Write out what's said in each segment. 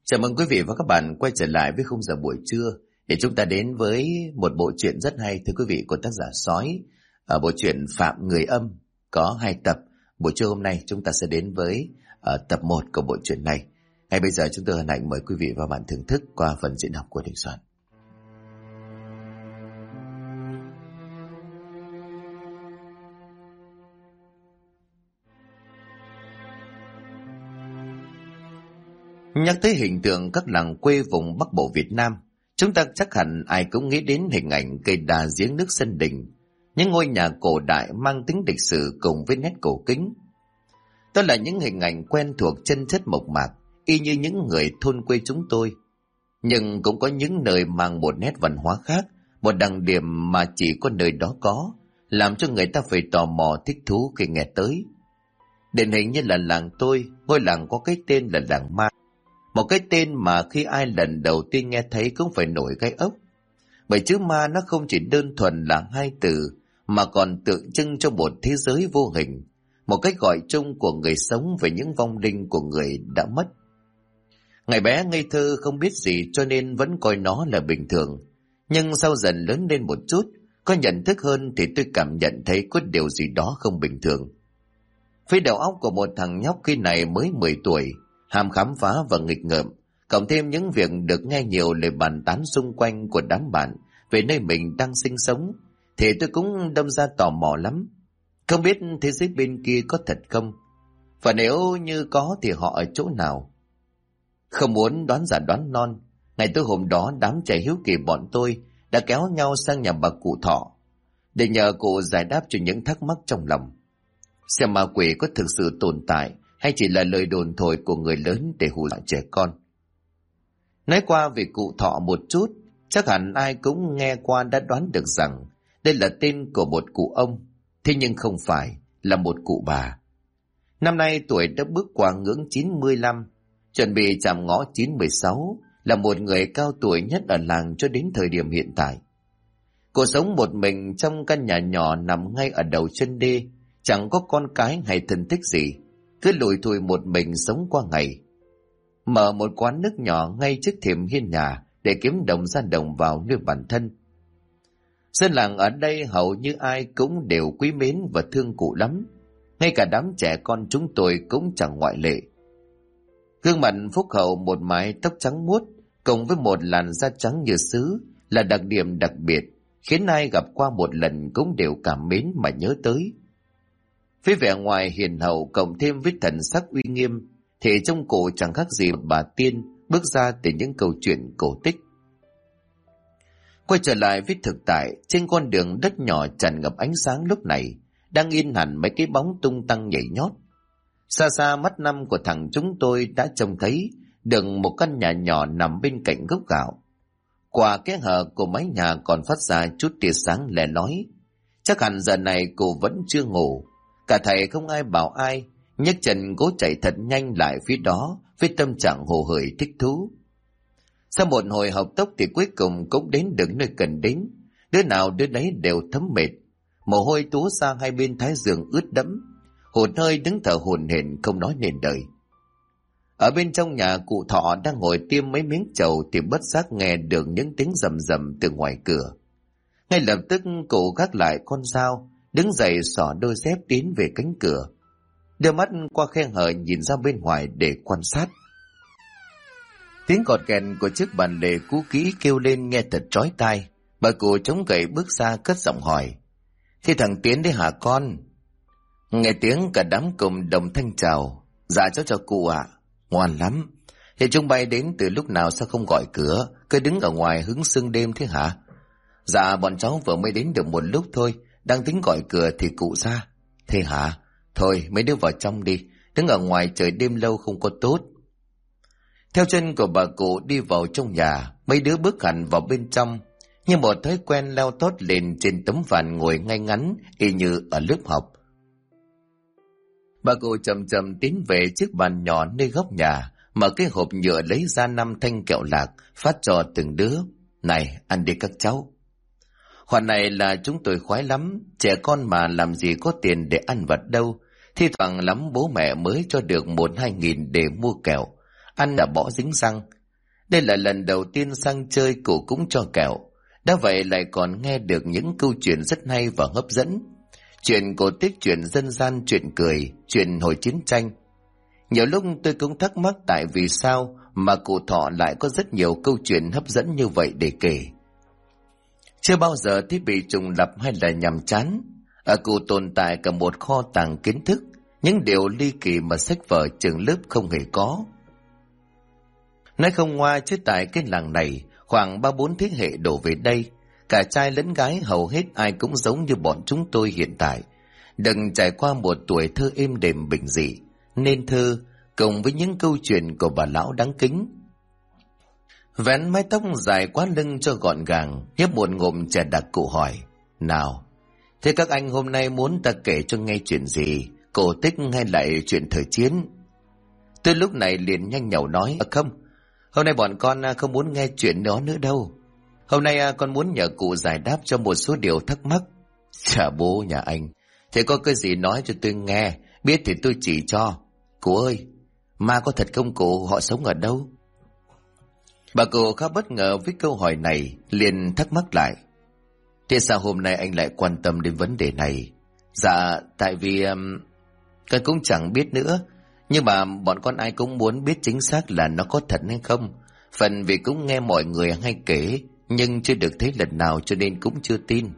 Chào mừng quý vị và các bạn quay trở lại với khung giờ buổi trưa để chúng ta đến với một bộ truyện rất hay, thưa quý vị, của tác giả Sói. Bộ truyện Phạm Người Âm có 2 tập. Buổi trưa hôm nay chúng ta sẽ đến với tập 1 của bộ truyện này. Ngay bây giờ chúng tôi hân hạnh mời quý vị và các bạn thưởng thức qua phần diễn đọc của Đình Soạn. Nhắc tới hình tượng các làng quê vùng Bắc Bộ Việt Nam, chúng ta chắc hẳn ai cũng nghĩ đến hình ảnh cây đà giếng nước sân đình, những ngôi nhà cổ đại mang tính lịch sử cùng với nét cổ kính. Đó là những hình ảnh quen thuộc chân chất mộc mạc, y như những người thôn quê chúng tôi. Nhưng cũng có những nơi mang một nét văn hóa khác, một đặc điểm mà chỉ có nơi đó có, làm cho người ta phải tò mò thích thú khi nghe tới. Điển hình như là làng tôi, ngôi làng có cái tên là làng Ma. Một cái tên mà khi ai lần đầu tiên nghe thấy cũng phải nổi gai ốc. Bởi chữ ma nó không chỉ đơn thuần là 2 từ, mà còn tượng trưng cho một thế giới vô hình, một cách gọi chung của người sống về những vong linh của người đã mất. Ngày bé ngây thơ không biết gì cho nên vẫn coi nó là bình thường. Nhưng sau dần lớn lên một chút, có nhận thức hơn thì tôi cảm nhận thấy có điều gì đó không bình thường. Phía đầu óc của một thằng nhóc khi này mới 10 tuổi, ham khám phá và nghịch ngợm, cộng thêm những việc được nghe nhiều lời bàn tán xung quanh của đám bạn về nơi mình đang sinh sống, thì tôi cũng đâm ra tò mò lắm. Không biết thế giới bên kia có thật không? Và nếu như có thì họ ở chỗ nào? Không muốn đoán giả đoán non, ngày tối hôm đó đám trẻ hiếu kỳ bọn tôi đã kéo nhau sang nhà bà cụ Thọ để nhờ cụ giải đáp cho những thắc mắc trong lòng. Xem ma quỷ có thực sự tồn tại hay chỉ là lời đồn thổi của người lớn để hù dọa trẻ con. Nói qua về cụ Thọ một chút, chắc hẳn ai cũng nghe qua đã đoán được rằng đây là tên của một cụ ông, thế nhưng không phải, là một cụ bà. Năm nay tuổi đã bước qua ngưỡng 95, chuẩn bị chạm ngõ 96, là một người cao tuổi nhất ở làng cho đến thời điểm hiện tại. Cô sống một mình trong căn nhà nhỏ nằm ngay ở đầu chân đê, chẳng có con cái hay thân thích gì, cứ lủi thủi một mình sống qua ngày. Mở một quán nước nhỏ ngay trước thềm hiên nhà để kiếm đồng ra đồng vào nuôi bản thân. Dân làng ở đây hầu như ai cũng đều quý mến và thương cụ lắm, ngay cả đám trẻ con chúng tôi cũng chẳng ngoại lệ. Gương mặt phúc hậu, một mái tóc trắng muốt cùng với một làn da trắng như sứ là đặc điểm đặc biệt, khiến ai gặp qua một lần cũng đều cảm mến mà nhớ tới. Với vẻ ngoài hiền hậu cộng thêm với thần sắc uy nghiêm, thì trong cụ chẳng khác gì một bà tiên bước ra từ những câu chuyện cổ tích. Quay trở lại với thực tại, trên con đường đất nhỏ tràn ngập ánh sáng lúc này đang in hẳn mấy cái bóng tung tăng nhảy nhót. Xa xa mắt năm của thằng chúng tôi đã trông thấy được một căn nhà nhỏ nằm bên cạnh gốc gạo. Qua kẽ hở của mái nhà còn phát ra chút tia sáng lẻ lói. Chắc hẳn giờ này cụ vẫn chưa ngủ. Cả thầy không ai bảo ai, nhấc chân cố chạy thật nhanh lại phía đó với tâm trạng hồ hởi thích thú. Sau một hồi học tốc thì cuối cùng cũng đến được nơi cần đến. Đứa nào đứa đấy đều thấm mệt, mồ hôi túa ra hai bên thái dương ướt đẫm, hụt hơi đứng thở hổn hển không nói nên lời. Ở bên trong nhà, cụ Thọ đang ngồi tiêm mấy miếng trầu thì bất giác nghe được những tiếng rầm rầm từ ngoài cửa. Ngay lập tức cụ gác lại con dao, đứng dậy xỏ đôi dép tiến về cánh cửa, đưa mắt qua khe hở nhìn ra bên ngoài để quan sát. Tiếng cọt kẹt của chiếc bàn lề cũ kỹ kêu lên nghe thật chói tai. Bà cụ chống gậy bước ra cất giọng hỏi: "Thế thằng Tiến đấy hả con?" Nghe tiếng cả đám cùng đồng thanh chào: "Dạ cháu chào cụ ạ." "Ngoan lắm. Thế chúng bay đến từ lúc nào sao không gọi cửa, cứ đứng ở ngoài hứng sương đêm thế hả?" "Dạ bọn cháu vừa mới đến được một lúc thôi, đang tính gọi cửa thì cụ ra." "Thế hả? Thôi mấy đứa vào trong đi, đứng ở ngoài trời đêm lâu không có tốt." Theo chân của bà cụ đi vào trong nhà, mấy đứa bước hẳn vào bên trong, như một thói quen leo tót lên trên tấm ván ngồi ngay ngắn y như ở lớp học. Bà cụ chậm chậm tiến về chiếc bàn nhỏ nơi góc nhà, mở cái hộp nhựa lấy ra 5 thanh kẹo lạc, phát cho từng đứa. "Này, ăn đi các cháu." Khoản này là chúng tôi khoái lắm, trẻ con mà làm gì có tiền để ăn vặt đâu, thi thoảng lắm bố mẹ mới cho được 1-2 nghìn để mua kẹo, ăn đã bỏ dính răng, Đây là lần đầu tiên sang chơi cụ cũng cho kẹo. Đã vậy lại còn nghe được những câu chuyện rất hay và hấp dẫn. Chuyện cổ tích, chuyện dân gian, chuyện cười, chuyện hồi chiến tranh. Nhiều lúc tôi cũng thắc mắc tại vì sao mà cụ Thọ lại có rất nhiều câu chuyện hấp dẫn như vậy để kể. Chưa bao giờ thấy bị trùng lặp hay là nhàm chán. Ở cụ tồn tại cả một kho tàng kiến thức, những điều ly kỳ mà sách vở trường lớp không hề có. Nói không ngoa chứ tại cái làng này, khoảng 3-4 thế hệ đổ về đây, cả trai lẫn gái hầu hết ai cũng giống như bọn chúng tôi hiện tại. Đừng trải qua một tuổi thơ êm đềm bình dị, nên thơ, cùng với những câu chuyện của bà lão đáng kính. Vén mái tóc dài quá lưng cho gọn gàng, nhấp một ngụm trà đặc, cụ hỏi: "Nào, thế các anh hôm nay muốn ta kể cho nghe chuyện gì, cổ tích hay lại chuyện thời chiến?" Tôi lúc này liền nhanh nhảu nói: "Không, hôm nay bọn con không muốn nghe chuyện đó nữa đâu. Hôm nay con muốn nhờ cụ giải đáp cho một số điều thắc mắc." "Chà bố nhà anh, thế có cái gì nói cho tôi nghe, biết thì tôi chỉ cho." "Cụ ơi, ma có thật không cụ, họ sống ở đâu?" Bà cụ khá bất ngờ với câu hỏi này, liền thắc mắc lại: "Thế sao hôm nay anh lại quan tâm đến vấn đề này?" "Dạ, tại vì con cũng chẳng biết nữa, nhưng mà bọn con ai cũng muốn biết chính xác là nó có thật hay không. Phần vì cũng nghe mọi người hay kể, nhưng chưa được thấy lần nào cho nên cũng chưa tin."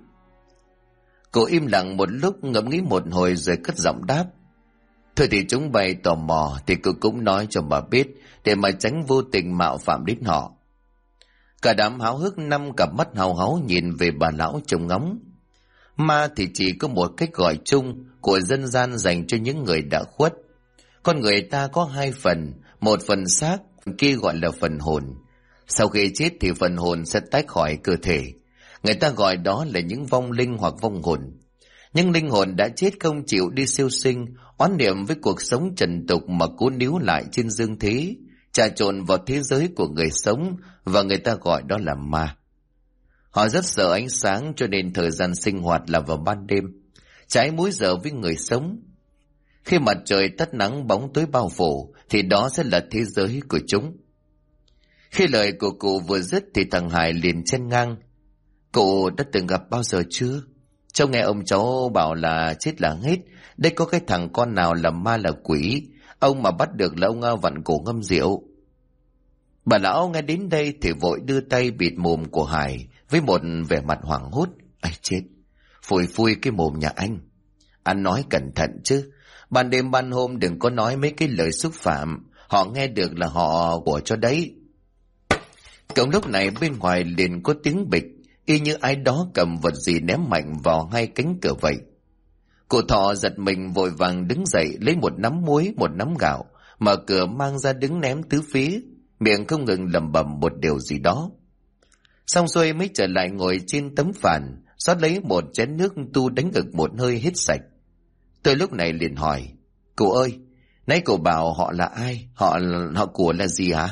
Cô im lặng một lúc, ngẫm nghĩ một hồi rồi cất giọng đáp: "Thôi thì chúng bày tò mò thì cô cũng nói cho bà biết, để mà tránh vô tình mạo phạm đến họ." Cả đám háo hức, năm cặp mắt hào háo nhìn về bà lão trông ngóng. Ma thì chỉ có một cách gọi chung của dân gian dành cho những người đã khuất. Con người ta có hai phần, một phần xác, phần kia gọi là phần hồn. Sau khi chết thì phần hồn sẽ tách khỏi cơ thể. Người ta gọi đó là những vong linh hoặc vong hồn. Nhưng linh hồn đã chết không chịu đi siêu sinh, oán niệm với cuộc sống trần tục mà cố níu lại trên dương thế, trà trộn vào thế giới của người sống, và người ta gọi đó là ma. Họ rất sợ ánh sáng, cho nên thời gian sinh hoạt là vào ban đêm, trái múi giờ với người sống. Khi mặt trời tắt nắng, bóng tối bao phủ, thì đó sẽ là thế giới của chúng. Khi lời của cụ vừa dứt thì thằng Hải liền chen ngang: "Cụ đã từng gặp bao giờ chưa? Cháu nghe ông cháu bảo là chết là hết. Đây có cái thằng con nào là ma là quỷ, ông mà bắt được là ông vặn cổ ngâm rượu." Bà lão nghe đến đây thì vội đưa tay bịt mồm của Hải với một vẻ mặt hoảng hốt: "Ây chết, phủi phui cái mồm nhà anh nói cẩn thận chứ. Ban đêm ban hôm đừng có nói mấy cái lời xúc phạm, họ nghe được là họ của cho đấy." Cộng lúc này bên ngoài liền có tiếng bịch, y như ai đó cầm vật gì ném mạnh vào hai cánh cửa vậy. Cụ Thọ giật mình vội vàng đứng dậy, lấy một nắm muối, một nắm gạo, mở cửa mang ra đứng ném tứ phía, miệng không ngừng lẩm bẩm một điều gì đó. Xong xuôi mới trở lại ngồi trên tấm phản, rót lấy một chén nước tu đánh ực một hơi hết sạch. Tôi lúc này liền hỏi: "Cụ ơi, nãy cụ bảo họ là ai? Họ của là gì hả?"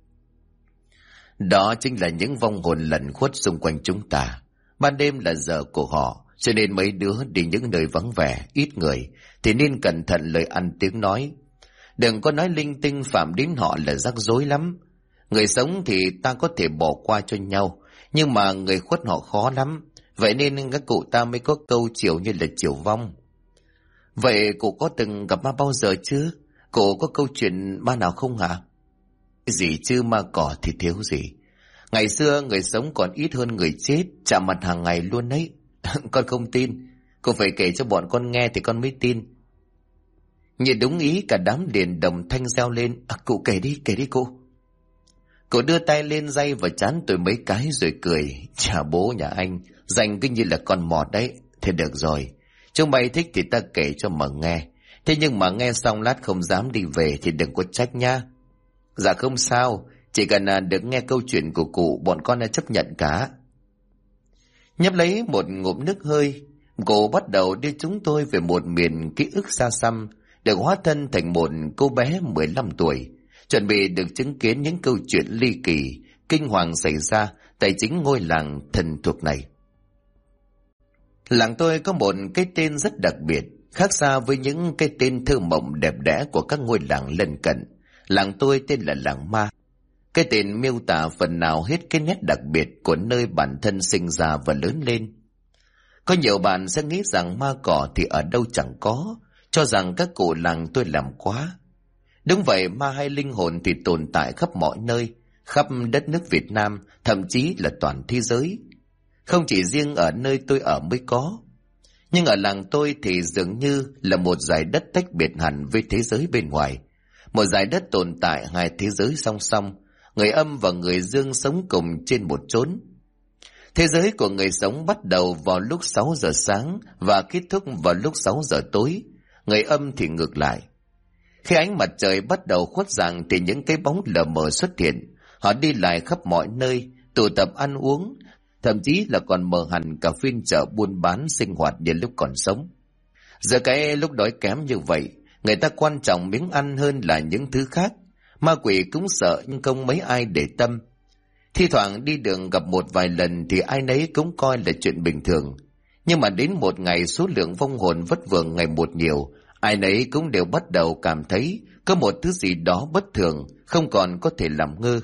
"Đó chính là những vong hồn lẩn khuất xung quanh chúng ta. Ban đêm là giờ của họ, cho nên mấy đứa đi những nơi vắng vẻ, ít người, thì nên cẩn thận lời ăn tiếng nói. Đừng có nói linh tinh phạm đến họ là rắc rối lắm. Người sống thì ta có thể bỏ qua cho nhau, nhưng mà người khuất họ khó lắm. Vậy nên các cụ ta mới có câu chiều như là chiều vong." "Vậy cụ có từng gặp ma bao giờ chứ? Cụ có câu chuyện ma nào không hả?" "Cái gì chứ, ma cỏ thì thiếu gì. Ngày xưa người sống còn ít hơn người chết, chạm mặt hàng ngày luôn đấy." "Con không tin, cô phải kể cho bọn con nghe thì con mới tin." Nhìn đúng ý, cả đám liền đồng thanh reo lên: Cụ kể đi cụ." Cụ đưa tay lên day vào trán tôi mấy cái rồi cười: "Chà bố nhà anh, danh cứ như là con mọt đấy. Thế được rồi, chúng mày thích thì ta kể cho mà nghe. Thế nhưng mà nghe xong lát không dám đi về thì đừng có trách nha." "Dạ không sao, chỉ cần được nghe câu chuyện của cụ, bọn con đã chấp nhận cả." Nhấp lấy một ngụm nước hơi, cụ bắt đầu đưa chúng tôi về một miền ký ức xa xăm, được hóa thân thành một cô bé 15 tuổi, chuẩn bị được chứng kiến những câu chuyện ly kỳ, kinh hoàng xảy ra tại chính ngôi làng thần thuộc này. Làng tôi có một cái tên rất đặc biệt, khác xa với những cái tên thơ mộng đẹp đẽ của các ngôi làng lân cận. Làng tôi tên là làng ma. Cái tên miêu tả phần nào hết cái nét đặc biệt của nơi bản thân sinh ra và lớn lên. Có nhiều bạn sẽ nghĩ rằng ma cỏ thì ở đâu chẳng có, cho rằng các cụ làng tôi làm quá. Đúng vậy, ma hay linh hồn thì tồn tại khắp mọi nơi, khắp đất nước Việt Nam, thậm chí là toàn thế giới. Không chỉ riêng ở nơi tôi ở mới có. Nhưng ở làng tôi thì dường như là một dải đất tách biệt hẳn với thế giới bên ngoài. Một dải đất tồn tại hai thế giới song song, người âm và người dương sống cùng trên một chốn. Thế giới của người sống bắt đầu vào lúc 6 giờ sáng và kết thúc vào lúc 6 giờ tối, người âm thì ngược lại. Khi ánh mặt trời bắt đầu khuất dạng thì những cái bóng lờ mờ xuất hiện, họ đi lại khắp mọi nơi, tụ tập ăn uống, thậm chí là còn mở hẳn cả phiên chợ buôn bán sinh hoạt như lúc còn sống. Giờ cái lúc đói kém như vậy, người ta quan trọng miếng ăn hơn là những thứ khác. Ma quỷ cũng sợ nhưng không mấy ai để tâm. Thi thoảng đi đường gặp một vài lần thì ai nấy cũng coi là chuyện bình thường. Nhưng mà đến một ngày số lượng vong hồn vất vưởng ngày một nhiều, ai nấy cũng đều bắt đầu cảm thấy có một thứ gì đó bất thường, không còn có thể làm ngơ.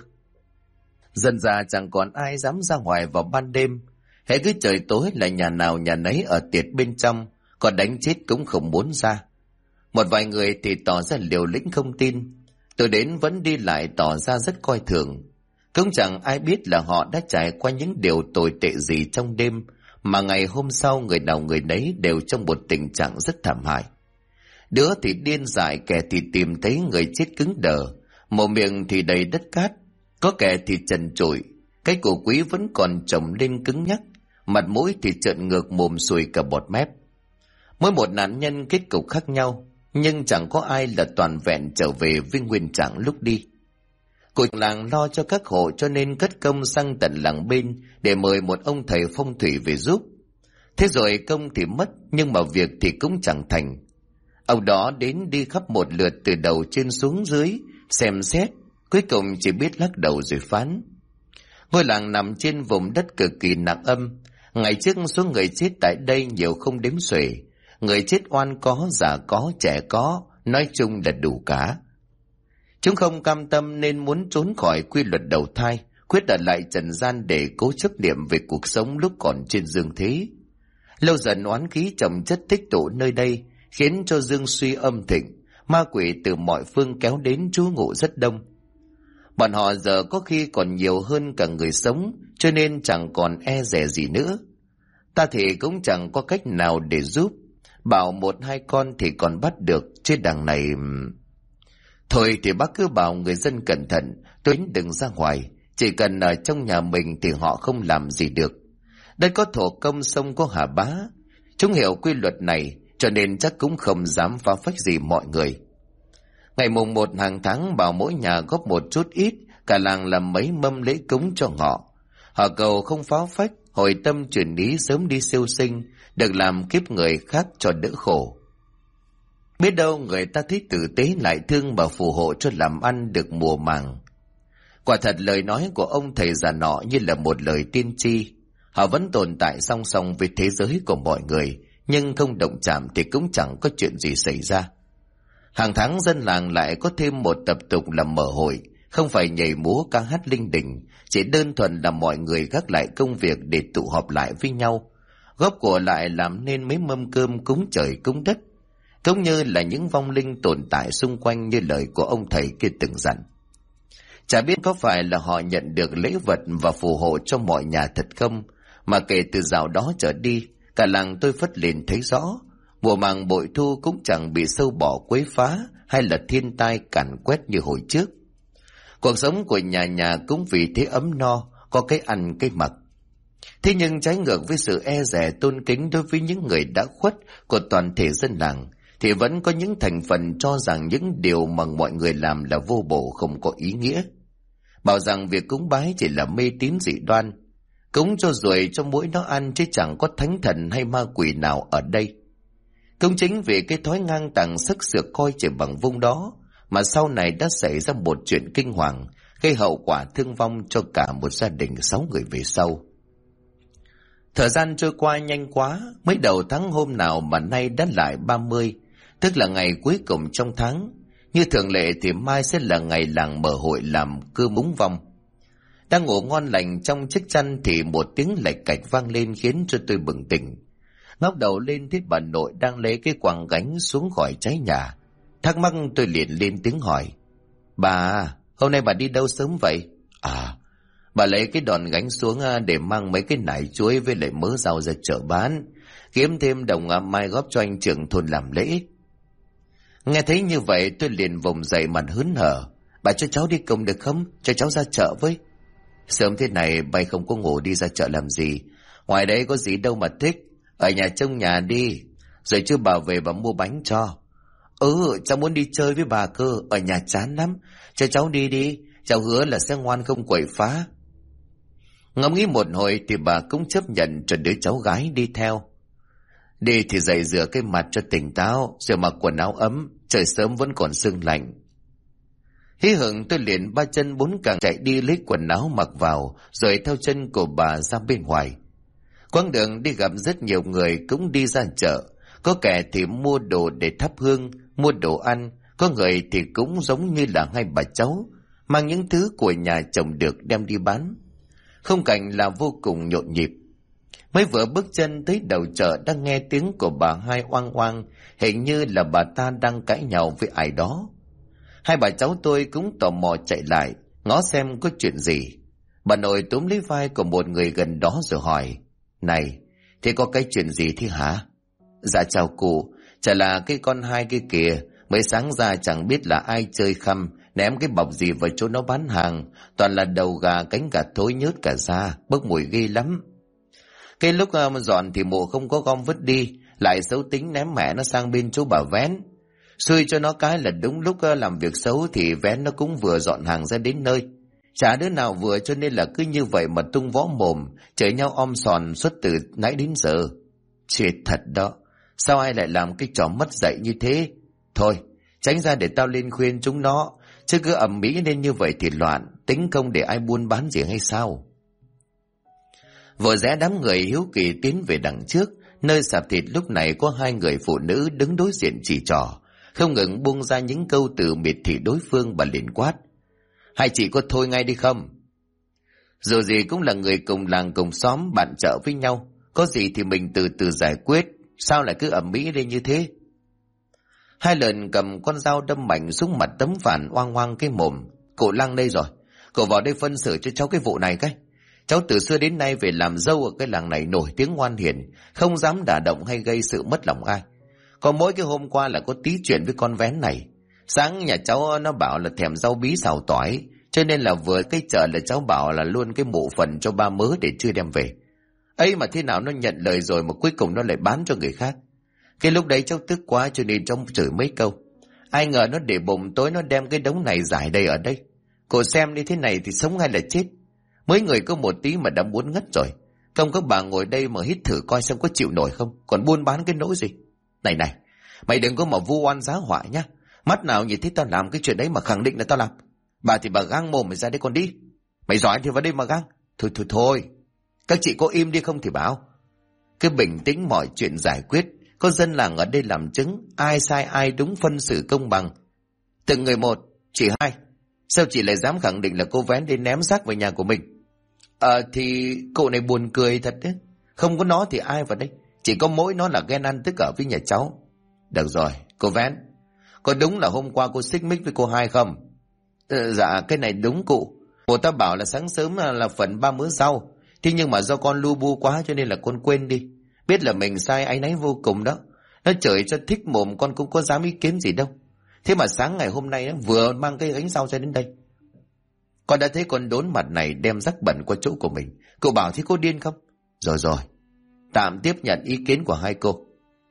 Dần dà chẳng còn ai dám ra ngoài vào ban đêm. Hễ cứ trời tối là nhà nào nhà nấy ở tiệt bên trong, còn đánh chết cũng không muốn ra. Một vài người thì tỏ ra liều lĩnh không tin. Tôi đến vẫn đi lại tỏ ra rất coi thường. Cũng chẳng ai biết là họ đã trải qua những điều tồi tệ gì trong đêm, mà ngày hôm sau người nào người nấy đều trong một tình trạng rất thảm hại. Đứa thì điên dại, kẻ thì tìm thấy người chết cứng đờ, mồm miệng thì đầy đất cát, có kẻ thì trần trụi, cái cổ quý vẫn còn trồng lên cứng nhắc, mặt mũi thì trợn ngược, mồm sùi cả bọt mép. Mỗi một nạn nhân kết cục khác nhau, nhưng chẳng có ai là toàn vẹn trở về với nguyên trạng lúc đi. Cụ làng lo cho các hộ cho nên cất công sang tận làng bên để mời một ông thầy phong thủy về giúp. Thế rồi công thì mất, nhưng mà việc thì cũng chẳng thành. Ông đó đến đi khắp một lượt từ đầu trên xuống dưới, xem xét, cuối cùng chỉ biết lắc đầu rồi phán. Ngôi làng nằm trên vùng đất cực kỳ nặng âm. Ngày trước số người chết tại đây nhiều không đếm xuể. Người chết oan có, già có, trẻ có, nói chung là đủ cả. Chúng không cam tâm nên muốn trốn khỏi quy luật đầu thai, quyết ở lại trần gian để cố chấp niệm về cuộc sống lúc còn trên dương thế. Lâu dần oán khí chồng chất tích tụ nơi đây, khiến cho dương suy âm thịnh, ma quỷ từ mọi phương kéo đến trú ngụ rất đông. Bọn họ giờ có khi còn nhiều hơn cả người sống, cho nên chẳng còn e dè gì nữa. Ta thì cũng chẳng có cách nào để giúp, bảo một hai con thì còn bắt được, chứ đằng này... Thôi thì bác cứ bảo người dân cẩn thận, tuyến đừng ra ngoài, chỉ cần ở trong nhà mình thì họ không làm gì được. Đây có thổ công sông có hà bá, chúng hiểu quy luật này cho nên chắc cũng không dám phá phách gì mọi người. Ngày mùng 1 hàng tháng bảo mỗi nhà góp một chút ít, cả làng làm mấy mâm lễ cúng cho họ. Họ cầu không phá phách, hồi tâm chuyển ý sớm đi siêu sinh, được làm kiếp người khác cho đỡ khổ. Biết đâu người ta thấy tử tế lại thương và phù hộ cho làm ăn được mùa màng. Quả thật lời nói của ông thầy già nọ như là một lời tiên tri. Họ vẫn tồn tại song song với thế giới của mọi người, nhưng không động chạm thì cũng chẳng có chuyện gì xảy ra. Hàng tháng dân làng lại có thêm một tập tục là mở hội, không phải nhảy múa ca hát linh đình, chỉ đơn thuần là mọi người gác lại công việc để tụ họp lại với nhau, góp của lại làm nên mấy mâm cơm cúng trời cúng đất, cũng như là những vong linh tồn tại xung quanh như lời của ông thầy kia từng dặn. Chả biết có phải là họ nhận được lễ vật và phù hộ cho mọi nhà thật không, mà kể từ dạo đó trở đi, cả làng tôi phất lên thấy rõ, mùa màng bội thu cũng chẳng bị sâu bọ quấy phá hay là thiên tai càn quét như hồi trước. Cuộc sống của nhà nhà cũng vì thế ấm no, có cái ăn cái mặc. Thế nhưng trái ngược với sự e dè tôn kính đối với những người đã khuất của toàn thể dân làng, thì vẫn có những thành phần cho rằng những điều mà mọi người làm là vô bổ, không có ý nghĩa. Bảo rằng việc cúng bái chỉ là mê tín dị đoan, cúng cho ruồi cho muỗi nó ăn chứ chẳng có thánh thần hay ma quỷ nào ở đây. Cũng chính vì cái thói ngang tàng sức sược coi chỉ bằng vung đó mà sau này đã xảy ra một chuyện kinh hoàng, gây hậu quả thương vong cho cả một gia đình 6 người về sau. Thời gian trôi qua nhanh quá, mới đầu tháng hôm nào mà nay đã lại 30, tức là ngày cuối cùng trong tháng. Như thường lệ thì mai sẽ là ngày làng mở hội làm cơm cúng vong. Đang ngủ ngon lành trong chiếc chăn thì một tiếng lạch cạch vang lên khiến cho tôi bừng tỉnh. Ngóc đầu lên thấy bà nội đang lấy cái quàng gánh xuống khỏi trái nhà. Thắc mắc tôi liền lên tiếng hỏi: Bà, hôm nay bà đi đâu sớm vậy? À, bà lấy cái đòn gánh xuống để mang mấy cái nải chuối với lại mớ rau ra chợ bán, kiếm thêm đồng mai góp cho anh trưởng thôn làm lễ. Nghe thấy như vậy tôi liền vùng dậy mặt hớn hở: Bà cho cháu đi cùng được không? Cho cháu ra chợ với. Sớm thế này bay không có ngủ đi ra chợ làm gì? Ngoài đấy có gì đâu mà thích. Ở nhà trông nhà đi, rồi chưa bà về bà mua bánh cho. Cháu muốn đi chơi với bà cơ, ở nhà chán lắm. Cho cháu đi đi, cháu hứa là sẽ ngoan không quậy phá. Ngẫm nghĩ một hồi thì bà cũng chấp nhận cho đứa cháu gái đi theo. Đi thì dậy rửa cái mặt cho tỉnh táo, rồi mặc quần áo ấm, trời sớm vẫn còn sương lạnh. Hí hửng tôi liền ba chân bốn cẳng chạy đi lấy quần áo mặc vào, rồi theo chân của bà ra bên ngoài. Quãng đường đi gặp rất nhiều người cũng đi ra chợ, có kẻ thì mua đồ để thắp hương, mua đồ ăn, có người thì cũng giống như là hai bà cháu, mang những thứ của nhà chồng được đem đi bán. Khung cảnh là vô cùng nhộn nhịp. Mới vừa bước chân tới đầu chợ đã nghe tiếng của bà hai oang oang, hình như là bà ta đang cãi nhau với ai đó. Hai bà cháu tôi cũng tò mò chạy lại, ngó xem có chuyện gì. Bà nội túm lấy vai của một người gần đó rồi hỏi: Này, thế có cái chuyện gì thế hả? Dạ chào cụ, chả là cái con hai kia kìa, mới sáng ra chẳng biết là ai chơi khăm, ném cái bọc gì vào chỗ nó bán hàng, toàn là đầu gà cánh gà thối nhớt cả da, bốc mùi ghê lắm. Cái lúc dọn thì mụ không có gom vứt đi, lại xấu tính ném mẹ nó sang bên chỗ bà Vén. Xui cho nó cái là đúng lúc làm việc xấu thì Vén nó cũng vừa dọn hàng ra đến nơi. Chả đứa nào vừa, cho nên là cứ như vậy mà tung võ mồm, chửi nhau om sòn suốt từ nãy đến giờ. Chết thật đó, sao ai lại làm cái trò mất dạy như thế? Thôi, tránh ra để tao lên khuyên chúng nó, chứ cứ ầm ĩ lên như vậy thì loạn, tính không để ai buôn bán gì hay sao? Vội rẽ đám người hiếu kỳ tiến về đằng trước, nơi sạp thịt lúc này có hai người phụ nữ đứng đối diện chỉ trỏ, không ngừng buông ra những câu từ miệt thị đối phương. Bà liền quát: Hai chị có thôi ngay đi không? Dù gì cũng là người cùng làng cùng xóm bạn chợ với nhau, có gì thì mình từ từ giải quyết, sao lại cứ ầm ĩ lên như thế? Hai lần cầm con dao đâm mạnh xuống mặt tấm phản oang oang cái mồm: Cậu Lăng đây rồi, cậu vào đây phân xử cho cháu cái vụ này cái. Cháu từ xưa đến nay về làm dâu ở cái làng này nổi tiếng ngoan hiền, không dám đả động hay gây sự mất lòng ai. Còn mỗi cái hôm qua là có tí chuyện với con Vén này. Sáng nhà cháu nó bảo là thèm rau bí xào tỏi, cho nên là vừa cái chợ là cháu bảo là luôn cái mộ phần cho ba mớ để chưa đem về. Ấy mà thế nào nó nhận lời rồi mà cuối cùng nó lại bán cho người khác. Cái lúc đấy cháu tức quá cho nên cháu chửi mấy câu. Ai ngờ nó để bụng tối nó đem cái đống này giải đầy ở đây. Cô xem như thế này thì sống hay là chết? Mấy người có một tí mà đã muốn ngất rồi. Không các bà ngồi đây mà hít thử coi xem có chịu nổi không, còn buôn bán cái nỗi gì. Này này, mày đừng có mà vu oan giá họa nhá. Mắt nào nhìn thấy tao làm cái chuyện đấy mà khẳng định là tao làm. Bà thì bà gang mồm mày ra đây còn đi. Mày giỏi thì vào đây mà gang. Thôi, các chị có im đi không thì bảo. Cứ bình tĩnh mọi chuyện giải quyết, có dân làng ở đây làm chứng, ai sai ai đúng phân xử công bằng. Từng người một, chị hai, sao chị lại dám khẳng định là cô Vén đi ném xác về nhà của mình? Thì cậu này buồn cười thật đấy. Không có nó thì ai vào đây? Chỉ có mỗi nó là ghen ăn tức ở với nhà cháu. Được rồi, cô Vén, có đúng là hôm qua cô xích mích với cô hai không? Dạ, cái này đúng cụ. Cô ta bảo là sáng sớm là phần 3 mớ rau. Thế nhưng mà do con lu bu quá cho nên là con quên đi. Biết là mình sai áy náy vô cùng đó. Nó chửi cho thích mồm con cũng có dám ý kiến gì đâu. Thế mà sáng ngày hôm nay vừa mang cái gánh rau ra đến đây. Con đã thấy con đốn mặt này đem rắc bẩn qua chỗ của mình. Cậu bảo thế cô điên không? Rồi, tạm tiếp nhận ý kiến của hai cô.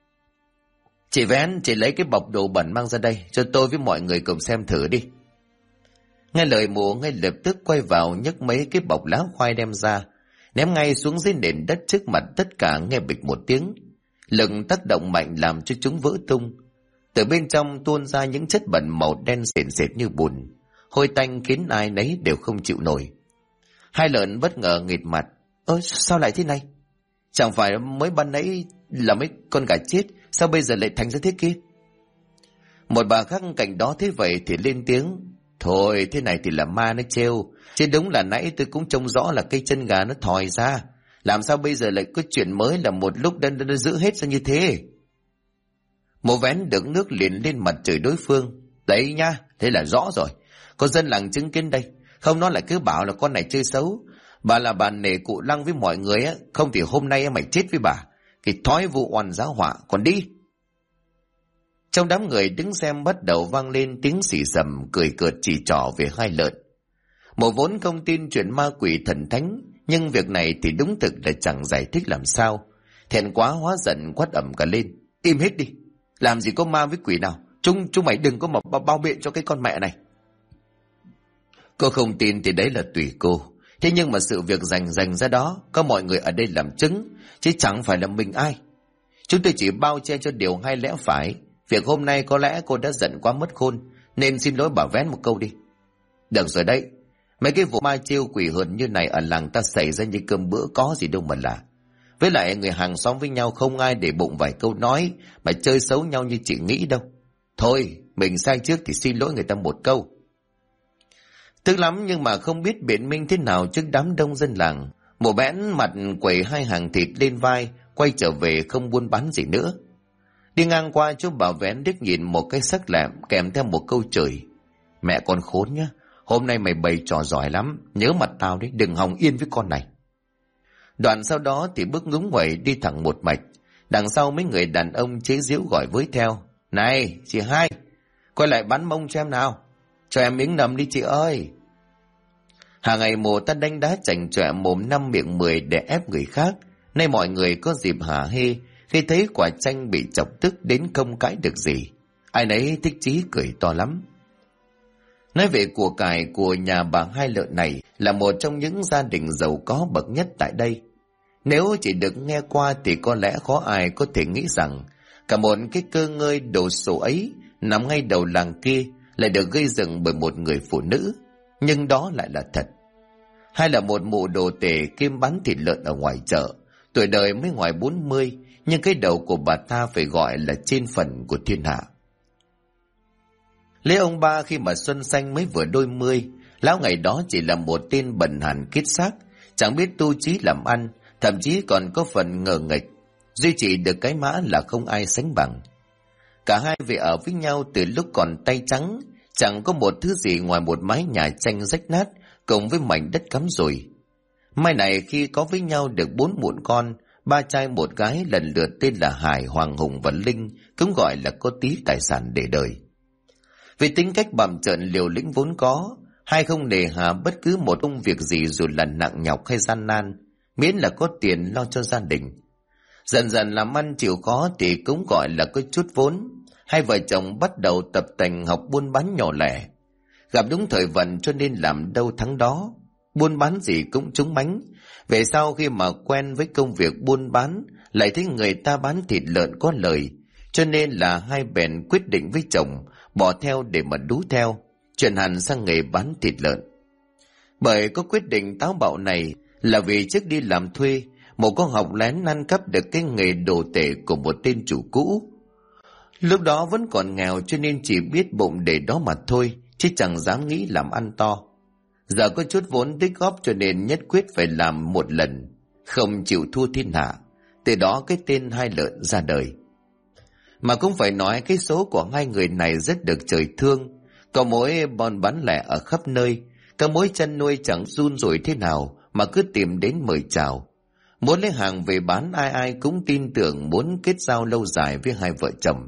Chị Vén, chị lấy cái bọc đồ bẩn mang ra đây cho tôi với mọi người cùng xem thử đi. Nghe lời mụ ngay lập tức quay vào nhấc mấy cái bọc lá khoai đem ra, ném ngay xuống dưới nền đất trước mặt tất cả. Nghe bịch một tiếng, lực tác động mạnh làm cho chúng vỡ tung. Từ bên trong tuôn ra những chất bẩn màu đen sền sệt như bùn, hôi tanh khiến ai nấy đều không chịu nổi. Hai lợn bất ngờ nghệt mặt: Sao lại thế này? Chẳng phải mới ban nãy là mấy con gà chết, sao bây giờ lại thành ra thế kia? Một bà khác cạnh đó thấy vậy thì lên tiếng: Thôi thế này thì là ma nó trêu, chứ đúng là nãy tôi cũng trông rõ là cây chân gà nó thòi ra. Làm sao bây giờ lại có chuyện mới là một lúc đã giữ hết ra như thế? Một vén đựng nước liền lên mặt chửi đối phương: Đấy nha, thế là rõ rồi. Có dân làng chứng kiến đây, không nó lại cứ bảo là con này chơi xấu. Bà là bà nể cụ Lăng với mọi người á, không thì hôm nay mày chết với bà. Cái thói vụ oan giáo họa, còn đi. Trong đám người đứng xem bắt đầu vang lên tiếng xì xầm cười cợt chỉ trỏ về hai lợn. Một vốn không tin chuyện ma quỷ thần thánh, nhưng việc này thì đúng thực là chẳng giải thích làm sao. Thẹn quá hóa giận quát ầm cả lên: Im hết đi, làm gì có ma với quỷ nào, chúng mày đừng có mà bao biện cho cái con mẹ này. Cô không tin thì đấy là tùy cô. Thế nhưng mà sự việc dành ra đó, có mọi người ở đây làm chứng, chứ chẳng phải là mình ai. Chúng tôi chỉ bao che cho điều hay lẽ phải. Việc hôm nay có lẽ cô đã giận quá mất khôn, nên xin lỗi bà Vén một câu đi. Được rồi đấy, mấy cái vụ ma chiêu quỷ hờn như này ở làng ta xảy ra như cơm bữa có gì đâu mà lạ. Với lại người hàng xóm với nhau không ai để bụng vài câu nói mà chơi xấu nhau như chị nghĩ đâu. Thôi, mình sai trước thì xin lỗi người ta một câu. Tức lắm nhưng mà không biết biện minh thế nào trước đám đông dân làng. Mụ Bẽn mặt quẩy hai hàng thịt lên vai, quay trở về không buôn bán gì nữa. Đi ngang qua chỗ bà Vén đứt nhìn một cái sắc lẹm kèm theo một câu chửi: Mẹ con khốn nhá, hôm nay mày bày trò giỏi lắm, nhớ mặt tao đấy, đừng hòng yên với con này. Đoạn sau đó thì bước ngúng nguẩy đi thẳng một mạch. Đằng sau mấy người đàn ông chế giễu gọi với theo: Này chị hai, quay lại bắn mông cho em nào, cho em miếng nấm đi chị ơi. Hàng ngày mồ ta đánh đá chảnh chọe mồm năm miệng mười để ép người khác. Nay mọi người có dịp hả hê khi thấy quả chanh bị chọc tức đến không cãi được gì. Ai nấy thích chí cười to lắm. Nói về của cải của nhà bà hai lợn này là một trong những gia đình giàu có bậc nhất tại đây. Nếu chỉ được nghe qua thì có lẽ khó ai có thể nghĩ rằng cả một cái cơ ngơi đồ sộ ấy nằm ngay đầu làng kia lại được gây dựng bởi một người phụ nữ. Nhưng đó lại là thật. Hay là một mụ đồ tể kiêm bán thịt lợn ở ngoài chợ, tuổi đời mới ngoài 40, nhưng cái đầu của bà ta phải gọi là trên phần của thiên hạ. Lấy ông ba khi mà xuân xanh mới vừa đôi mươi, lão ngày đó chỉ là một tên bần hàn kiết xác, chẳng biết tu chí làm ăn, thậm chí còn có phần ngờ nghệch, duy trì được cái mã là không ai sánh bằng. Cả hai về ở với nhau từ lúc còn tay trắng, chẳng có một thứ gì ngoài một mái nhà tranh rách nát cùng với mảnh đất cắm rùi. Mai này khi có với nhau được 4 mụn con, 3 trai 1 gái lần lượt tên là Hải, Hoàng, Hùng và Linh, cũng gọi là có tí tài sản để đời. Vì tính cách bặm trợn liều lĩnh vốn có, hai không nề hà bất cứ một công việc gì dù là nặng nhọc hay gian nan, miễn là có tiền lo cho gia đình. Dần dần làm ăn chịu khó thì cũng gọi là có chút vốn. Hai vợ chồng bắt đầu tập tành học buôn bán nhỏ lẻ. Gặp đúng thời vận cho nên làm đâu thắng đó. Buôn bán gì cũng trúng bánh. Về sau khi mà quen với công việc buôn bán, lại thấy người ta bán thịt lợn có lời, cho nên là hai bèn quyết định với chồng bỏ theo để mà đú theo, chuyển hẳn sang nghề bán thịt lợn. Bởi có quyết định táo bạo này là vì trước đi làm thuê, một con học lén ăn cắp được cái nghề đồ tể của một tên chủ cũ. Lúc đó vẫn còn nghèo cho nên chỉ biết bụng để đó mà thôi, chứ chẳng dám nghĩ làm ăn to. Giờ có chút vốn tích góp cho nên nhất quyết phải làm một lần, không chịu thua thiên hạ. Từ đó cái tên hai lợn ra đời. Mà cũng phải nói cái số của hai người này rất được trời thương. Có mối bon bán lẻ ở khắp nơi, các mối chăn nuôi chẳng run rủi thế nào mà cứ tìm đến mời chào. Muốn lấy hàng về bán ai ai cũng tin tưởng muốn kết giao lâu dài với hai vợ chồng.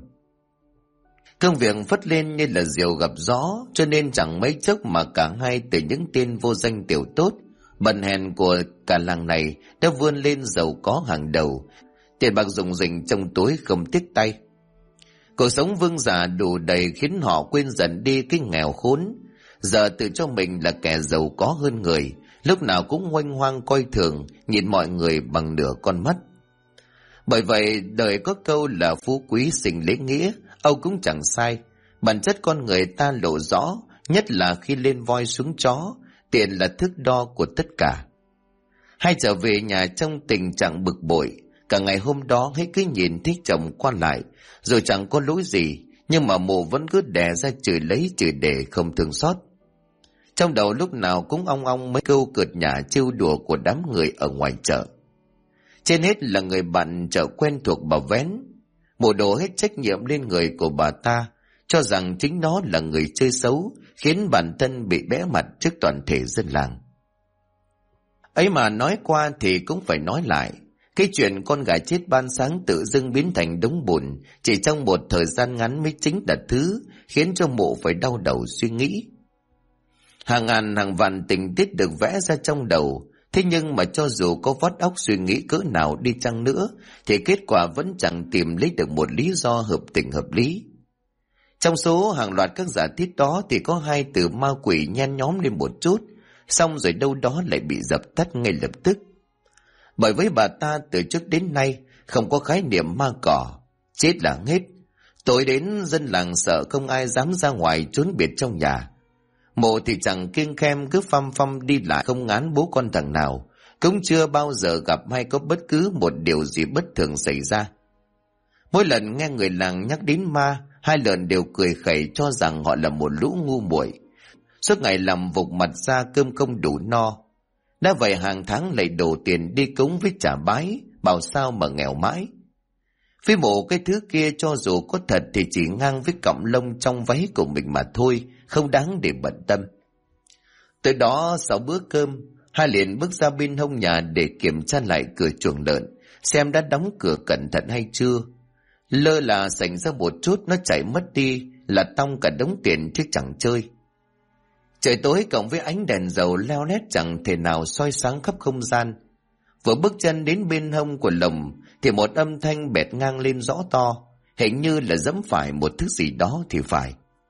Công việc phất lên như là diều gặp gió, cho nên chẳng mấy chốc mà cả hai từ những tên vô danh tiểu tốt, bần hèn của cả làng này đã vươn lên giàu có hàng đầu, tiền bạc rủng rỉnh trong túi không tiếc tay. Cuộc sống vương giả đủ đầy khiến họ quên dần đi cái nghèo khốn, giờ tự cho mình là kẻ giàu có hơn người, lúc nào cũng hoanh hoang coi thường, nhìn mọi người bằng nửa con mắt. Bởi vậy đời có câu là phú quý sinh lễ nghĩa, Âu cũng chẳng sai. Bản chất con người ta lộ rõ, nhất là khi lên voi xuống chó, tiền là thước đo của tất cả. Hai trở về nhà trong tình trạng bực bội, cả ngày hôm đó hết cứ nhìn thấy chồng qua lại, rồi chẳng có lỗi gì, Nhưng mà mụ vẫn cứ đè ra chửi lấy chửi để không thương xót. Trong đầu lúc nào cũng ong ong mấy câu cợt nhả trêu đùa của đám người ở ngoài chợ. Trên hết là người bạn chợ quen thuộc bà Vén. Mụ đổ hết trách nhiệm lên người của bà ta, cho rằng chính nó là người chơi xấu, khiến bản thân bị bẽ mặt trước toàn thể dân làng. Ấy mà nói qua thì cũng phải nói lại, cái chuyện con gà chết ban sáng tự dưng biến thành đống bùn chỉ trong một thời gian ngắn mới chính là thứ khiến cho mụ phải đau đầu suy nghĩ. Hàng ngàn hàng vạn tình tiết được vẽ ra trong đầu, thế nhưng mà cho dù có vắt óc suy nghĩ cỡ nào đi chăng nữa thì kết quả vẫn chẳng tìm lấy được một lý do hợp tình hợp lý. Trong số hàng loạt các giả thiết đó thì có hai từ ma quỷ nhen nhóm lên một chút, xong rồi đâu đó lại bị dập tắt ngay lập tức. Bởi với bà ta từ trước đến nay không có khái niệm ma cỏ, chết là hết. Tối đến dân làng sợ không ai dám ra ngoài trốn biệt trong nhà. Mộ thì chẳng kiêng khem cứ phăm phăm đi lại không ngán bố con thằng nào, cũng chưa bao giờ gặp hay có bất cứ một điều gì bất thường xảy ra. Mỗi lần nghe người làng nhắc đến ma, hai lần đều cười khẩy cho rằng họ là một lũ ngu muội, suốt ngày làm vục mặt ra cơm không đủ no. Đã vậy hàng tháng lại đổ tiền đi cúng với trả bái, bảo sao mà nghèo mãi. Với mộ cái thứ kia cho dù có thật thì chỉ ngang với cọng lông trong váy của mình mà thôi, không đáng để bận tâm. Tới đó sau bữa cơm, hai liền bước ra bên hông nhà để kiểm tra lại cửa chuồng lợn, xem đã đóng cửa cẩn thận hay chưa. Lơ là xảy ra một chút nó chạy mất đi là tong cả đống tiền chứ chẳng chơi. Trời tối cộng với ánh đèn dầu leo lét chẳng thể nào soi sáng khắp không gian. Vừa bước chân đến bên hông của lồng thì một âm thanh bẹt ngang lên rõ to, hình như là giẫm phải một thứ gì đó thì phải.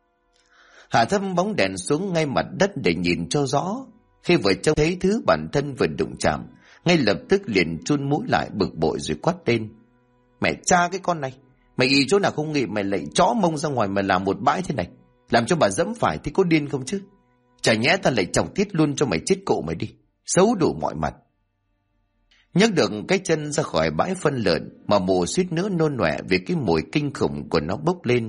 Hạ thấp bóng đèn xuống ngay mặt đất để nhìn cho rõ. Khi vừa trông thấy thứ bản thân vừa đụng chạm, ngay lập tức liền chun mũi lại bực bội rồi quát lên: Mẹ cha cái con này, mày ý chỗ nào không nghĩ mày lại chó mông ra ngoài mà làm một bãi thế này, làm cho bà dẫm phải thì có điên không chứ? Chả nhẽ ta lại chồng tiết luôn cho mày chết cộ mày đi, xấu đủ mọi mặt. Nhấc được cái chân ra khỏi bãi phân lợn mà mụ suýt nữa nôn nọe vì cái mùi kinh khủng của nó bốc lên.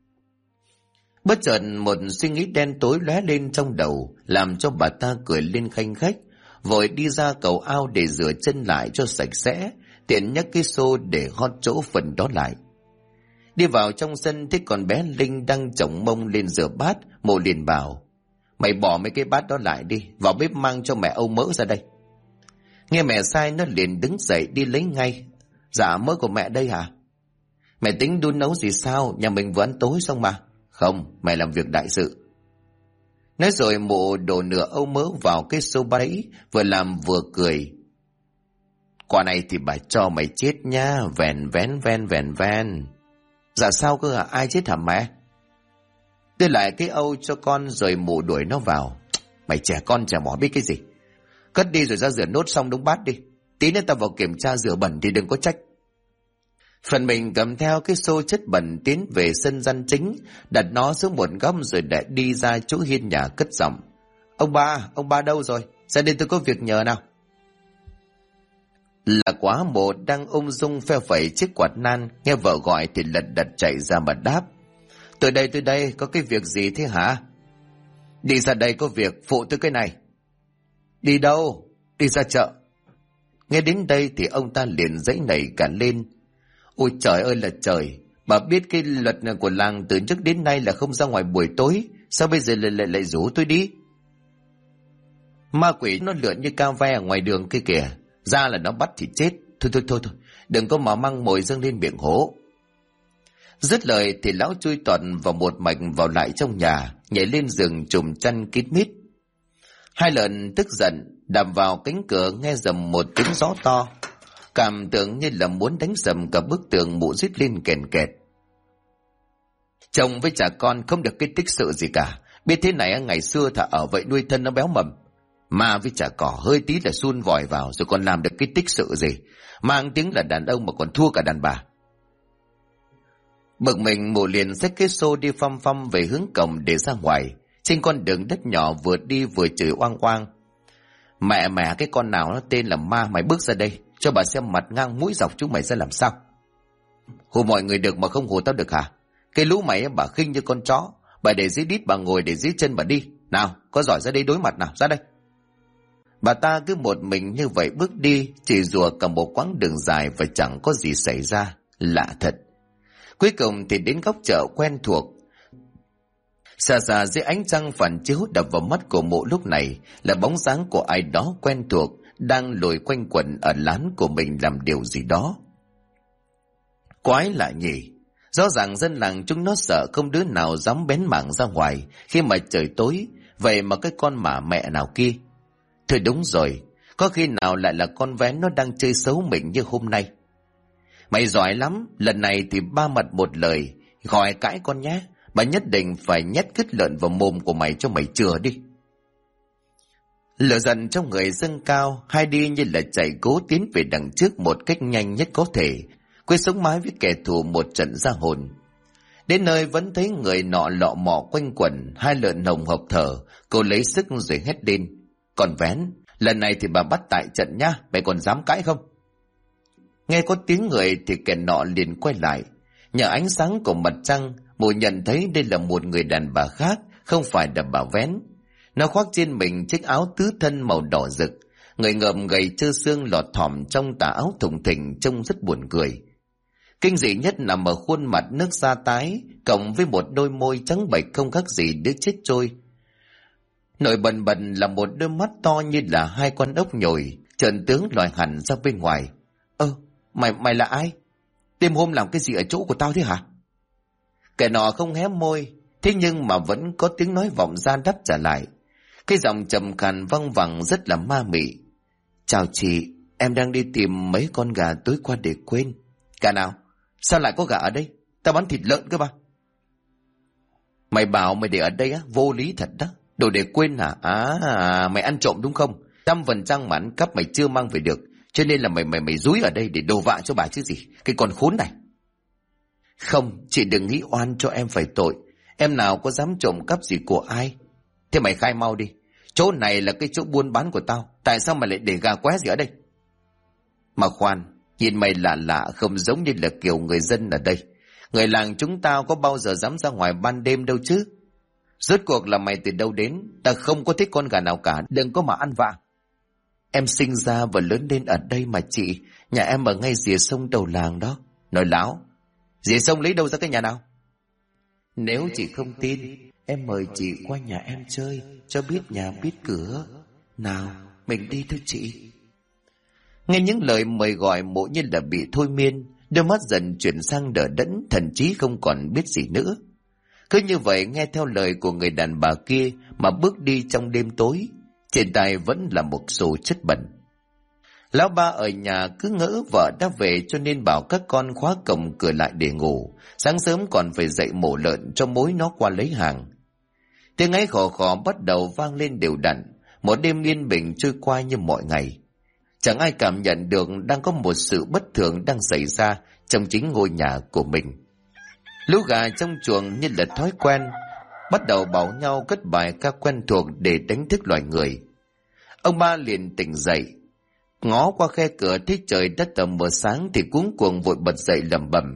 Bất chợt một suy nghĩ đen tối lóe lên trong đầu, làm cho bà ta cười lên khanh khách, vội đi ra cầu ao để rửa chân lại cho sạch sẽ, tiện nhấc cái xô để hót chỗ phần đó lại. Đi vào trong sân thấy con bé Linh đang chổng mông lên rửa bát, mụ liền bảo: Mày bỏ mấy cái bát đó lại đi, vào bếp mang cho mẹ Âu mỡ ra đây. Nghe mẹ sai nó liền đứng dậy đi lấy ngay. Dạ mỡ của mẹ đây hả? Mẹ tính đun nấu gì sao, nhà mình vừa ăn tối xong mà. Không, mẹ làm việc đại sự. Nói rồi mụ đổ nửa âu mỡ vào cái xô báy, vừa làm vừa cười. Quả này thì bà cho mày chết nha, vèn ven. Dạ sao cơ hả, ai chết hả mẹ? Đưa lại cái âu cho con rồi mụ đuổi nó vào. Mày trẻ con chả mỏ biết cái gì. Cất đi rồi ra rửa nốt xong đống bát đi. Tí nữa ta vào kiểm tra rửa bẩn thì đừng có trách. Phần mình cầm theo cái xô chất bẩn tiến về sân gian chính, đặt nó xuống một góc rồi để đi ra chỗ hiên nhà cất giọng: Ông ba đâu rồi? Ra đây tôi có việc nhờ nào. Là quá mộ đang ung dung phe phẩy chiếc quạt nan, nghe vợ gọi thì lật đật chạy ra mà đáp: Tôi đây, có cái việc gì thế hả? Đi ra đây có việc, phụ tôi cái này. Đi đâu? Đi ra chợ. Nghe đến đây thì ông ta liền giãy nảy cả lên. Ôi trời ơi là trời, bà biết cái luật của làng từ trước đến nay là không ra ngoài buổi tối, sao bây giờ lại rủ tôi đi? Ma quỷ nó lượn như cao ve ở ngoài đường kia kìa, ra là nó bắt thì chết. Thôi, đừng có mà măng mồi dâng lên miệng hố. Dứt lời thì lão chui toàn vào một mạch vào lại trong nhà, nhảy lên giường trùm chăn kín mít. Hai lần tức giận đạp vào cánh cửa, nghe rầm một tiếng gió to, cảm tưởng như là muốn đánh sầm cả bức tường, mụ rít lên kèn kẹt. Chồng với cha con không được cái tích sự gì cả, biết thế này ngày xưa thà ở vậy nuôi thân nó béo mầm, mà với chả cỏ hơi tí là sun vòi vào rồi còn làm được cái tích sự gì, mang tiếng là đàn ông mà còn thua cả đàn bà. Bực mình mụ liền xách cái xô đi phăm phăm về hướng cổng để ra ngoài. Trên con đường đất nhỏ vừa đi vừa chửi oang oang: Mẹ cái con nào nó tên là ma, mày bước ra đây cho bà xem mặt ngang mũi dọc chúng mày sẽ làm sao. Hù mọi người được mà không hù tao được hả? Cái lũ mày bà khinh như con chó. Bà để dưới đít bà ngồi, để dưới chân bà đi. Nào, có giỏi ra đây đối mặt nào, ra đây. Bà ta cứ một mình như vậy bước đi, chỉ rùa cả một quãng đường dài và chẳng có gì xảy ra. Lạ thật. Cuối cùng thì đến góc chợ quen thuộc. Xa xa dưới ánh trăng phản chiếu đập vào mắt của Mụ lúc này là bóng dáng của ai đó quen thuộc đang lùi quanh quẩn ở lán của mình làm điều gì đó. Quái lạ nhỉ. Rõ ràng dân làng chúng nó sợ không đứa nào dám bén mảng ra ngoài khi mà trời tối, vậy mà cái con mả mẹ nào kia. Thôi đúng rồi, có khi nào lại là con vén nó đang chơi xấu mình như hôm nay. Mày giỏi lắm, lần này thì ba mặt một lời, khỏi cãi con nhé. Bà nhất định phải nhét cứt lợn vào mồm của mày cho mày chừa đi. Lửa giận trong người dâng cao, hai đi như là chạy cố tiến về đằng trước một cách nhanh nhất có thể, quyết sống mái với kẻ thù một trận ra hồn. Đến nơi vẫn thấy người nọ lọ mọ quanh quẩn, hai lợn hồng hộc thở, cô lấy sức rồi hét lên. Còn vén, lần này thì bà bắt tại trận nhá, mày còn dám cãi không? Nghe có tiếng người thì kẻ nọ liền quay lại. Nhờ ánh sáng của mặt trăng, Mụ nhận thấy đây là một người đàn bà khác, không phải là bà Vén. Nó khoác trên mình chiếc áo tứ thân màu đỏ rực, người ngợm gầy trơ xương lọt thỏm trong tà áo thùng thình trông rất buồn cười. Kinh dị nhất nằm ở khuôn mặt nước da tái, cộng với một đôi môi trắng bệch không khác gì đứa chết trôi. Nổi bần bần là một đôi mắt to như là hai con ốc nhồi, trợn tướng lòi hẳn ra bên ngoài. Mày là ai? Đêm hôm làm cái gì ở chỗ của tao thế hả? Kẻ nọ không hé môi, thế nhưng mà vẫn có tiếng nói vọng ra đáp trả lại. Cái giọng trầm khàn văng vẳng rất là ma mị. Chào chị, em đang đi tìm mấy con gà tối qua để quên. Gà nào? Sao lại có gà ở đây? Tao bán thịt lợn cơ mà. Mày bảo mày để ở đây á, vô lý thật đó. Đồ để quên hả? Mày ăn trộm đúng không? 100% mà ăn cắp mày chưa mang về được, cho nên là mày dúi ở đây để đồ vạ cho bà chứ gì. Cái con khốn này. Không, chị đừng nghĩ oan cho em phải tội. Em nào có dám trộm cắp gì của ai. Thế mày khai mau đi. Chỗ này là cái chỗ buôn bán của tao. Tại sao mày lại để gà qué gì ở đây? Mà khoan, nhìn mày lạ lạ, không giống như là kiểu người dân ở đây. Người làng chúng tao có bao giờ dám ra ngoài ban đêm đâu chứ. Rốt cuộc là mày từ đâu đến? Ta không có thích con gà nào cả, đừng có mà ăn vạ. Em sinh ra và lớn lên ở đây mà chị. Nhà em ở ngay rìa sông đầu làng đó. Nói láo. Rìa sông lấy đâu ra cái nhà nào? Nếu chị không tin, em mời chị qua nhà em chơi, cho biết nhà biết cửa. Nào, mình đi thôi chị. Nghe những lời mời gọi, Mộ như là bị thôi miên, đôi mắt dần chuyển sang đờ đẫn, thậm chí không còn biết gì nữa. Cứ như vậy nghe theo lời của người đàn bà kia mà bước đi trong đêm tối, trên tay vẫn là một xô chất bẩn. Lão ba ở nhà cứ ngỡ vợ đã về cho nên bảo các con khóa cổng cửa lại để ngủ, sáng sớm còn phải dậy mổ lợn cho mối nó qua lấy hàng. Tiếng ấy khò khò bắt đầu vang lên đều đặn, một đêm yên bình trôi qua như mọi ngày. Chẳng ai cảm nhận được đang có một sự bất thường đang xảy ra trong chính ngôi nhà của mình. Lũ gà trong chuồng như là thói quen, bắt đầu bảo nhau cất bài ca quen thuộc để đánh thức loài người. Ông ba liền tỉnh dậy, ngó qua khe cửa thấy trời đất tầm mờ sáng thì cuống cuồng vội bật dậy lẩm bẩm.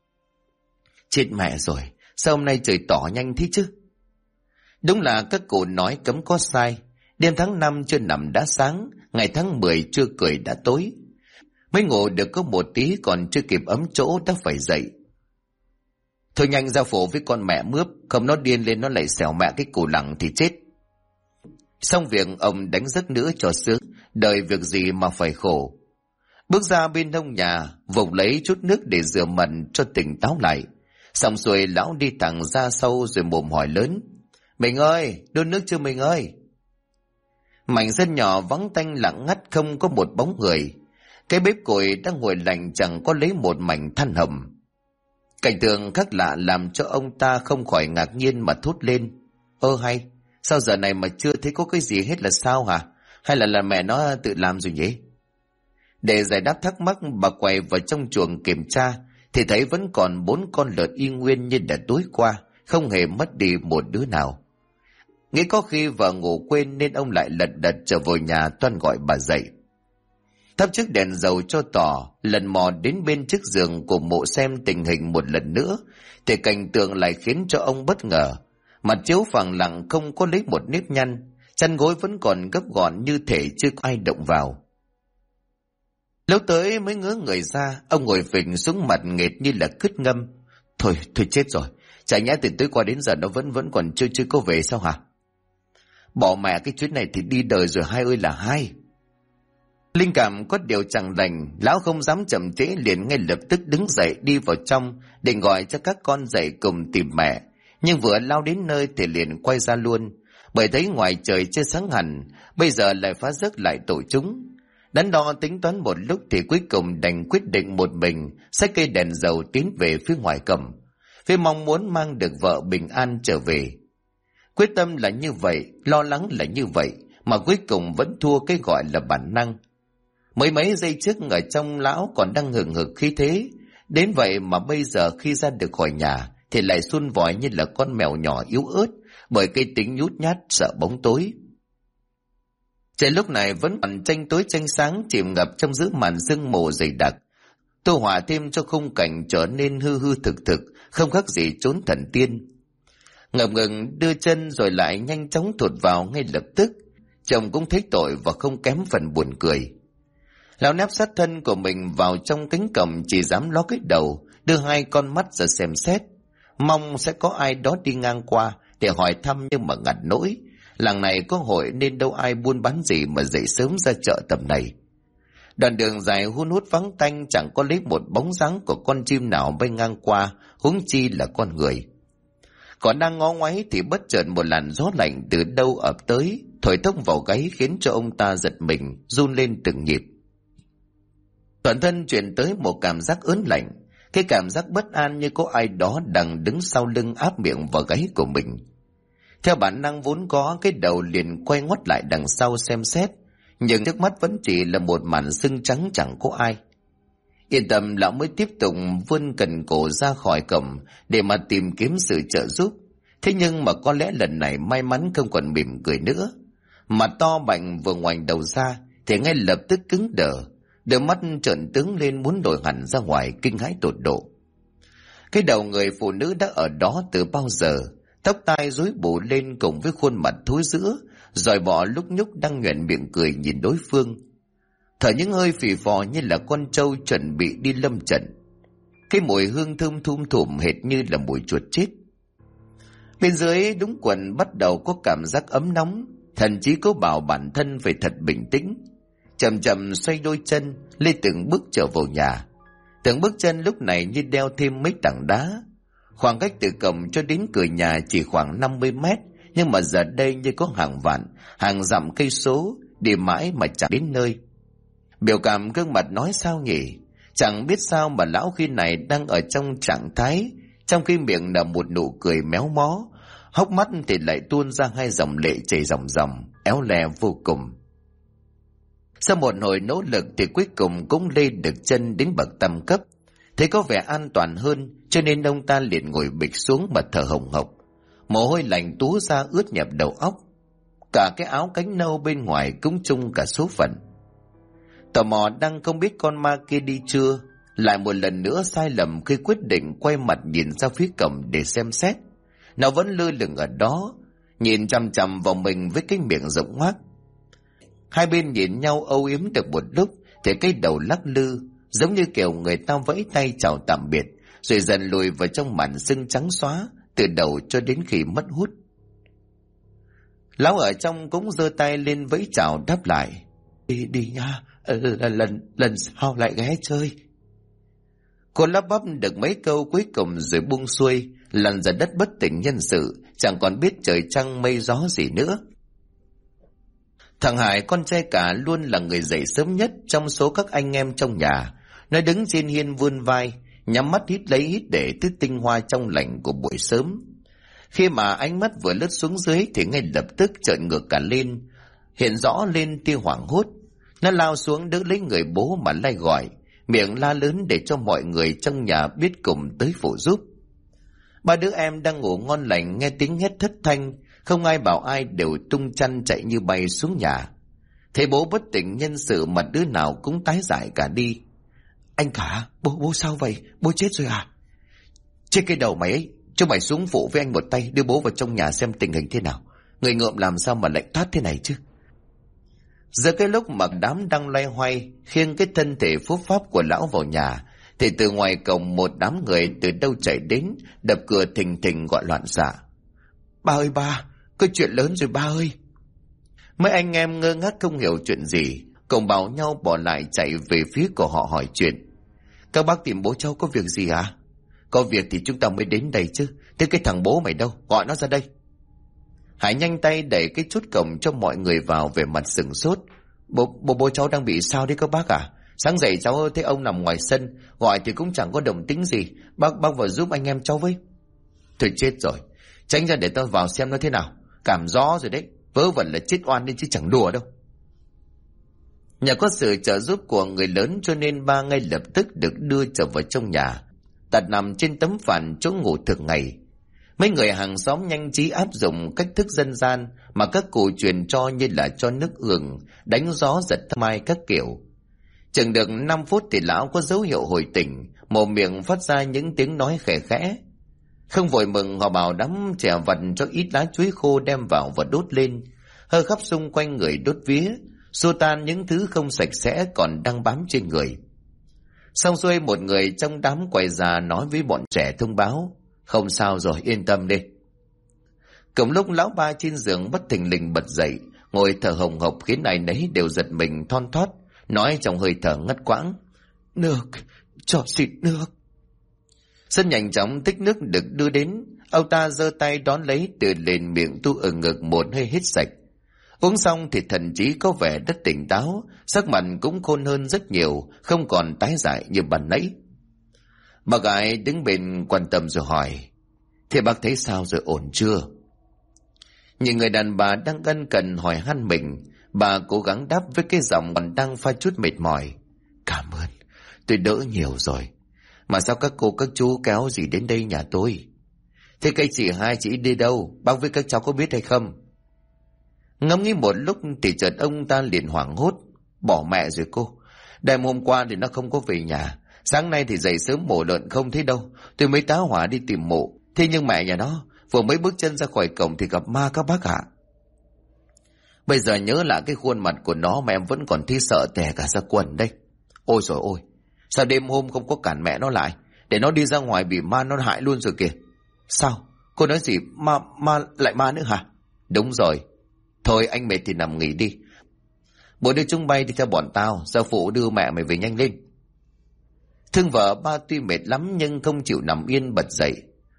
Chết mẹ rồi, sao hôm nay trời tỏ nhanh thế chứ? Đúng là các cụ nói cấm có sai. Đêm tháng 5 chưa nằm đã sáng, ngày tháng 10 chưa cười đã tối. Mới ngủ được có một tí còn chưa kịp ấm chỗ đã phải dậy. Thôi nhanh ra phố với con mẹ mướp, không nó điên lên nó lại xẻo mẹ cái củ lẳng thì chết. Xong việc ông đánh giấc nữa cho sướng, đời việc gì mà phải khổ. Bước ra bên hông nhà, vụng lấy chút nước để rửa mặt cho tỉnh táo lại. Xong xuôi lão đi thẳng ra sau rồi mồm hỏi lớn. Mình ơi, đun nước chưa mình ơi? Mảnh sân nhỏ vắng tanh lặng ngắt, không có một bóng người. Cái bếp củi đang ngồi lạnh chẳng có lấy một mảnh than hầm. Cảnh tượng khác lạ làm cho ông ta không khỏi ngạc nhiên mà thốt lên. Hay, sao giờ này mà chưa thấy có cái gì hết là sao hả? Hay là mẹ nó tự làm rồi nhỉ? Để giải đáp thắc mắc, bà quay vào trong chuồng kiểm tra thì thấy vẫn còn 4 con lợn y nguyên như đã tối qua, không hề mất đi một đứa nào. Nghĩ có khi vợ ngủ quên nên ông lại lật đật trở vào nhà toan gọi bà dậy. thắp chiếc đèn dầu cho tỏ, lần mò đến bên chiếc giường của mộ xem tình hình một lần nữa, thì cảnh tượng lại khiến cho ông bất ngờ. Mặt chiếu phẳng lặng không có lấy một nếp nhăn, chăn gối vẫn còn gấp gọn như thể chưa có ai động vào. Lâu tới mới ngớ người ra, ông ngồi phình xuống mặt nghệt như là cứt ngâm. Thôi chết rồi, chả nhẽ từ tối qua đến giờ nó vẫn còn chưa có về sao hả? Bỏ mẹ cái chuyến này thì đi đời rồi hai ơi là hai. Linh cảm có điều chẳng lành, lão không dám chậm trễ, liền ngay lập tức đứng dậy đi vào trong, định gọi cho các con dậy cùng tìm mẹ. Nhưng vừa lao đến nơi thì liền quay ra luôn, bởi thấy ngoài trời chưa sáng hẳn, bây giờ lại phá giấc lại tổ chúng. Đắn đo tính toán một lúc thì cuối cùng đành quyết định một mình xách cây đèn dầu tiến về phía ngoài cổng, với mong muốn mang được vợ bình an trở về. Quyết tâm là như vậy, lo lắng là như vậy, mà cuối cùng vẫn thua cái gọi là bản năng. Mấy giây trước ở trong lão còn đang hừng hực khí thế, đến vậy mà bây giờ khi ra được khỏi nhà thì lại sun vòi như là con mèo nhỏ yếu ớt bởi cái tính nhút nhát sợ bóng tối. Trời lúc này vẫn còn tranh tối tranh sáng, chìm ngập trong giữa màn sương mù dày đặc, tô hỏa thêm cho khung cảnh trở nên hư hư thực, không khác gì trốn thần tiên. Ngập ngừng đưa chân rồi lại nhanh chóng thụt vào ngay lập tức. Chồng cũng thấy tội và không kém phần buồn cười. Lão nép sát thân của mình vào trong cánh cổng, chỉ dám ló cái đầu, đưa hai con mắt ra xem xét, mong sẽ có ai đó đi ngang qua để hỏi thăm, nhưng mà ngặt nỗi làng này có hội nên đâu ai buôn bán gì mà dậy sớm ra chợ tầm này. Đoạn đường dài hun hút vắng tanh, chẳng có lấy một bóng dáng của con chim nào bay ngang qua, huống chi là con người. Còn đang ngó ngoáy thì bất chợt một làn gió lạnh từ đâu ập tới, thổi thốc vào gáy khiến cho ông ta giật mình, run lên từng nhịp. Toàn thân truyền tới một cảm giác ớn lạnh, cái cảm giác bất an như có ai đó đang đứng sau lưng áp miệng vào gáy của mình. Theo bản năng vốn có, cái đầu liền quay ngoắt lại đằng sau xem xét, nhưng trước mắt vẫn chỉ là một màn sưng trắng chẳng có ai. Yên tâm, lão mới tiếp tục vươn cần cổ ra khỏi cổng để mà tìm kiếm sự trợ giúp. Thế nhưng mà có lẽ lần này may mắn không còn mỉm cười nữa. Mặt to bành vừa ngoảnh đầu ra thì ngay lập tức cứng đờ, đôi mắt trợn tướng lên muốn nổi hẳn ra ngoài, kinh hãi tột độ. Cái đầu người phụ nữ đã ở đó từ bao giờ, tóc tai rối bù lên cùng với khuôn mặt thối rữa, rồi bọ lúc nhúc đang nhoẻn miệng cười nhìn đối phương, thở những hơi phì phò như là con trâu chuẩn bị đi lâm trận. Cái mùi hương thơm thum thủm hệt như là mùi chuột chết. Bên dưới đúng quần bắt đầu có cảm giác ấm nóng, thậm chí cố bảo bản thân phải thật bình tĩnh, chậm chậm xoay đôi chân lên từng bước trở vào nhà. Từng bước chân lúc này như đeo thêm mấy tảng đá. Khoảng cách từ cổng cho đến cửa nhà chỉ khoảng 50 mét, nhưng mà giờ đây như có hàng vạn, hàng dặm cây số, đi mãi mà chẳng đến nơi. Biểu cảm gương mặt nói sao nhỉ? Chẳng biết sao mà lão khi này đang ở trong trạng thái, trong khi miệng là một nụ cười méo mó, hốc mắt thì lại tuôn ra hai dòng lệ chảy ròng ròng, éo le vô cùng. Sau một hồi nỗ lực thì cuối cùng cũng lê được chân đến bậc tam cấp. Thấy có vẻ an toàn hơn, cho nên ông ta liền ngồi bịch xuống mà thở hồng hộc. Mồ hôi lạnh túa ra ướt nhẹp đầu óc. Cả cái áo cánh nâu bên ngoài cũng chung cả số phận. Tò mò đang không biết con ma kia đi chưa, lại một lần nữa sai lầm khi quyết định quay mặt nhìn ra phía cổng để xem xét. Nó vẫn lơ lửng ở đó, nhìn chằm chằm vào mình với cái miệng rộng ngoác. Hai bên nhìn nhau âu yếm được một lúc thì cái đầu lắc lư, giống như kiểu người ta vẫy tay chào tạm biệt, rồi dần lùi vào trong màn sương trắng xóa, từ đầu cho đến khi mất hút. Lão ở trong cũng giơ tay lên vẫy chào đáp lại. Đi nha, lần sau lại ghé chơi. Cô lắp bắp được mấy câu cuối cùng rồi buông xuôi, lăn ra đất bất tỉnh nhân sự, chẳng còn biết trời trăng mây gió gì nữa. Thằng Hải, con trai cả, luôn là người dậy sớm nhất trong số các anh em trong nhà. Nó đứng trên hiên vươn vai, nhắm mắt hít lấy hít để thứ tinh hoa trong lành của buổi sớm. Khi mà ánh mắt vừa lướt xuống dưới thì ngay lập tức trợn ngược cả lên, hiện rõ lên tia hoảng hốt. Nó lao xuống đỡ lấy người bố mà lai gọi, miệng la lớn để cho mọi người trong nhà biết cùng tới phụ giúp. Ba đứa em đang ngủ ngon lành nghe tiếng hét thất thanh, không ai bảo ai đều tung chăn chạy như bay xuống nhà. Thấy bố bất tỉnh nhân sự, mặt đứa nào cũng tái dại cả đi. Anh cả, bố sao vậy? Bố chết rồi à? Chết cái đầu mày ấy, cho mày xuống phụ với anh một tay, đưa bố vào trong nhà xem tình hình thế nào. Người ngợm làm sao mà lạnh toát thế này chứ? Giờ cái lúc mà đám đang loay hoay khiêng cái thân thể phúc pháp của lão vào nhà, thì từ ngoài cổng một đám người từ đâu chạy đến, đập cửa thình thình gọi loạn xạ. Ba ơi ba, có chuyện lớn rồi ba ơi. Mấy anh em ngơ ngác không hiểu chuyện gì, cùng bảo nhau bỏ lại chạy về phía của họ hỏi chuyện. Các bác tìm bố cháu có việc gì à? Có việc thì chúng ta mới đến đây chứ. Thế cái thằng bố mày đâu? Gọi nó ra đây. Hải nhanh tay đẩy cái chốt cổng cho mọi người vào, về mặt sửng sốt. Bố cháu đang bị sao đấy các bác à? Sáng dậy cháu thấy ông nằm ngoài sân, gọi thì cũng chẳng có động tĩnh gì. Bác vào giúp anh em cháu với. Thôi chết rồi, tránh ra để tao vào xem nó thế nào. Cảm gió rồi đấy, vớ vẩn là chết oan nên chứ chẳng đùa đâu. Nhờ có sự trợ giúp của người lớn cho nên ba ngay lập tức được đưa trở vào trong nhà, đặt nằm trên tấm phản chỗ ngủ thường ngày. Mấy người hàng xóm nhanh trí áp dụng cách thức dân gian mà các cụ truyền cho, như là cho nước ương, đánh gió giật mai các kiểu. Chừng được 5 phút thì lão có dấu hiệu hồi tỉnh, mồm miệng phát ra những tiếng nói khẽ khẽ. Không vội mừng, họ bảo đám trẻ vặt cho ít lá chuối khô đem vào và đốt lên, hơ khắp xung quanh người đốt vía, xua tan những thứ không sạch sẽ còn đang bám trên người. Xong xuôi, một người trong đám quay ra nói với bọn trẻ thông báo: Không sao rồi, yên tâm đi. Cùng lúc lão ba trên giường bất thình lình bật dậy, ngồi thở hồng hộc khiến ai nấy đều giật mình thon thót, nói trong hơi thở ngắt quãng: Nước, cho xịt nước. Rất nhanh chóng tích nước được đưa đến, ông ta giơ tay đón lấy, từ lên miệng tu ở ngực một hơi hít sạch. Uống xong thì thần trí có vẻ rất tỉnh táo, sắc mặt cũng khôn hơn rất nhiều, không còn tái dại như ban nãy. Bà gái đứng bên quan tâm rồi hỏi: Thế bác thấy sao rồi, ổn chưa? Những người đàn bà đang ân cần hỏi han mình, bà cố gắng đáp với cái giọng còn đang pha chút mệt mỏi: Cảm ơn, tôi đỡ nhiều rồi. Mà sao các cô các chú kéo gì đến đây nhà tôi? Thế cái chị hai chị đi đâu? Bác với các cháu có biết hay không? Ngẫm nghĩ một lúc thì chợt ông ta liền hoảng hốt: Bỏ mẹ rồi cô. Đêm hôm qua thì nó không có về nhà, sáng nay thì dậy sớm mổ lợn không thấy đâu, tôi mới tá hỏa đi tìm mộ. Thế nhưng mẹ nhà nó vừa mới bước chân ra khỏi cổng thì gặp ma các bác ạ. Bây giờ nhớ lại cái khuôn mặt của nó mà em vẫn còn thấy sợ tè cả ra quần đây. Ôi rồi ôi, sao đêm hôm không có cản mẹ nó lại, để nó đi ra ngoài bị ma nó hại luôn rồi kìa. Sao? Cô nói gì? Ma lại ma nữa hả? Đúng rồi. Thôi anh mệt thì nằm nghỉ đi. Bố đưa chúng bay đi theo bọn tao, sao phụ đưa mẹ mày về nhanh lên. Thương vợ ba tuy mệt lắm nhưng không chịu nằm yên, bật dậy: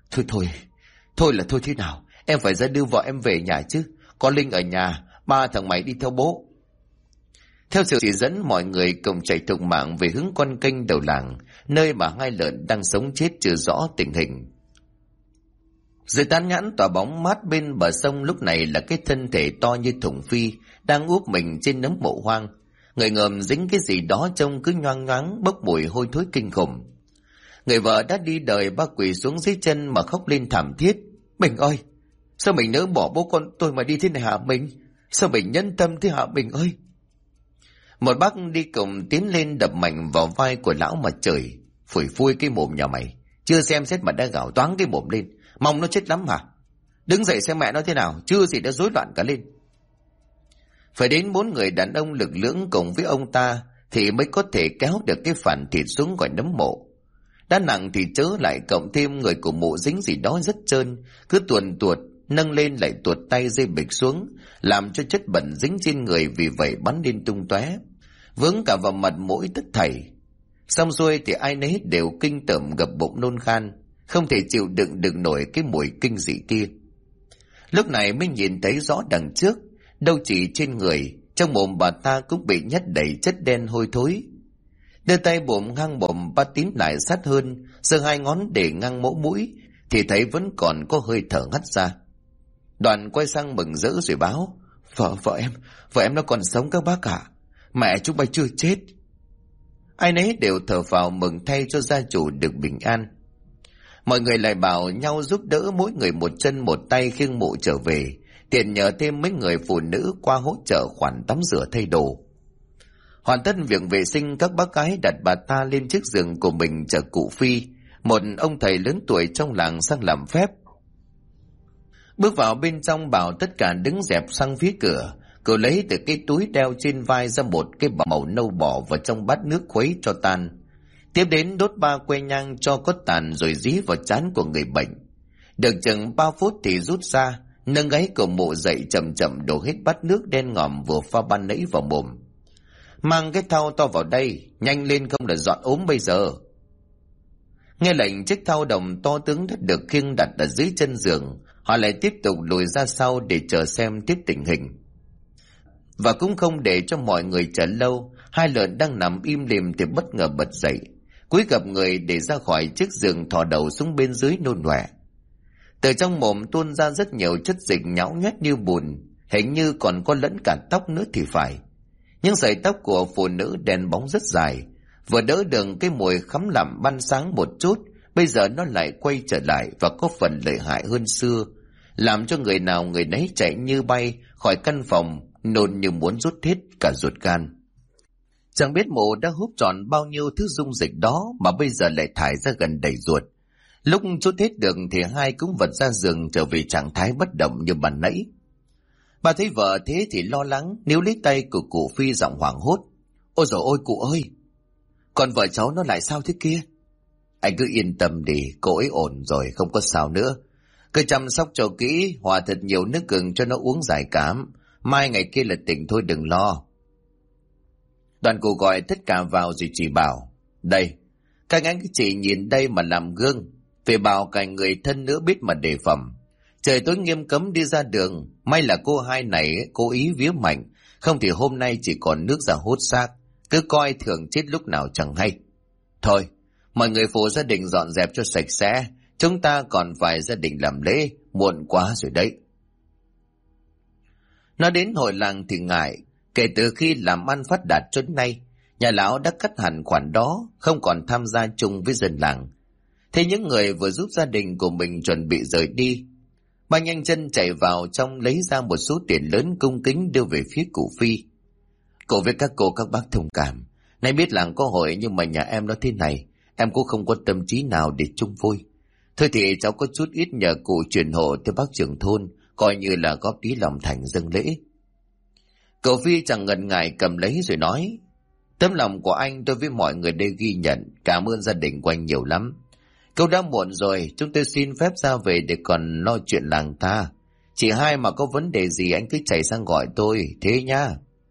Thôi là thôi thế nào, em phải ra đưa vợ em về nhà chứ. Có Linh ở nhà, ba thằng mày đi theo bố. Theo sự chỉ dẫn, mọi người cùng chạy thục mạng về hướng con kênh đầu làng, nơi mà hai lợn đang sống chết chưa rõ tình hình. Dưới tán nhãn tỏa bóng mát bên bờ sông, lúc này là cái thân thể to như thùng phi đang úp mình trên nấm mộ hoang. Người ngợm dính cái gì đó trông cứ nhoang nhoáng, bốc mùi hôi thối kinh khủng. Người vợ đã đi đời, ba quỳ xuống dưới chân mà khóc lên thảm thiết: Mình ơi, sao mình nỡ bỏ bố con tôi mà đi thế này hả mình? Sao mình nhân tâm thế hả mình ơi? Một bác đi cùng tiến lên đập mạnh vào vai của lão mà chửi: Phủi phui cái mồm nhà mày, chưa xem xét mà đã gào toáng cái mồm lên, mong nó chết lắm hả? Đứng dậy xem mẹ nó thế nào, chưa gì đã rối loạn cả lên. Phải đến 4 người đàn ông lực lưỡng cùng với ông ta thì mới có thể kéo được cái phản thịt xuống khỏi nấm mộ. Đã nặng thì chớ lại, cộng thêm người của mộ dính gì đó rất trơn, cứ tuồn tuột, nâng lên lại tuột tay rơi bịch xuống, làm cho chất bẩn dính trên người vì vậy bắn lên tung tóe, vướng cả vào mặt mũi tất thảy. Xong xuôi thì ai nấy đều kinh tởm gập bụng nôn khan, không thể chịu đựng được nổi cái mùi kinh dị kia. Lúc này mới nhìn thấy rõ đằng trước, đâu chỉ trên người, trong mồm bà ta cũng bị nhét đầy chất đen hôi thối. Đưa tay bụm ngang mồm, ba Tín lại sát hơn, giơ 2 ngón để ngang mỗ mũi, thì thấy vẫn còn có hơi thở ngắt ra. Đoàn quay sang mừng rỡ rồi báo: Vợ em nó còn sống các bác ạ. Mẹ chúng bay chưa chết. Ai nấy đều thở phào mừng thay cho gia chủ được bình an. Mọi người lại bảo nhau giúp đỡ, mỗi người một chân một tay khiêng mộ trở về, tiện nhờ thêm mấy người phụ nữ qua hỗ trợ khoản tắm rửa thay đồ. Hoàn tất việc vệ sinh, các bác gái đặt bà ta lên chiếc giường của mình chờ cụ Phi, một ông thầy lớn tuổi trong làng, sang làm phép. Bước vào bên trong, bảo tất cả đứng dẹp sang phía cửa. Cậu lấy từ cái túi đeo trên vai ra một cái màu nâu bỏ vào trong bát nước khuấy cho tan. Tiếp đến đốt 3 que nhang cho có tàn rồi dí vào trán của người bệnh. Được chừng 3 phút thì rút ra, nâng gáy của mụ dậy, chậm chậm đổ hết bát nước đen ngòm vừa pha ban nãy vào mồm. Mang cái thau to vào đây, nhanh lên không là dọn ốm bây giờ. Nghe lệnh, chiếc thau đồng to tướng đã được khiêng đặt ở dưới chân giường. Họ lại tiếp tục lùi ra sau để chờ xem tiếp tình hình. Và cũng không để cho mọi người chờ lâu, hai lợn đang nằm im lìm thì bất ngờ bật dậy, cúi gập người để ra khỏi chiếc giường, thò đầu xuống bên dưới nôn ọe. Từ trong mồm tuôn ra rất nhiều chất dịch nhão nhét như bùn, hình như còn có lẫn cả tóc nữa thì phải. Những sợi tóc của phụ nữ đen bóng rất dài, vừa đỡ được cái mùi khắm lặm ban sáng một chút, bây giờ nó lại quay trở lại và có phần lợi hại hơn xưa, làm cho người nào người nấy chạy như bay khỏi căn phòng, nôn như muốn rút hết cả ruột gan. Chẳng biết mụ đã hút trọn bao nhiêu thứ dung dịch đó mà bây giờ lại thải ra gần đầy ruột. Lúc chút hết được thì hai cũng vật ra giường, trở về trạng thái bất động như ban nãy. Bà thấy vợ thế thì lo lắng, níu lấy tay của cụ Phi, giọng hoảng hốt: "Ôi dồi ôi cụ ơi, còn vợ cháu nó lại sao thế kia?" "Anh cứ yên tâm đi, cô ấy ổn rồi, không có sao nữa. Cứ chăm sóc cho kỹ, hòa thật nhiều nước gừng cho nó uống giải cảm. Mai ngày kia là tỉnh thôi, đừng lo." Đoàn cụ gọi tất cả vào rồi chỉ bảo: "Đây, các anh chị nhìn đây mà làm gương, phải bảo cả người thân nữa biết mà đề phòng. Trời tối nghiêm cấm đi ra đường, may là cô hai này cố ý vía mạnh, không thì hôm nay chỉ còn nước ra hốt xác, cứ coi thường chết lúc nào chẳng hay. Thôi, mọi người phụ gia đình dọn dẹp cho sạch sẽ, chúng ta còn phải gia đình làm lễ, muộn quá rồi đấy." Nói đến hội làng thì ngại, kể từ khi làm ăn phát đạt cho đến nay, nhà lão đã cắt hẳn khoản đó, không còn tham gia chung với dân làng. Thế những người vừa giúp gia đình của mình chuẩn bị rời đi, bà nhanh chân chạy vào trong lấy ra một số tiền lớn, cung kính đưa về phía cụ Phi. "Cậu với các cô các bác thông cảm, nay biết làng có hội nhưng mà nhà em nó thế này, em cũng không có tâm trí nào để chung vui. Thôi thì cháu có chút ít nhờ cụ truyền hộ tới bác trưởng thôn, coi như là góp tí lòng thành dâng lễ." Cậu Phi chẳng ngần ngại cầm lấy rồi nói: "Tấm lòng của anh đối với mọi người đây ghi nhận, cảm ơn gia đình của anh nhiều lắm. Câu đã muộn rồi, chúng tôi xin phép ra về để còn lo chuyện làng ta. Chị hai mà có vấn đề gì anh cứ chạy sang gọi tôi, thế nhá."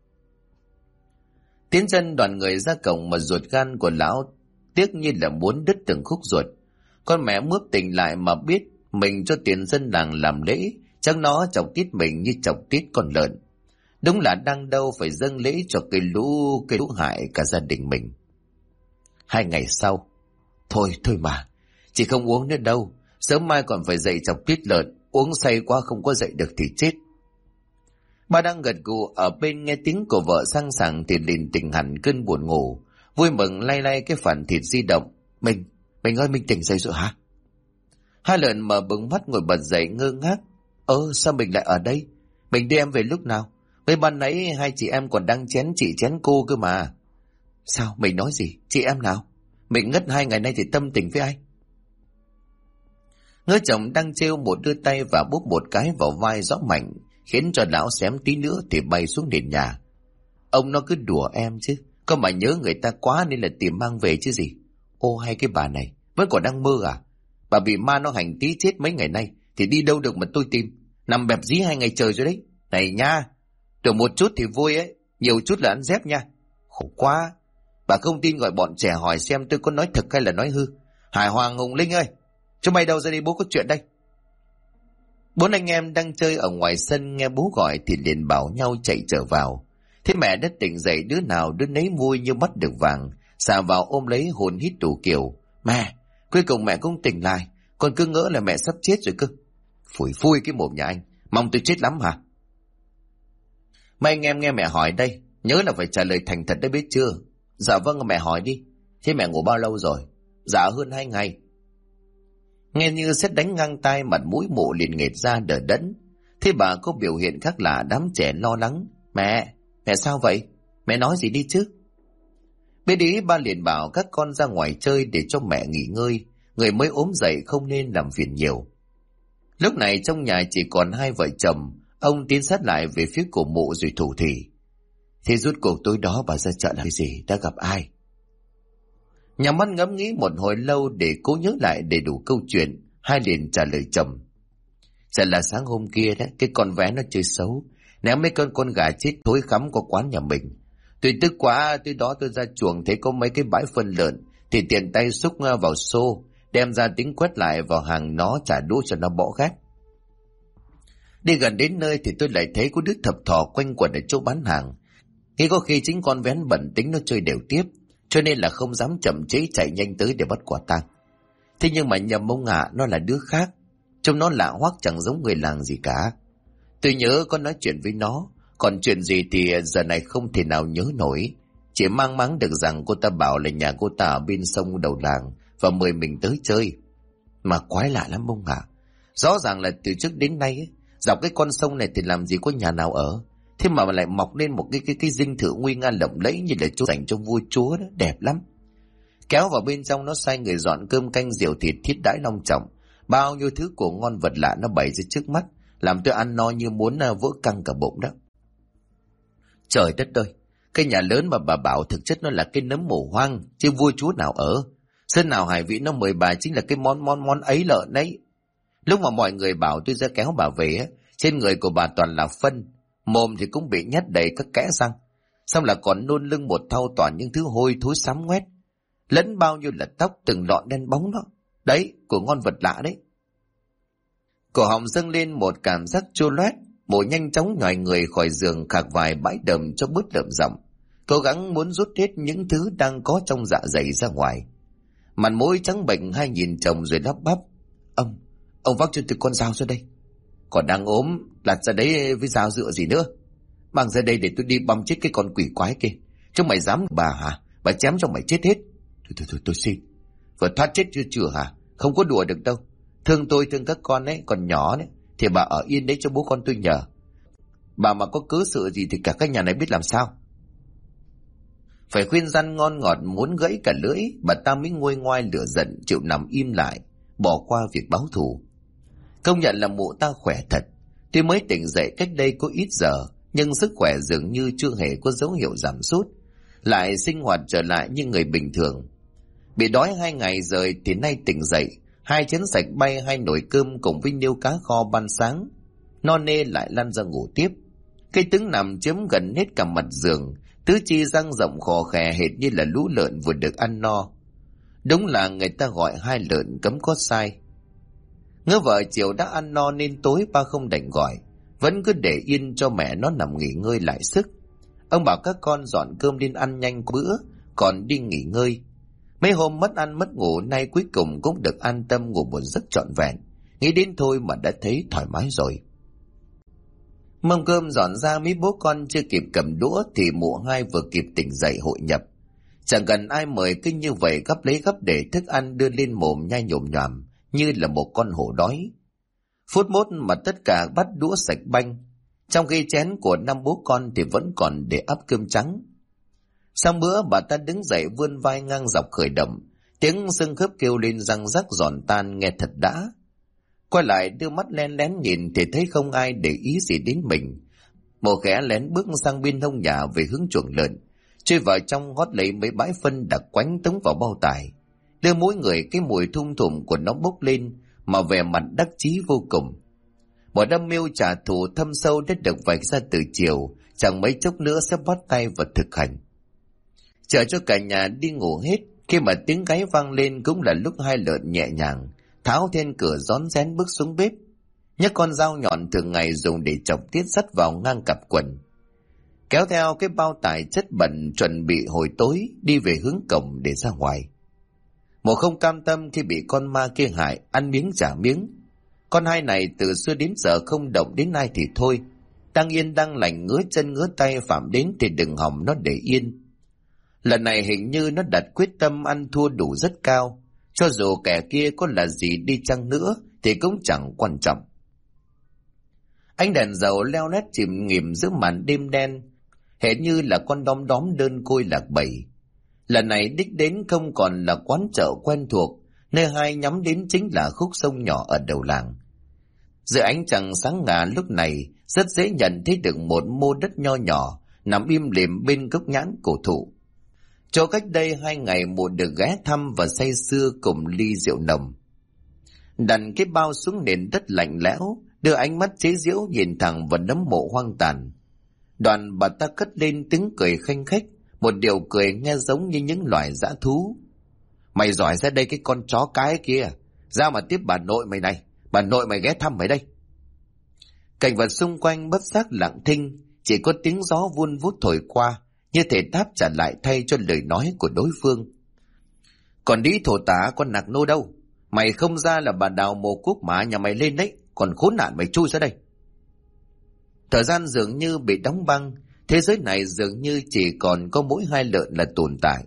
Tiến chân đoàn người ra cổng mà ruột gan của lão tiếc như là muốn đứt từng khúc ruột. Con mẹ mướp tỉnh lại mà biết mình cho tiền dân làng làm lễ, chắc nó chọc tiết mình như chọc tiết con lợn. Đúng là đang đâu phải dâng lễ cho cái lũ hại cả gia đình mình. 2 ngày sau: Thôi mà, chị không uống nữa đâu, sớm mai còn phải dậy chọc tiết lợn, uống say quá không có dậy được thì chết." Bà đang gật gù ở bên, nghe tiếng của vợ sang sảng thì liền tỉnh hẳn cơn buồn ngủ, vui mừng lay lay cái phản thịt di động. Mình ơi, mình tỉnh dậy rồi hả?" Hai lợn mở bừng mắt ngồi bật dậy ngơ ngác: Sao mình lại ở đây? Mình đưa em về lúc nào? Với ban nãy hai chị em còn đang chén chị chén cô cơ mà." "Sao? Mình nói gì? Chị em nào? Mình ngất 2 ngày nay thì tâm tình với ai?" Người chồng đang trêu một đưa tay và bóp một cái vào vai rõ mạnh, khiến cho lão xém tí nữa thì bay xuống nền nhà. "Ông nó cứ đùa em chứ, có mà nhớ người ta quá nên là tìm mang về chứ gì." "Ô, hay cái bà này vẫn còn đang mơ à? Bà bị ma nó hành tí chết mấy ngày nay thì đi đâu được mà tôi tìm, nằm bẹp dí 2 ngày trời rồi đấy. Này nha, được một chút thì vui ấy, nhiều chút là ăn dép nha. Khổ quá. Bà không tin gọi bọn trẻ hỏi xem tôi có nói thật hay là nói hư. Hải Hoàng, Hùng Linh ơi, chúng mày đâu ra đi, bố có chuyện đây." 4 anh em đang chơi ở ngoài sân nghe bố gọi thì liền bảo nhau chạy trở vào. Thế mẹ đã tỉnh dậy, đứa nào đứa nấy vui như bắt được vàng, xà vào ôm lấy hồn hít đủ kiểu: "Mẹ, cuối cùng mẹ cũng tỉnh lại, con cứ ngỡ là mẹ sắp chết rồi cơ." Phủi cái mồm nhà anh, mong tôi chết lắm hả?" "Mấy anh em nghe mẹ hỏi đây, nhớ là phải trả lời thành thật đấy biết chưa?" "Dạ vâng, mẹ hỏi đi." "Thế mẹ ngủ bao lâu rồi?" "Dạ hơn 2 ngày. Nghe như sét đánh ngang tai, mặt mũi mụ liền nghệt ra đờ đẫn. Thế bà có biểu hiện khác lạ, đám trẻ lo lắng. Mẹ sao vậy? Mẹ nói gì đi chứ? Bên ý ba liền bảo các con ra ngoài chơi để cho mẹ nghỉ ngơi, người mới ốm dậy không nên làm phiền nhiều. Lúc này trong nhà chỉ còn hai vợ chồng. Ông tiến sát lại về phía cổ mộ rồi thủ thỉ. Thế rốt cuộc tối đó bà ra chợ làm gì, đã gặp ai? Nhà mắt ngẫm nghĩ một hồi lâu để cố nhớ lại đầy đủ câu chuyện. Hai liền trả lời chồng. Chắc là sáng hôm kia đấy, cái con bé nó chơi xấu, ném mấy con gà chết thối khắm qua quán nhà mình. Tôi tức quá, tới đó tôi ra chuồng thấy có mấy cái bãi phân lợn, thì tiền tay xúc vào xô, đem ra tính quét lại vào hàng nó, trả đũa cho nó bỏ ghét. Đi gần đến nơi thì tôi lại thấy có đứa thập thò quanh quẩn ở chỗ bán hàng. Nghĩ có khi chính con vén bẩn tính nó chơi đều tiếp, cho nên là không dám chậm chế chạy nhanh tới để bắt quả tang. Thế nhưng mà nhầm ông ạ, nó là đứa khác, trông nó lạ hoắc chẳng giống người làng gì cả. Tôi nhớ có nói chuyện với nó, còn chuyện gì thì giờ này không thể nào nhớ nổi. Chỉ mang máng được rằng cô ta bảo là nhà cô ta ở bên sông đầu làng và mời mình tới chơi. Mà quái lạ lắm ông ạ. Rõ ràng là từ trước đến nay ấy, dọc cái con sông này thì làm gì có nhà nào ở. Thế mà lại mọc lên một cái dinh thự nguy nga lộng lẫy như là chỗ dành cho vua chúa đó, đẹp lắm. Kéo vào bên trong nó sai người dọn cơm canh rượu thịt thiết đãi long trọng. Bao nhiêu thứ của ngon vật lạ nó bày ra trước mắt, làm tôi ăn no như muốn vỡ căng cả bụng đó. Trời đất ơi, cái nhà lớn mà bà bảo thực chất nó là cái nấm mồ hoang, chứ vua chúa nào ở. Sơn nào hải vị nó mời bà chính là cái món ấy lợn đấy. Lúc mà mọi người bảo tôi ra kéo bà về á, trên người của bà toàn là phân, mồm thì cũng bị nhét đầy các kẽ răng, xong là còn nôn lưng một thau toàn những thứ hôi thối xám ngoét, lẫn bao nhiêu là tóc từng lọn đen bóng đó. Đấy, của ngon vật lạ đấy. Cổ họng dâng lên một cảm giác chua loét, Mộ nhanh chóng nhòi người khỏi giường khạc vài bãi đầm cho bớt lợm giọng, cố gắng muốn rút hết những thứ đang có trong dạ dày ra ngoài. Mặt mũi trắng bệch hai nhìn chồng rồi lắp bắp. Ông vác cho tôi con dao ra đây. Còn đang ốm, lặt ra đấy với dao dựa gì nữa. Mang ra đây để tôi đi băm chết cái con quỷ quái kia. Chứ mày dám bà hả? Bà chém cho mày chết hết. Thôi tôi xin. Vừa thoát chết chưa hả? Không có đùa được đâu. Thương tôi thương các con ấy, còn nhỏ đấy thì bà ở yên đấy cho bố con tôi nhờ. Bà mà có cớ sự gì thì cả cái nhà này biết làm sao. Phải khuyên răn ngon ngọt muốn gãy cả lưỡi, bà ta mới nguôi ngoai lửa giận chịu nằm im lại, bỏ qua việc báo thù. Công nhận là mụ ta khỏe thật. Tuy mới tỉnh dậy cách đây có ít giờ, nhưng sức khỏe dường như chưa hề có dấu hiệu giảm sút, lại sinh hoạt trở lại như người bình thường. Bị đói 2 ngày rồi thì nay tỉnh dậy, 2 chén sạch bay 2 nồi cơm cùng với niêu cá kho ban sáng, no nê lại lăn ra ngủ tiếp. Cây trứng nằm chiếm gần hết cả mặt giường, tứ chi răng rộng khò khè hệt như là lũ lợn vừa được ăn no. Đúng là người ta gọi 2 lợn cấm có sai. Ngỡ vợ chiều đã ăn no nên tối ba không đành gọi, vẫn cứ để yên cho mẹ nó nằm nghỉ ngơi lại sức. Ông bảo các con dọn cơm lên ăn nhanh bữa, còn đi nghỉ ngơi. Mấy hôm mất ăn mất ngủ, nay cuối cùng cũng được an tâm ngủ một giấc trọn vẹn. Nghĩ đến thôi mà đã thấy thoải mái rồi. Mâm cơm dọn ra, mấy bố con chưa kịp cầm đũa thì mụ 2 vừa kịp tỉnh dậy hội nhập. Chẳng cần ai mời, cứ như vậy gấp lấy gấp để thức ăn đưa lên mồm nhai nhồm nhòm như là một con hổ đói. Phút mốt mà tất cả bắt đũa sạch banh, trong khi chén của 5 bố con thì vẫn còn để ắp cơm trắng. Sau bữa bà ta đứng dậy vươn vai ngang dọc khởi động, tiếng xương khớp kêu lên răng rắc giòn tan nghe thật đã. Quay lại đưa mắt len lén nhìn thì thấy không ai để ý gì đến mình. Mộ khẽ lén bước sang bên hông nhà về hướng chuồng lợn, chui vào trong hót lấy mấy bãi phân đặc quánh tống vào bao tải. Đưa mỗi người cái mùi thum thủm của nó bốc lên mà vẻ mặt đắc chí vô cùng. Một âm mưu trả thù thâm sâu đã được vạch ra từ chiều, chẳng mấy chốc nữa sẽ bắt tay vào thực hành. Chờ cho cả nhà đi ngủ hết, khi mà tiếng gáy vang lên cũng là lúc 2 lợn nhẹ nhàng tháo then cửa rón rén bước xuống bếp, nhấc con dao nhọn thường ngày dùng để chọc tiết sắt vào ngang cặp quần, kéo theo cái bao tải chất bẩn chuẩn bị hồi tối đi về hướng cổng để ra ngoài. Mộ không cam tâm khi bị con ma kia hại, ăn miếng trả miếng. Con hai này từ xưa đến giờ không động đến nay thì thôi, đang yên đang lành ngứa chân ngứa tay phạm đến thì đừng hòng nó để yên. Lần này hình như nó đặt quyết tâm ăn thua đủ rất cao, cho dù kẻ kia có là gì đi chăng nữa thì cũng chẳng quan trọng. Ánh đèn dầu leo lét chìm nghỉm giữa màn đêm đen, hệt như là con đom đóm đơn côi lạc bầy. Lần này đích đến không còn là quán chợ quen thuộc, nơi hai nhắm đến chính là khúc sông nhỏ ở đầu làng. Giữa ánh trăng sáng ngà lúc này, rất dễ nhận thấy được một mô đất nho nhỏ nằm im lìm bên gốc nhãn cổ thụ. Chỗ cách đây 2 ngày Mụ được ghé thăm và say sưa cùng ly rượu nồng. Đặt cái bao xuống nền đất lạnh lẽo, đưa ánh mắt chế giễu nhìn thẳng vào nấm mộ hoang tàn. Đoạn bà ta cất lên tiếng cười khanh khách, một điều cười nghe giống như những loài dã thú. Mày giỏi ra đây cái con chó cái kia, ra mà tiếp bà nội mày này, bà nội mày ghé thăm mày đây. Cảnh vật xung quanh bất giác lặng thinh, chỉ có tiếng gió vun vút thổi qua, như thể đáp trả lại thay cho lời nói của đối phương. Còn đi thổ tả con nạc nô đâu, mày không ra là bà đào mồ cuốc má nhà mày lên đấy, còn khốn nạn mày chui ra đây. Thời gian dường như bị đóng băng, thế giới này dường như chỉ còn có mỗi hai lợn là tồn tại.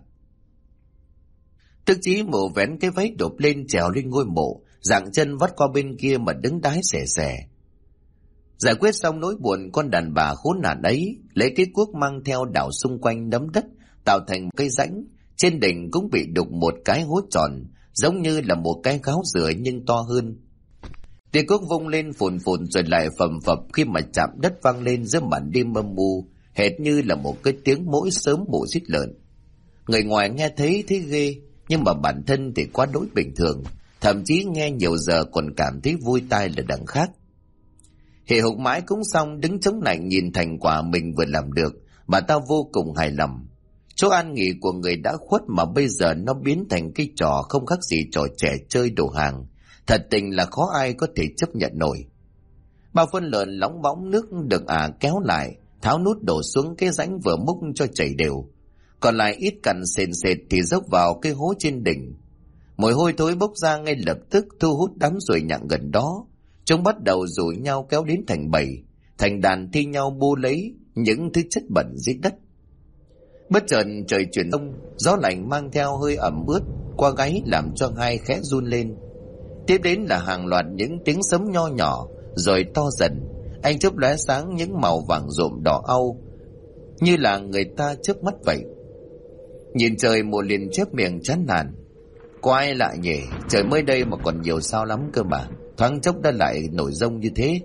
Tức chí Mụ vén cái váy đột lên trèo lên ngôi mộ, dạng chân vắt qua bên kia mà đứng đái xẻ xẻ. Giải quyết xong nỗi buồn con đàn bà khốn nạn ấy, lấy cái cuốc mang theo đảo xung quanh nấm đất, tạo thành cây rãnh, trên đỉnh cũng bị đục một cái hố tròn, giống như là một cái gáo dừa nhưng to hơn. Tiếng cuốc vung lên phùn phùn rồi lại phầm phập khi mà chạm đất vang lên giữa màn đêm âm u, hệt như là một cái tiếng mỗi sớm mổ rít lợn. Người ngoài nghe thấy ghê, nhưng mà bản thân thì quá đối bình thường, thậm chí nghe nhiều giờ còn cảm thấy vui tai là đằng khác. Hì hục mãi cũng xong, đứng chống lạnh nhìn thành quả mình vừa làm được, bà ta vô cùng hài lòng. Chỗ an nghỉ của người đã khuất mà bây giờ nó biến thành cái trò không khác gì trò trẻ chơi đồ hàng, thật tình là khó ai có thể chấp nhận nổi. Bao phân lợn lóng bóng nước được kéo lại, tháo nút đổ xuống cái rãnh vừa múc cho chảy đều, còn lại ít cặn sền sệt thì dốc vào cái hố trên đỉnh. Mùi hôi thối bốc ra ngay lập tức thu hút đám ruồi nhặng gần đó. Chúng bắt đầu rủ nhau kéo đến thành bầy, thành đàn thi nhau bu lấy những thứ chất bẩn dưới đất. Bất chợt trời chuyển đông, gió lạnh mang theo hơi ẩm ướt qua gáy làm cho hai khẽ run lên. Tiếp đến là hàng loạt những tiếng sấm nho nhỏ, rồi to dần, ánh chớp lóe sáng những màu vàng rộm đỏ au, như là người ta chớp mắt vậy. Nhìn trời Mụ liền chép miệng chán nản. Quái lạ nhỉ, trời mới đây mà còn nhiều sao lắm cơ mà, thoáng chốc đã lại nổi giông như thế.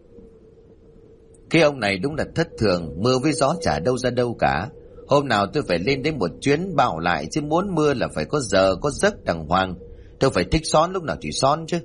Cái ông này đúng là thất thường, mưa với gió chả đâu ra đâu cả. Hôm nào tôi phải lên đến một chuyến bạo lại, chứ muốn mưa là phải có giờ có giấc đàng hoàng. Tôi phải thích xón lúc nào thì xón chứ.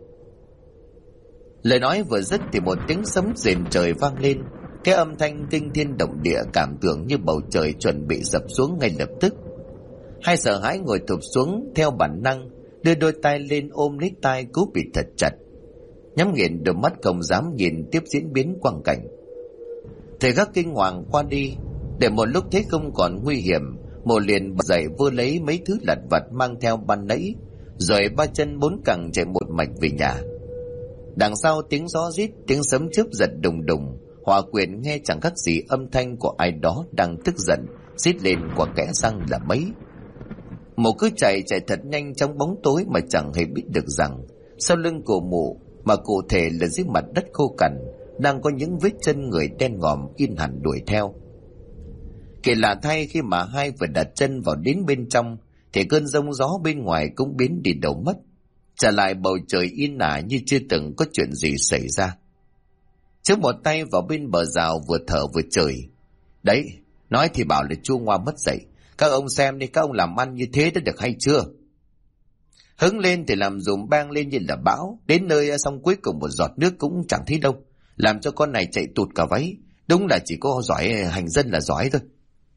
Lời nói vừa dứt thì một tiếng sấm rền trời vang lên. Cái âm thanh kinh thiên động địa cảm tưởng như bầu trời chuẩn bị sập xuống ngay lập tức. Hai sợ hãi ngồi thụp xuống theo bản năng, đưa đôi tay lên ôm lấy tai cú bị thật chặt, nhắm nghiền đôi mắt không dám nhìn tiếp diễn biến quang cảnh. Thời khắc kinh hoàng qua đi, để một lúc thấy không còn nguy hiểm, Mụ liền bật dậy vơ lấy mấy thứ lặt vặt mang theo ban nãy, rồi ba chân bốn cẳng chạy một mạch về nhà. Đằng sau tiếng gió rít, tiếng sấm chớp giật đùng đùng, hòa quyện nghe chẳng khác gì âm thanh của ai đó đang tức giận rít lên qua kẽ răng là mấy. Mụ cứ chạy thật nhanh trong bóng tối mà chẳng hề biết được rằng sau lưng của Mụ, mà cụ thể là dưới mặt đất khô cằn, đang có những vết chân người đen ngòm in hẳn đuổi theo. Kỳ lạ thay, khi mà hai vừa đặt chân vào đến bên trong thì cơn giông gió bên ngoài cũng biến đi đâu mất, trả lại bầu trời yên ả như chưa từng có chuyện gì xảy ra. Trước một tay vào bên bờ rào vừa thở vừa chửi. Đấy, nói thì bảo là chua ngoa mất dạy. Các ông xem đi, các ông làm ăn như thế đã được hay chưa? Hứng lên thì làm dùm bang lên như là bão, đến nơi xong cuối cùng một giọt nước cũng chẳng thấy đâu, làm cho con này chạy tụt cả váy. Đúng là chỉ có giỏi hành dân là giỏi thôi.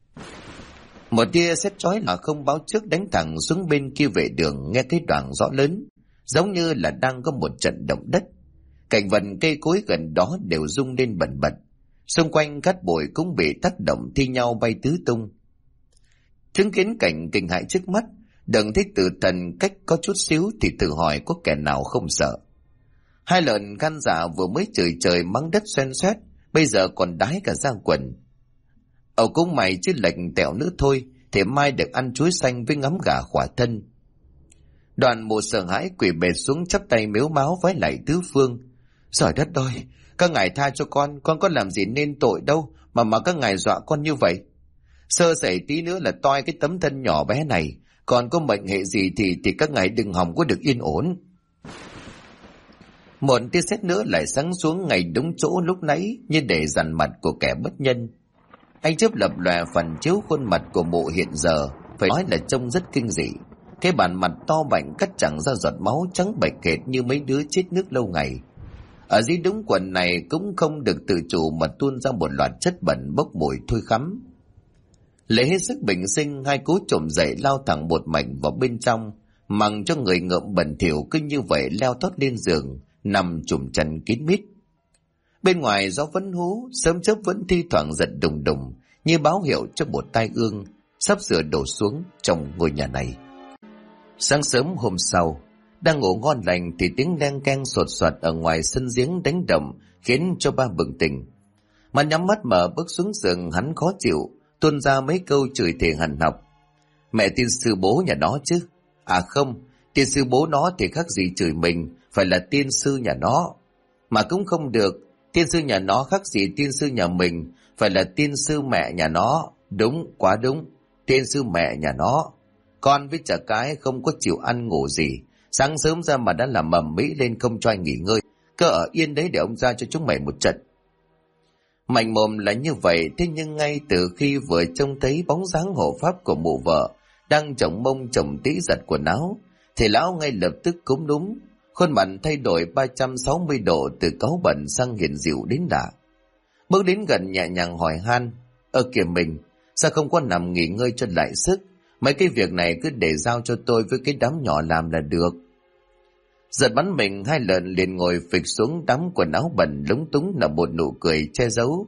Một tia sét chói là không báo trước đánh thẳng xuống bên kia vệ đường, nghe cái đoạn rõ lớn, giống như là đang có một trận động đất. Cảnh vật cây cối gần đó đều rung lên bần bật, xung quanh cát bụi cũng bị tác động thi nhau bay tứ tung. Chứng kiến cảnh kinh hại trước mắt, Đừng thích Tử Thần cách có chút xíu thì tự hỏi có kẻ nào không sợ. Hai lần gan dạ vừa mới chửi trời mắng đất xoen xoét, bây giờ còn đái cả ra quần. Ầu cũng mày chứ lệnh tẹo nữa thôi, thì mai được ăn chuối xanh với ngắm gà khỏa thân. Đoàn Mộ sợ hãi quỳ bệt xuống chắp tay mếu máo vái lại tứ phương. Trời đất ơi, Các ngài tha cho con có làm gì nên tội đâu mà các ngài dọa con như vậy. Sơ sẩy tí nữa là toi cái tấm thân nhỏ bé này, còn có mệnh hệ gì thì các ngài đừng hòng có được yên ổn. Một tia sét nữa lại sáng xuống ngay đúng chỗ lúc nãy, như để dằn mặt của kẻ bất nhân. Ánh chớp lập lòe phản chiếu khuôn mặt của mụ hiện giờ, phải nói là trông rất kinh dị. Cái bản mặt to bảnh cắt chẳng ra giọt máu, trắng bệch kệt như mấy đứa chết nước lâu ngày. Ở dưới đống quần này cũng không được tự chủ mà tuôn ra một loạt chất bẩn bốc mùi thui khắm. Lấy hết sức bình sinh, hai cố trồm dậy lao thẳng một mạch vào bên trong, mặc cho người ngợm bẩn thỉu cứ như vậy leo tót lên giường, nằm chùm chân kín mít. Bên ngoài gió vẫn hú, sớm chớp vẫn thi thoảng giật đùng đùng, như báo hiệu cho một tai ương sắp sửa đổ xuống trong ngôi nhà này. Sáng sớm hôm sau, đang ngủ ngon lành thì tiếng leng keng sột soạt ở ngoài sân giếng đánh đầm khiến cho ba bừng tỉnh. Mà nhắm mắt mở bước xuống giường, hắn khó chịu, tuôn ra mấy câu chửi thề hằn học. Mẹ tiên sư bố nhà nó chứ? À không, tiên sư bố nó thì khác gì chửi mình, phải là tiên sư nhà nó. Mà cũng không được, tiên sư nhà nó khác gì tiên sư nhà mình, phải là tiên sư mẹ nhà nó. Đúng, quá đúng, tiên sư mẹ nhà nó. Con với chả cái không có chịu ăn ngủ gì, sáng sớm ra mà đã làm mầm mỹ lên không cho anh nghỉ ngơi, cứ ở yên đấy để ông ra cho chúng mày một trận. Mạnh mồm là như vậy, thế nhưng ngay từ khi vừa trông thấy bóng dáng hộ pháp của mụ vợ đang chồng mông chồng tí giật quần áo, thì lão ngay lập tức cúm núm, khuôn mặt thay đổi 360 độ từ cáu bẩn sang hiền dịu đến lạ. Bước đến gần nhẹ nhàng hỏi han, kìa mình, sao không có nằm nghỉ ngơi cho lại sức, mấy cái việc này cứ để giao cho tôi với cái đám nhỏ làm là được. Giật bắn mình hai lần liền ngồi phịch xuống đám quần áo bẩn lúng túng là một nụ cười che giấu.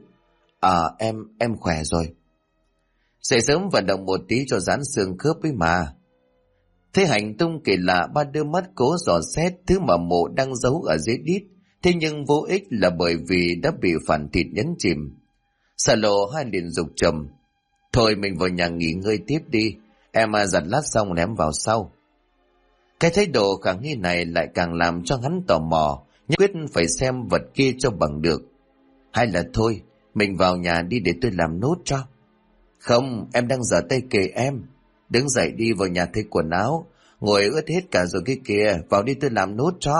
Em khỏe rồi. Dậy sớm vận động một tí cho giãn xương khớp ấy mà. Thế hành tung kỳ lạ, ba đưa mắt cố dò xét thứ mà mộ đang giấu ở dưới đít, thế nhưng vô ích là bởi vì đã bị phản thịt nhấn chìm. Xà lộ hai liền dục trầm. Thôi mình vào nhà nghỉ ngơi tiếp đi, em giặt lát xong ném vào sau. Cái thái độ khả nghi này lại càng làm cho hắn tò mò, nhất quyết phải xem vật kia cho bằng được. Hay là thôi, mình vào nhà đi để tôi làm nốt cho. Không, em đang giở tay kề em. Đứng dậy đi vào nhà thay quần áo, ngồi ướt hết cả rồi cái kìa, vào đi tôi làm nốt cho.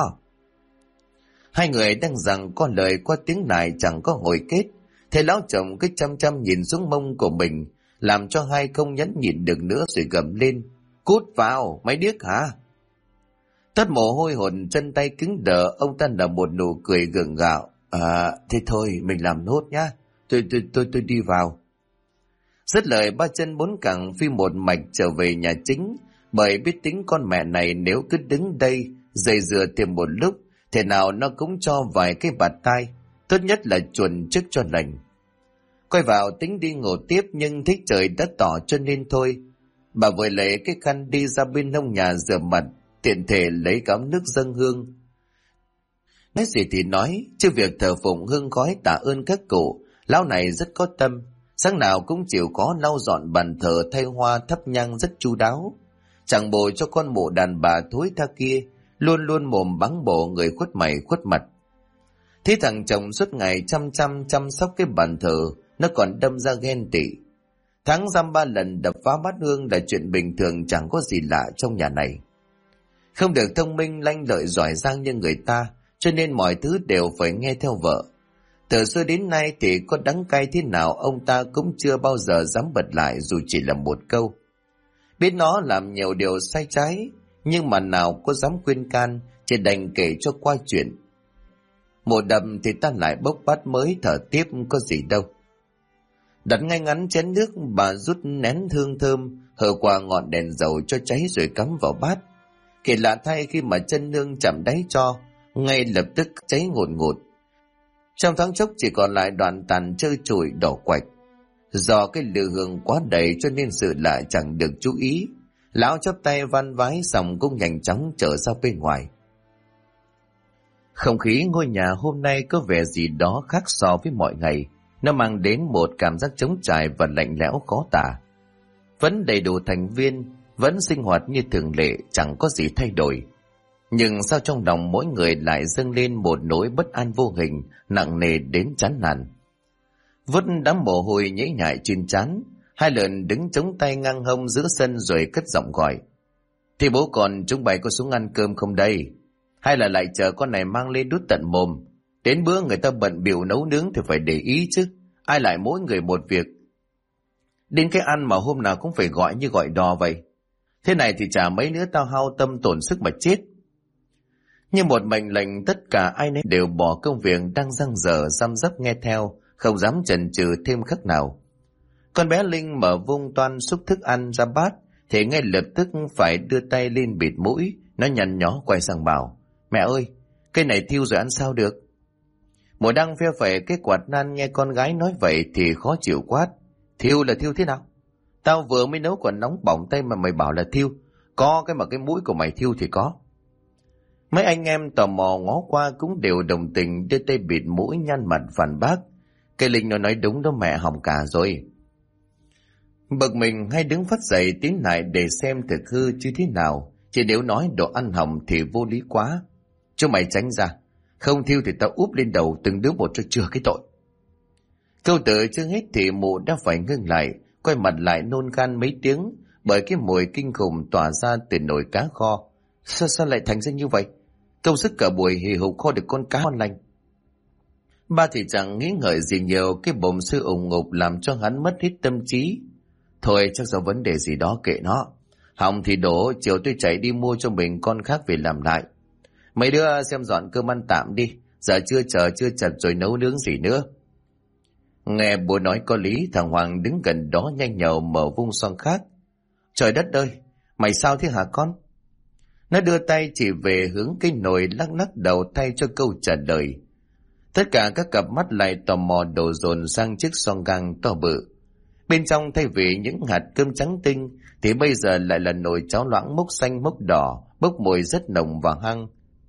Hai người đang rằng có lời qua tiếng lại chẳng có hồi kết, thế lão chồng cứ chăm chăm nhìn xuống mông của mình, làm cho hai không nhẫn nhịn được nữa rồi gầm lên. Cút vào, mày điếc hả? Tất mồ hôi hồn chân tay cứng đờ, ông ta nở một nụ cười gượng gạo. Thế thôi, mình làm nốt nhá. Tôi đi vào. Dứt lời ba chân bốn cẳng phi một mạch trở về nhà chính, bởi biết tính con mẹ này nếu cứ đứng đây dày dừa thêm một lúc, thế nào nó cũng cho vài cái bạt tai, tốt nhất là chuồn chức cho lành. Quay vào tính đi ngủ tiếp nhưng thấy trời đã tỏ cho nên thôi. Bà vội lấy cái khăn đi ra bên hông nhà rửa mặt, tiện thể lấy gáo nước dâng hương. Nói gì thì nói, chứ việc thờ phụng hương khói tạ ơn các cụ, lão này rất có tâm, sáng nào cũng chịu có lau dọn bàn thờ thay hoa thắp nhang rất chu đáo. Chẳng bồ cho con mụ đàn bà thối tha kia, luôn luôn mồm báng bổ người khuất mày khuất mặt. Thế thằng chồng suốt ngày chăm sóc cái bàn thờ, nó còn đâm ra ghen tị. Tháng dăm 3 lần đập phá bát hương là chuyện bình thường, chẳng có gì lạ trong nhà này. Không được thông minh lanh lợi giỏi giang như người ta, cho nên mọi thứ đều phải nghe theo vợ. Từ xưa đến nay thì có đắng cay thế nào ông ta cũng chưa bao giờ dám bật lại dù chỉ là một câu. Biết nó làm nhiều điều sai trái, nhưng mà nào có dám khuyên can, chỉ đành kể cho qua chuyện. Mùa đầm thì ta lại bốc bát mới thở tiếp có gì đâu. Đặt ngay ngắn chén nước, bà rút nén hương thơm, hờ qua ngọn đèn dầu cho cháy rồi cắm vào bát. Kỳ lạ thay khi mà chân nương chạm đáy cho, ngay lập tức cháy ngùn ngụt. Trong thoáng chốc chỉ còn lại đoạn tàn trơ trụi đỏ quạch. Do cái lửa hương quá đầy cho nên sự lại chẳng được chú ý. Lão chắp tay van vái xong cũng nhanh chóng trở ra bên ngoài. Không khí ngôi nhà hôm nay có vẻ gì đó khác so với mọi ngày. Nó mang đến một cảm giác trống trải và lạnh lẽo khó tả. Vẫn đầy đủ thành viên, vẫn sinh hoạt như thường lệ, chẳng có gì thay đổi. Nhưng sao trong lòng mỗi người lại dâng lên một nỗi bất an vô hình, nặng nề đến chán nản. Vứt đám mồ hôi nhễ nhại trên trán, hai lần đứng chống tay ngang hông giữa sân rồi cất giọng gọi. Thì bố còn chúng bày có xuống ăn cơm không đây? Hay là lại chờ con này mang lên đút tận mồm? Đến bữa người ta bận bịu nấu nướng thì phải để ý chứ. Ai lại mỗi người một việc. Đến cái ăn mà hôm nào cũng phải gọi như gọi đò vậy. Thế này thì chả mấy nữa tao hao tâm tổn sức mà chết. Như một mệnh lệnh, tất cả ai nấy đều bỏ công việc đang dang dở răm rắp nghe theo, không dám chần chừ thêm khắc nào. Con bé Linh mở vung toan xúc thức ăn ra bát thì ngay lập tức phải đưa tay lên bịt mũi. Nó nhăn nhó quay sang bảo: Mẹ ơi, cây này thiêu rồi ăn sao được? Mùa đang phe phẩy cái quạt nan nghe con gái nói vậy thì khó chịu quát: Thiêu là thiêu thế nào? Tao vừa mới nấu còn nóng bỏng tay mà mày bảo là thiêu. Có cái mà cái mũi của mày thiêu thì có. Mấy anh em tò mò ngó qua cũng đều đồng tình đưa tay bịt mũi nhăn mặt phản bác. Cây Linh nó nói đúng đó mẹ, hỏng cả rồi. Bực mình hay đứng phát dậy tiến lại để xem thực hư chứ thế nào. Chỉ nếu nói đồ ăn hỏng thì vô lý quá. Cho mày tránh ra. Không thiêu thì tao úp lên đầu từng đứa một cho chừa cái tội. Câu tự chưa hết thì mụ đã phải ngưng lại, quay mặt lại nôn khan mấy tiếng bởi cái mùi kinh khủng tỏa ra từ nồi cá kho. Sao lại thành ra như vậy? Công sức cả buổi hì hục kho được con cá ngon lành. Ba thì chẳng nghĩ ngợi gì nhiều, cái bụng sư ủng ngục làm cho hắn mất hết tâm trí. Thôi chắc do vấn đề gì đó kệ nó. Hỏng thì đổ, chiều tôi chạy đi mua cho mình con khác về làm lại. Mấy đứa xem dọn cơm ăn tạm đi, giờ chưa chờ chưa chật rồi nấu nướng gì nữa. Nghe bố nói có lý, thằng Hoàng đứng gần đó nhanh nhậu mở vung xoong khác. Trời đất ơi, mày sao thế hả con? Nó đưa tay chỉ về hướng cái nồi lắc lắc đầu thay cho câu trả lời. Tất cả các cặp mắt lại tò mò đổ dồn sang chiếc xoong gang to bự. Bên trong thay vì những hạt cơm trắng tinh thì bây giờ lại là nồi cháo loãng mốc xanh mốc đỏ, bốc mùi rất nồng và hăng.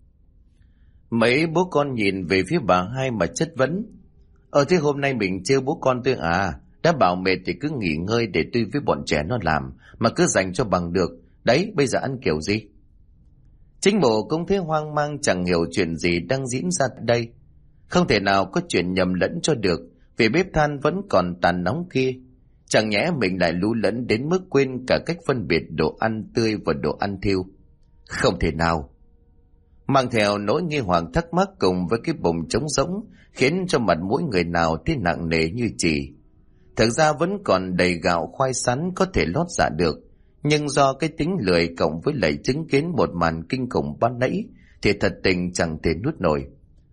Mấy bố con nhìn về phía bà hai mà chất vấn. Thế hôm nay mình trêu bố con tôi à? Đã bảo mệt thì cứ nghỉ ngơi để tôi với bọn trẻ nó làm, mà cứ dành cho bằng được. Đấy, bây giờ ăn kiểu gì? Chính bộ cũng thấy hoang mang chẳng hiểu chuyện gì đang diễn ra đây. Không thể nào có chuyện nhầm lẫn cho được, vì bếp than vẫn còn tàn nóng kia. Chẳng nhẽ mình lại lú lẫn đến mức quên cả cách phân biệt đồ ăn tươi và đồ ăn thiêu. Không thể nào. Mang theo nỗi nghi hoặc thắc mắc cùng với cái bụng trống rỗng khiến cho mặt mỗi người nào thấy nặng nề như chì. Thực ra vẫn còn đầy gạo khoai sắn có thể lót dạ được, nhưng do cái tính lười cộng với lại chứng kiến một màn kinh khủng ban nãy thì thật tình chẳng thể nuốt nổi.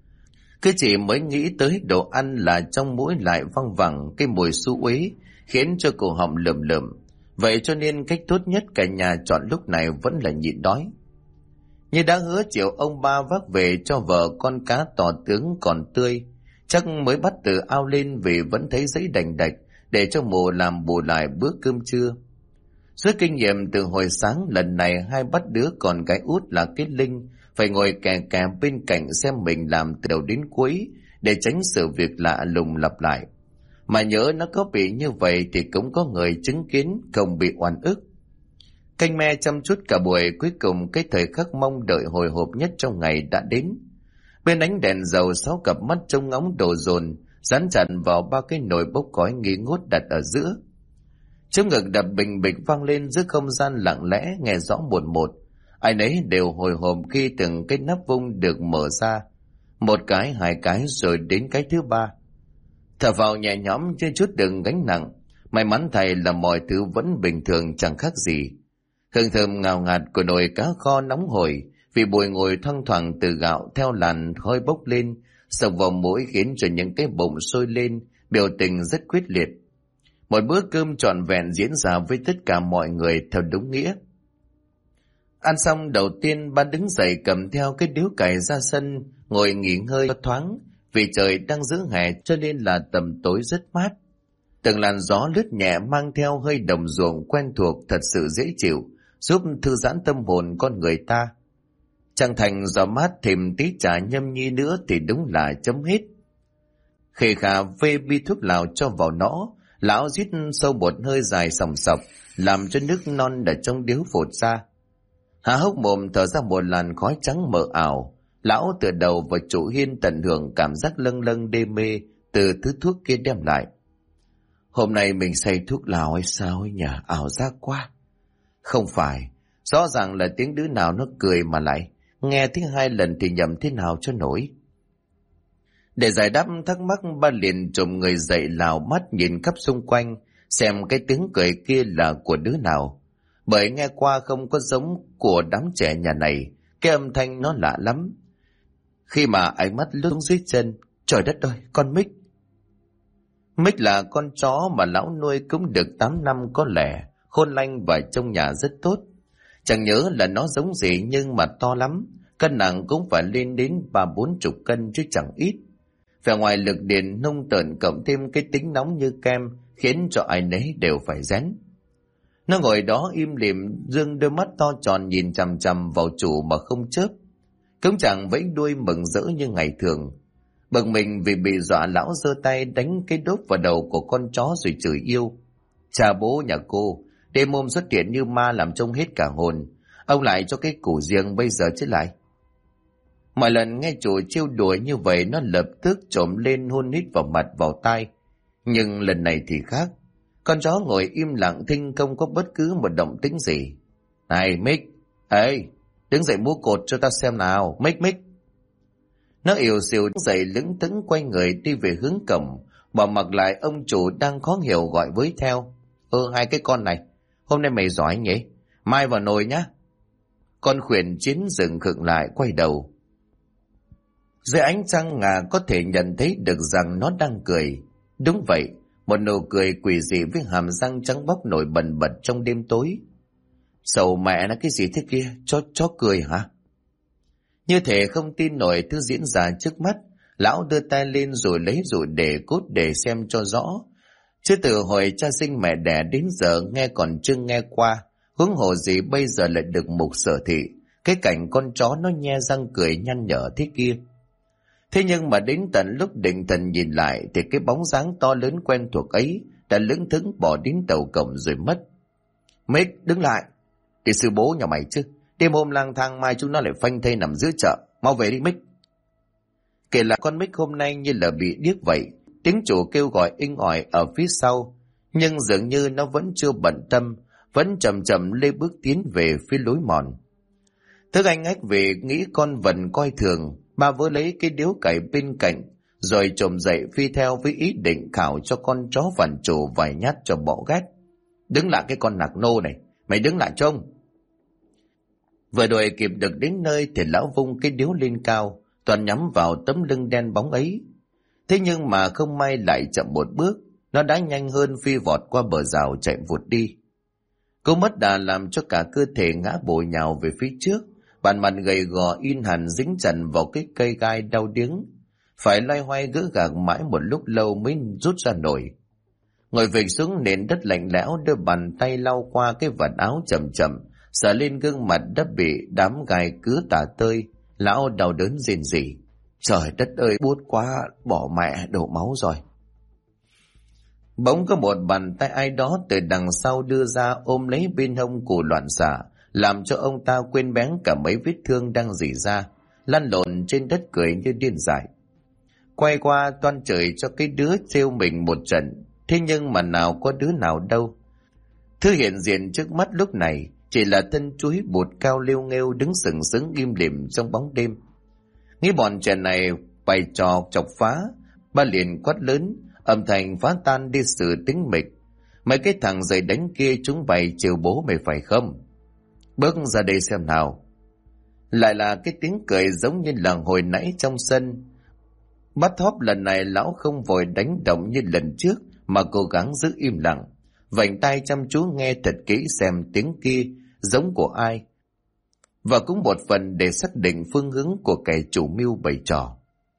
Cứ chỉ mới nghĩ tới đồ ăn là trong mũi lại văng vẳng cái mùi xú uế khiến cho cổ họng lởm lởm. Vậy cho nên cách tốt nhất cả nhà chọn lúc này vẫn là nhịn đói. Như đã hứa chiều ông ba vác về cho vợ con cá to tướng còn tươi, chắc mới bắt từ ao lên vì vẫn thấy giấy đành đạch để cho mụ làm bù lại bữa cơm trưa. Dưới kinh nghiệm từ hồi sáng, lần này hai bắt đứa con gái út là cái Linh phải ngồi kè kè bên cạnh xem mình làm từ đầu đến cuối để tránh sự việc lạ lùng lặp lại. Mà nhớ nó có bị như vậy thì cũng có người chứng kiến không bị oan ức. Canh me chăm chút cả buổi, cuối cùng cái thời khắc mong đợi hồi hộp nhất trong ngày đã đến. Bên ánh đèn dầu, 6 cặp mắt trông ngóng đổ dồn dán chặt vào 3 cái nồi bốc khói nghi ngút đặt ở giữa. Chống ngực đập bình bịch vang lên giữa không gian lặng lẽ, nghe rõ một một. Ai nấy đều hồi hộp khi từng cái nắp vung được mở ra. Một cái, 2 cái rồi đến cái thứ 3. Thở vào nhẹ nhõm chưa chút đừng gánh nặng. May mắn thầy là mọi thứ vẫn bình thường chẳng khác gì. Hương thơm ngào ngạt của nồi cá kho nóng hổi vì bùi ngồi thoang thoảng từ gạo theo làn khói bốc lên, sộc vào mũi khiến cho những cái bụng sôi lên, biểu tình rất quyết liệt. Một bữa cơm trọn vẹn diễn ra với tất cả mọi người theo đúng nghĩa. Ăn xong đầu tiên, ba đứng dậy cầm theo cái điếu cày ra sân, ngồi nghỉ ngơi cho thoáng, vì trời đang giữa hè cho nên là tầm tối rất mát. Từng làn gió lướt nhẹ mang theo hơi đồng ruộng quen thuộc thật sự dễ chịu, giúp thư giãn tâm hồn con người ta. Chẳng thành gió mát thêm tí trà nhâm nhi nữa thì đúng là chấm hết. Khề khà vê bi thuốc lào cho vào nó, lão rít sâu một hơi dài sòng sọc, làm cho nước non ở trong điếu phột ra. Há hốc mồm thở ra một làn khói trắng mờ ảo. Lão tựa đầu vào trụ hiên tận hưởng cảm giác lâng lâng đê mê từ thứ thuốc kia đem lại. Hôm nay mình say thuốc lào hay sao ấy nhỉ? Ảo giác quá. Không phải, rõ ràng là tiếng đứa nào nó cười mà lại nghe thứ hai lần thì nhầm thế nào cho nổi. Để giải đáp thắc mắc, ba liền trồm người dậy lào mắt nhìn khắp xung quanh xem cái tiếng cười kia là của đứa nào. Bởi nghe qua không có giống của đám trẻ nhà này, cái âm thanh nó lạ lắm. Khi mà ánh mắt lướt xuống dưới chân, trời đất ơi, con Mích. Mích là con chó mà lão nuôi cũng được 8 năm có lẽ, khôn lanh và trong nhà rất tốt. Chẳng nhớ là nó giống gì nhưng mà to lắm, cân nặng cũng phải lên đến 30-40 cân chứ chẳng ít. Vẻ ngoài lực điền nông tợn cộng thêm cái tính nóng như kem khiến cho ai nấy đều phải rén. Nó ngồi đó im lìm, dương đôi mắt to tròn nhìn chằm chằm vào chủ mà không chớp. Cũng chẳng vẫy đuôi mừng rỡ như ngày thường. Bực mình vì bị dọa, lão giơ tay đánh cái đốp vào đầu của con chó rồi chửi yêu. Cha bố nhà cô, đêm hôm xuất hiện như ma làm trông hết cả hồn. Ông lại cho cái củ riêng bây giờ chứ lại. Mọi lần nghe chủ trêu đùa như vậy nó lập tức trồm lên hôn hít vào mặt vào tai. Nhưng lần này thì khác. Con chó ngồi im lặng thinh không có bất cứ một động tĩnh gì. Này Mích, ê, đứng dậy múa cột cho ta xem nào, Mích. Nó yếu xìu đứng dậy lững thững quay người đi về hướng cổng, bỏ mặc lại ông chủ đang khó hiểu gọi với theo. Hai cái con này, hôm nay mày giỏi nhỉ, mai vào nồi nhá. Con khuyển chiến dừng khựng lại quay đầu. Dưới ánh trăng ngà có thể nhận thấy được rằng nó đang cười. Đúng vậy, một nụ cười quỷ dị với hàm răng trắng bóc nổi bần bật trong đêm tối. Sầu mẹ nó cái gì thế kia, chó cười hả? Như thể không tin nổi thứ diễn ra trước mắt, lão đưa tay lên rồi lấy dụi để cốt để xem cho rõ. Chứ từ hồi cha sinh mẹ đẻ đến giờ nghe còn chưa nghe qua, huống hồ gì bây giờ lại được mục sở thị, cái cảnh con chó nó nhe răng cười nhăn nhở thế kia. Thế nhưng mà đến tận lúc định thần nhìn lại thì cái bóng dáng to lớn quen thuộc ấy đã lững thững bỏ đến tàu cổng rồi mất. Mích, đứng lại, thì sư bố nhà mày chứ. Đêm hôm lang thang mai chúng nó lại phanh thây nằm giữa chợ. Mau về đi Mích. Kể lại con Mích hôm nay như là bị điếc vậy. Tiếng chủ kêu gọi inh ỏi ở phía sau. Nhưng dường như nó vẫn chưa bận tâm, vẫn chậm chậm lê bước tiến về phía lối mòn. Thức anh ách vì nghĩ con vần coi thường, ba vớ lấy cái điếu cày bên cạnh, rồi trồm dậy phi theo với ý định khảo cho con chó phản chủ vài nhát cho bỏ ghét. Đứng lại cái con nạc nô này, mày đứng lại trông. Vừa đuổi kịp được đến nơi thì lão vung cái điếu lên cao, toàn nhắm vào tấm lưng đen bóng ấy. Thế nhưng mà không may lại chậm một bước, nó đã nhanh hơn phi vọt qua bờ rào chạy vụt đi. Cô mất đà làm cho cả cơ thể ngã bổ nhào về phía trước, bản mặt gầy gò in hẳn dính chặt vào cái cây gai đau điếng, phải loay hoay gỡ gạc mãi một lúc lâu mới rút ra nổi. Ngồi vịt xuống nền đất lạnh lẽo, đưa bàn tay lau qua cái vạt áo chậm chậm, sờ lên gương mặt đã bị đám gai cứ tả tơi, lão đau đớn rên rỉ. Trời đất ơi, buốt quá, bỏ mẹ, đổ máu rồi. Bỗng có một bàn tay ai đó từ đằng sau đưa ra ôm lấy bên hông cù loạn xạ, làm cho ông ta quên bén cả mấy vết thương đang rỉ ra, lăn lộn trên đất cười như điên dại. Quay qua toan chửi cho cái đứa trêu mình một trận, thế nhưng mà nào có đứa nào đâu. Thứ hiện diện trước mắt lúc này chỉ là thân chuối bụt cao liêu nghêu đứng sừng sững im lìm trong bóng đêm. Nghĩ bọn trẻ này bày trò chọc phá, ba liền quát lớn, âm thanh phá tan đi sự tĩnh mịch. Mấy cái thằng giày đánh kia chúng bày trêu bố mày phải không? Bước ra đây xem nào. Lại là cái tiếng cười giống như là hồi nãy trong sân. Bắt thóp lần này lão không vội đánh động như lần trước, mà cố gắng giữ im lặng, vành tai chăm chú nghe thật kỹ xem tiếng kia giống của ai, và cũng một phần để xác định phương hướng của kẻ chủ mưu bày trò.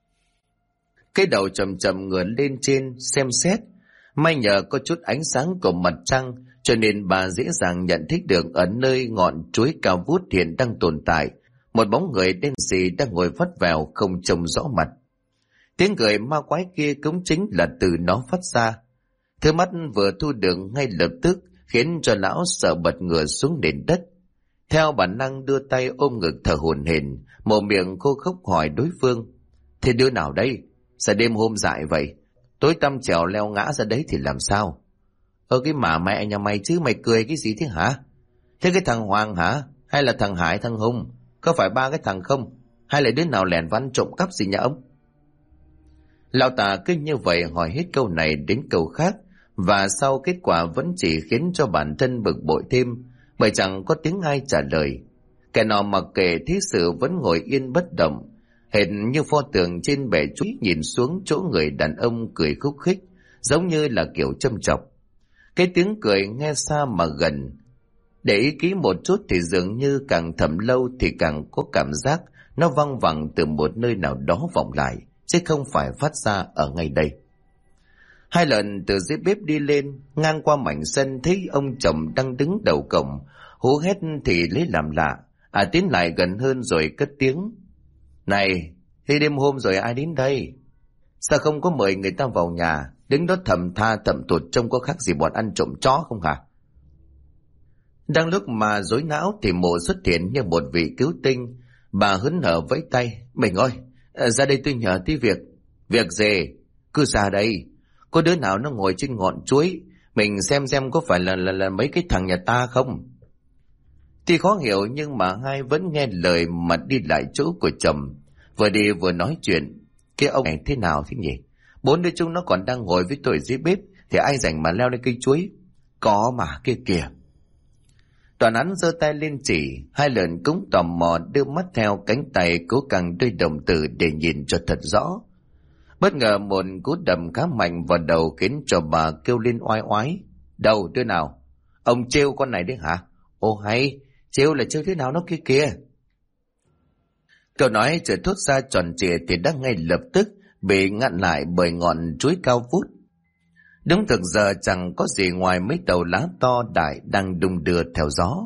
Cái đầu chậm chậm ngửa lên trên xem xét, may nhờ có chút ánh sáng của mặt trăng cho nên bà dễ dàng nhận thấy được ở nơi ngọn chuối cao vút hiện đang tồn tại một bóng người đen sì đang ngồi vắt vẻo không trông rõ mặt. Tiếng cười ma quái kia cũng chính là từ nó phát ra. Thứ mắt vừa thu được ngay lập tức khiến cho lão sợ bật ngửa xuống nền đất. Theo bản năng đưa tay ôm ngực thở hổn hển, mồm miệng khô khốc hỏi đối phương: thế đứa nào đây? Sao đêm hôm dại vậy? Tối tăm trèo leo ngã ra đấy thì làm sao? Cái mà mẹ nhà mày chứ, mày cười cái gì thế hả? Thế cái thằng Hoàng hả? Hay là thằng Hải, thằng Hùng? Có phải ba cái thằng không? Hay là đứa nào lẻn vắn trộm cắp gì nhà ông? Lão Tà cứ như vậy hỏi hết câu này đến câu khác, và sau kết quả vẫn chỉ khiến cho bản thân bực bội thêm, bởi chẳng có tiếng ai trả lời. Kẻ nọ mặc kệ thế sự vẫn ngồi yên bất động, hệt như pho tượng trên bệ chuối nhìn xuống chỗ người đàn ông cười khúc khích, giống như là kiểu châm chọc. Cái tiếng cười nghe xa mà gần, để ý kỹ một chút thì dường như càng thầm lâu thì càng có cảm giác nó văng vẳng từ một nơi nào đó vọng lại, chứ không phải phát ra ở ngay đây. Hai lần từ dưới bếp đi lên, ngang qua mảnh sân thấy ông chồng đang đứng đầu cổng, hú hét thì lấy làm lạ, tiến lại gần hơn rồi cất tiếng: này, thế đêm hôm rồi ai đến đây? Sao không có mời người ta vào nhà, đứng đó thầm tha thầm tụt trông có khác gì bọn ăn trộm chó không hả? Đang lúc mà rối não thì Mộ xuất hiện như một vị cứu tinh. Bà hớn hở vẫy tay: mình ơi, ra đây tôi nhờ tí việc. Việc gì? Cứ ra đây. Có đứa nào nó ngồi trên ngọn chuối, mình xem có phải là mấy cái thằng nhà ta không? Thì khó hiểu nhưng mà hai vẫn nghe lời mà đi lại chỗ của chồng. Vừa đi vừa nói chuyện: cái ông này thế nào thế nhỉ? Bốn đứa chúng nó còn đang ngồi với tôi dưới bếp, thì ai rảnh mà leo lên cây chuối? Có mà, kia kìa. Toàn án giơ tay lên chỉ, hai lần cũng tò mò đưa mắt theo cánh tay cố càng đôi đồng tử để nhìn cho thật rõ. Bất ngờ một cú đầm khá mạnh vào đầu khiến cho bà kêu lên oai oái: đâu, đứa nào? Ông trêu con này đấy hả? Ô hay, trêu là trêu thế nào nó kia kìa? Câu nói chưa thốt ra tròn trịa thì đã ngay lập tức bị ngăn lại bởi ngọn chuối cao vút. Đúng thực giờ chẳng có gì ngoài mấy tàu lá to đại đang đung đưa theo gió.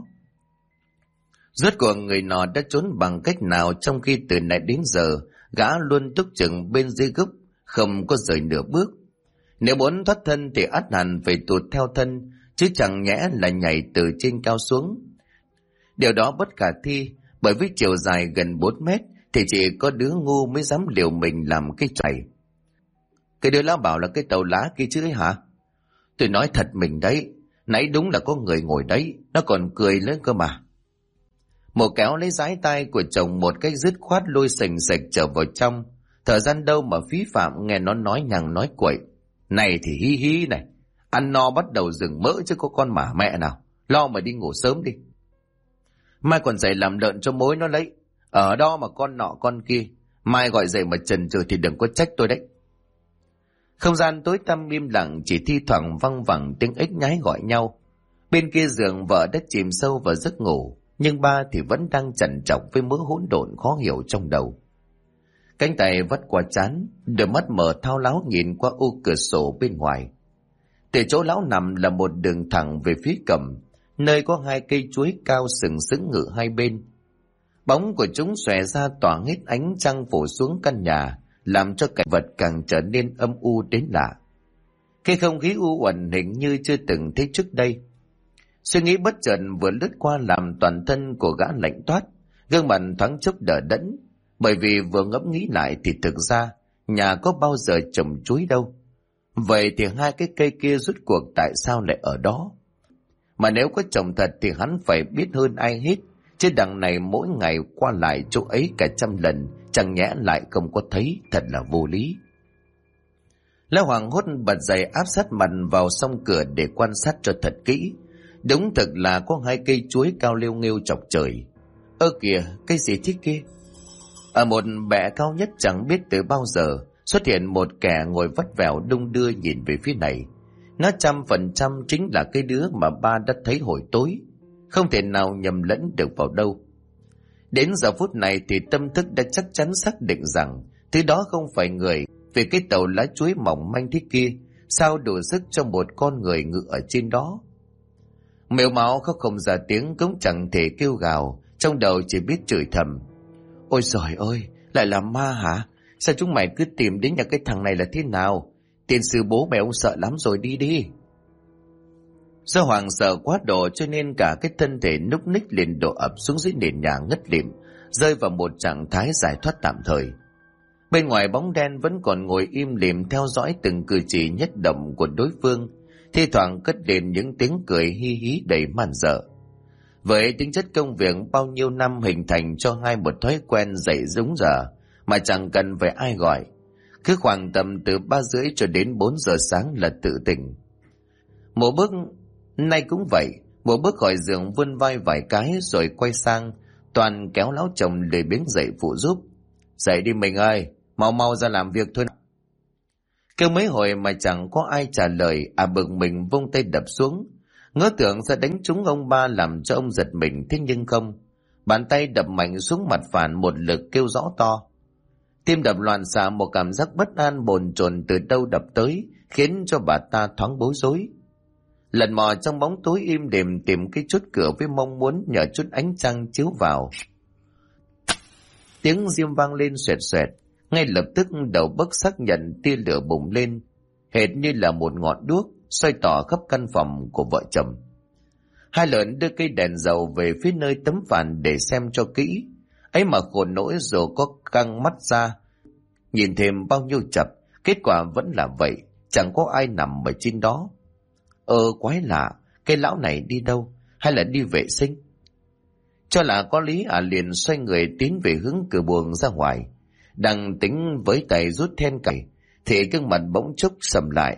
Rốt cuộc người nọ đã trốn bằng cách nào, trong khi từ nãy đến giờ gã luôn túc chừng bên dưới gốc, không có rời nửa bước. Nếu muốn thoát thân thì ắt hẳn phải tụt theo thân, chứ chẳng nhẽ là nhảy từ trên cao xuống. Điều đó bất khả thi, bởi với chiều dài gần 4 mét thì chỉ có đứa ngu mới dám liều mình làm cái trò này. Cái đứa lão bảo là cái tàu lá kia chứ ấy hả? Tôi nói thật mình đấy, nãy đúng là có người ngồi đấy, nó còn cười lên cơ mà. Một kéo lấy dái tay của chồng một cách dứt khoát, lôi sành sạch trở vào trong. Thời gian đâu mà phí phạm nghe nó nói nhằng nói quậy. Này thì hí hí này, ăn no bắt đầu dừng mỡ chứ có con mả mẹ nào, lo mà đi ngủ sớm đi. Mai còn dậy làm lợn cho mối nó lấy, ở đó mà con nọ con kia, mai gọi dậy mà chần chừ thì đừng có trách tôi đấy. Không gian tối tăm im lặng, chỉ thi thoảng văng vẳng tiếng ếch nhái gọi nhau. Bên kia giường vợ đã chìm sâu vào giấc ngủ, nhưng ba thì vẫn đang trằn trọc với mớ hỗn độn khó hiểu trong đầu. Cánh tay vắt qua trán, đôi mắt mở thao láo nhìn qua ô cửa sổ bên ngoài. Từ chỗ lão nằm là một đường thẳng về phía cầm, nơi có hai cây chuối cao sừng sững ngự hai bên. Bóng của chúng xòe ra tỏa hết ánh trăng phủ xuống căn nhà, làm cho cảnh vật càng trở nên âm u đến lạ. Cái không khí u uẩn hình như chưa từng thấy trước đây. Suy nghĩ bất chợt vừa lướt qua làm toàn thân của gã lạnh toát, gương mặt thoáng chốc đờ đẫn, bởi vì vừa ngẫm nghĩ lại thì thực ra nhà có bao giờ trồng chuối đâu. Vậy thì hai cái cây kia rốt cuộc tại sao lại ở đó? Mà nếu có trồng thật thì hắn phải biết hơn ai hết, chứ đằng này mỗi ngày qua lại chỗ ấy cả 100 lần, chẳng nhẽ lại không có thấy, thật là vô lý. Lão Hoàng hốt bật dậy áp sát mặt vào song cửa để quan sát cho thật kỹ. Đúng thực là có hai cây chuối cao lêu nghêu chọc trời. Ơ kìa, cái gì thế kia? Ở một bệ cao nhất chẳng biết từ bao giờ xuất hiện một kẻ ngồi vắt vẻo đung đưa nhìn về phía này. Nó 100% chính là cái đứa mà ba đã thấy hồi tối, không thể nào nhầm lẫn được vào đâu. Đến giờ phút này thì tâm thức đã chắc chắn xác định rằng thứ đó không phải người, vì cái tàu lá chuối mỏng manh thế kia sao đủ sức cho một con người ngự ở trên đó. Mèo máu khóc không ra tiếng, cũng chẳng thể kêu gào, trong đầu chỉ biết chửi thầm: ôi giời ơi, lại là ma hả? Sao chúng mày cứ tìm đến nhà cái thằng này là thế nào? Tiền sư bố mẹ ông sợ lắm rồi, đi đi. Do Hoàng sợ quá độ cho nên cả cái thân thể núc ních liền đổ ập xuống dưới nền nhà ngất lịm, rơi vào một trạng thái giải thoát tạm thời. Bên ngoài bóng đen vẫn còn ngồi im lìm theo dõi từng cử chỉ nhất động của đối phương, thi thoảng cất lên những tiếng cười hi hí đầy man dợ. Với tính chất công việc bao nhiêu năm hình thành cho hai một thói quen dậy đúng giờ mà chẳng cần phải ai gọi, cứ khoảng tầm từ 3:30 cho đến 4 giờ sáng là tự tỉnh. Một bước nay cũng vậy, một bước khỏi giường vươn vai vài cái rồi quay sang Toàn kéo lão chồng lười biếng dậy phụ giúp. Dậy đi mình ơi, mau mau ra làm việc thôi. Kêu mấy hồi mà chẳng có ai trả lời, bực mình vung tay đập xuống. Ngỡ tưởng sẽ đánh trúng ông ba làm cho ông giật mình, thế nhưng không. Bàn tay đập mạnh xuống mặt phản một lực kêu rõ to. Tim đập loạn xạ, một cảm giác bất an bồn chồn từ đâu đập tới, khiến cho bà ta thoáng bối rối. Lần mò trong bóng tối im đềm tìm cái chốt cửa với mong muốn nhờ chút ánh trăng chiếu vào. Tiếng diêm vang lên xoẹt xoẹt, ngay lập tức đầu bấc xác nhận tia lửa bùng lên, hệt như là một ngọn đuốc xoay tỏ khắp căn phòng của vợ chồng. Hai lợn đưa cây đèn dầu về phía nơi tấm phản để xem cho kỹ, ấy mà khổ nỗi dù có căng mắt ra nhìn thêm bao nhiêu chập, kết quả vẫn là vậy, chẳng có ai nằm ở trên đó. Quái lạ, cái lão này đi đâu, hay là đi vệ sinh? Cho là có lý, liền xoay người tiến về hướng cửa buồng ra ngoài. Đang tính với tay rút then cài thì gương mặt bỗng chốc sầm lại,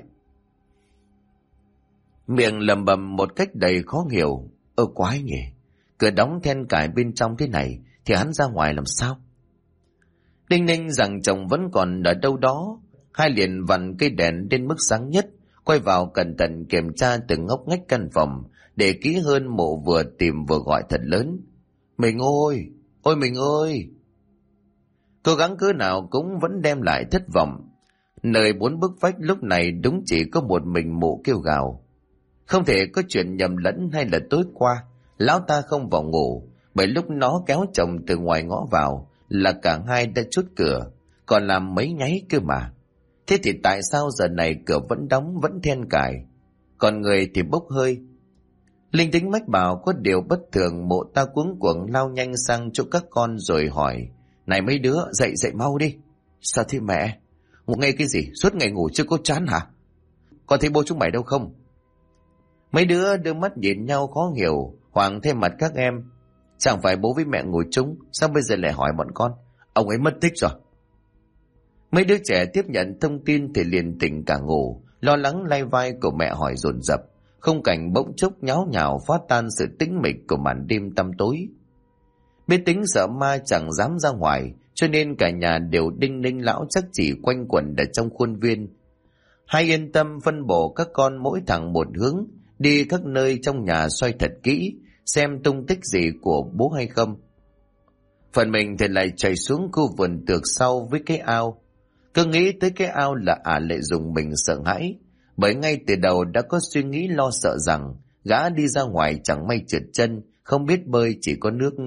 miệng lầm bầm một cách đầy khó hiểu. Quái nhỉ, cửa đóng then cài bên trong thế này thì hắn ra ngoài làm sao? Đinh ninh rằng chồng vẫn còn ở đâu đó, hai liền vặn cây đèn đến mức sáng nhất, quay vào cẩn thận kiểm tra từng ngóc ngách căn phòng, để kỹ hơn mộ vừa tìm vừa gọi thật lớn. Mình ơi, ôi mình ơi! Cố gắng cỡ nào cũng vẫn đem lại thất vọng. Nơi 4 bức vách lúc này đúng chỉ có một mình mụ kêu gào. Không thể có chuyện nhầm lẫn hay là tối qua lão ta không vào ngủ, bởi lúc nó kéo chồng từ ngoài ngõ vào là cả hai đã chốt cửa, còn làm mấy nháy cơ mà. Thế thì tại sao giờ này cửa vẫn đóng, vẫn then cài, còn người thì bốc hơi? Linh tính mách bảo có điều bất thường, mộ ta cuống cuồng lao nhanh sang chỗ các con rồi hỏi: Này mấy đứa, dậy dậy mau đi. Sao thế mẹ? Ngủ nghe cái gì, suốt ngày ngủ chưa có chán hả? Con thấy bố chúng mày đâu không? Mấy đứa đưa mắt nhìn nhau khó hiểu, hoảng thêm mặt các em. Chẳng phải bố với mẹ ngủ chung, sao bây giờ lại hỏi bọn con? Ông ấy mất tích rồi. Mấy đứa trẻ tiếp nhận thông tin thì liền tỉnh cả ngủ, lo lắng lay vai của mẹ hỏi dồn dập. Khung cảnh bỗng chốc nháo nhào phá tan sự tĩnh mịch của màn đêm tăm tối. Biết tính sợ ma chẳng dám ra ngoài, cho nên cả nhà đều đinh ninh lão chắc chỉ quanh quẩn ở trong khuôn viên. Hai yên tâm phân bổ các con mỗi thằng một hướng, đi các nơi trong nhà xoay thật kỹ, xem tung tích gì của bố hay không. Phần mình thì lại chạy xuống khu vườn tược sau với cái ao. Cứ nghĩ tới cái ao là lại dùng mình sợ hãi, bởi ngay từ đầu đã có suy nghĩ lo sợ rằng gã đi ra ngoài chẳng may trượt chân, không biết bơi, chỉ có nước.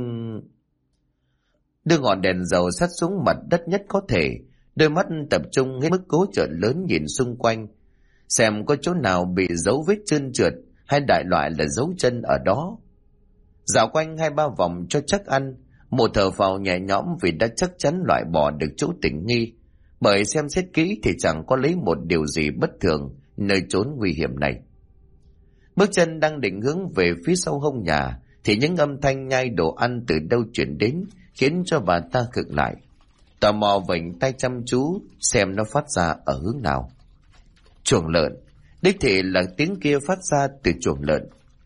Đưa ngọn đèn dầu sát xuống mặt đất nhất có thể, đôi mắt tập trung hết mức cố trợn lớn nhìn xung quanh, xem có chỗ nào bị dấu vết trơn trượt hay đại loại là dấu chân ở đó. Dạo quanh 2-3 vòng cho chắc ăn, một thở phào nhẹ nhõm vì đã chắc chắn loại bỏ được chỗ tình nghi, bởi xem xét kỹ thì chẳng có lấy một điều gì bất thường nơi chốn nguy hiểm này. Bước chân đang định hướng về phía sau hông nhà thì những âm thanh nhai đồ ăn từ đâu chuyển đến, khiến cho bà ta khựng lại, tò mò vểnh tay chăm chú xem nó phát ra ở hướng nào. Chuồng lợn, đích thị là tiếng kia phát ra từ chuồng lợn.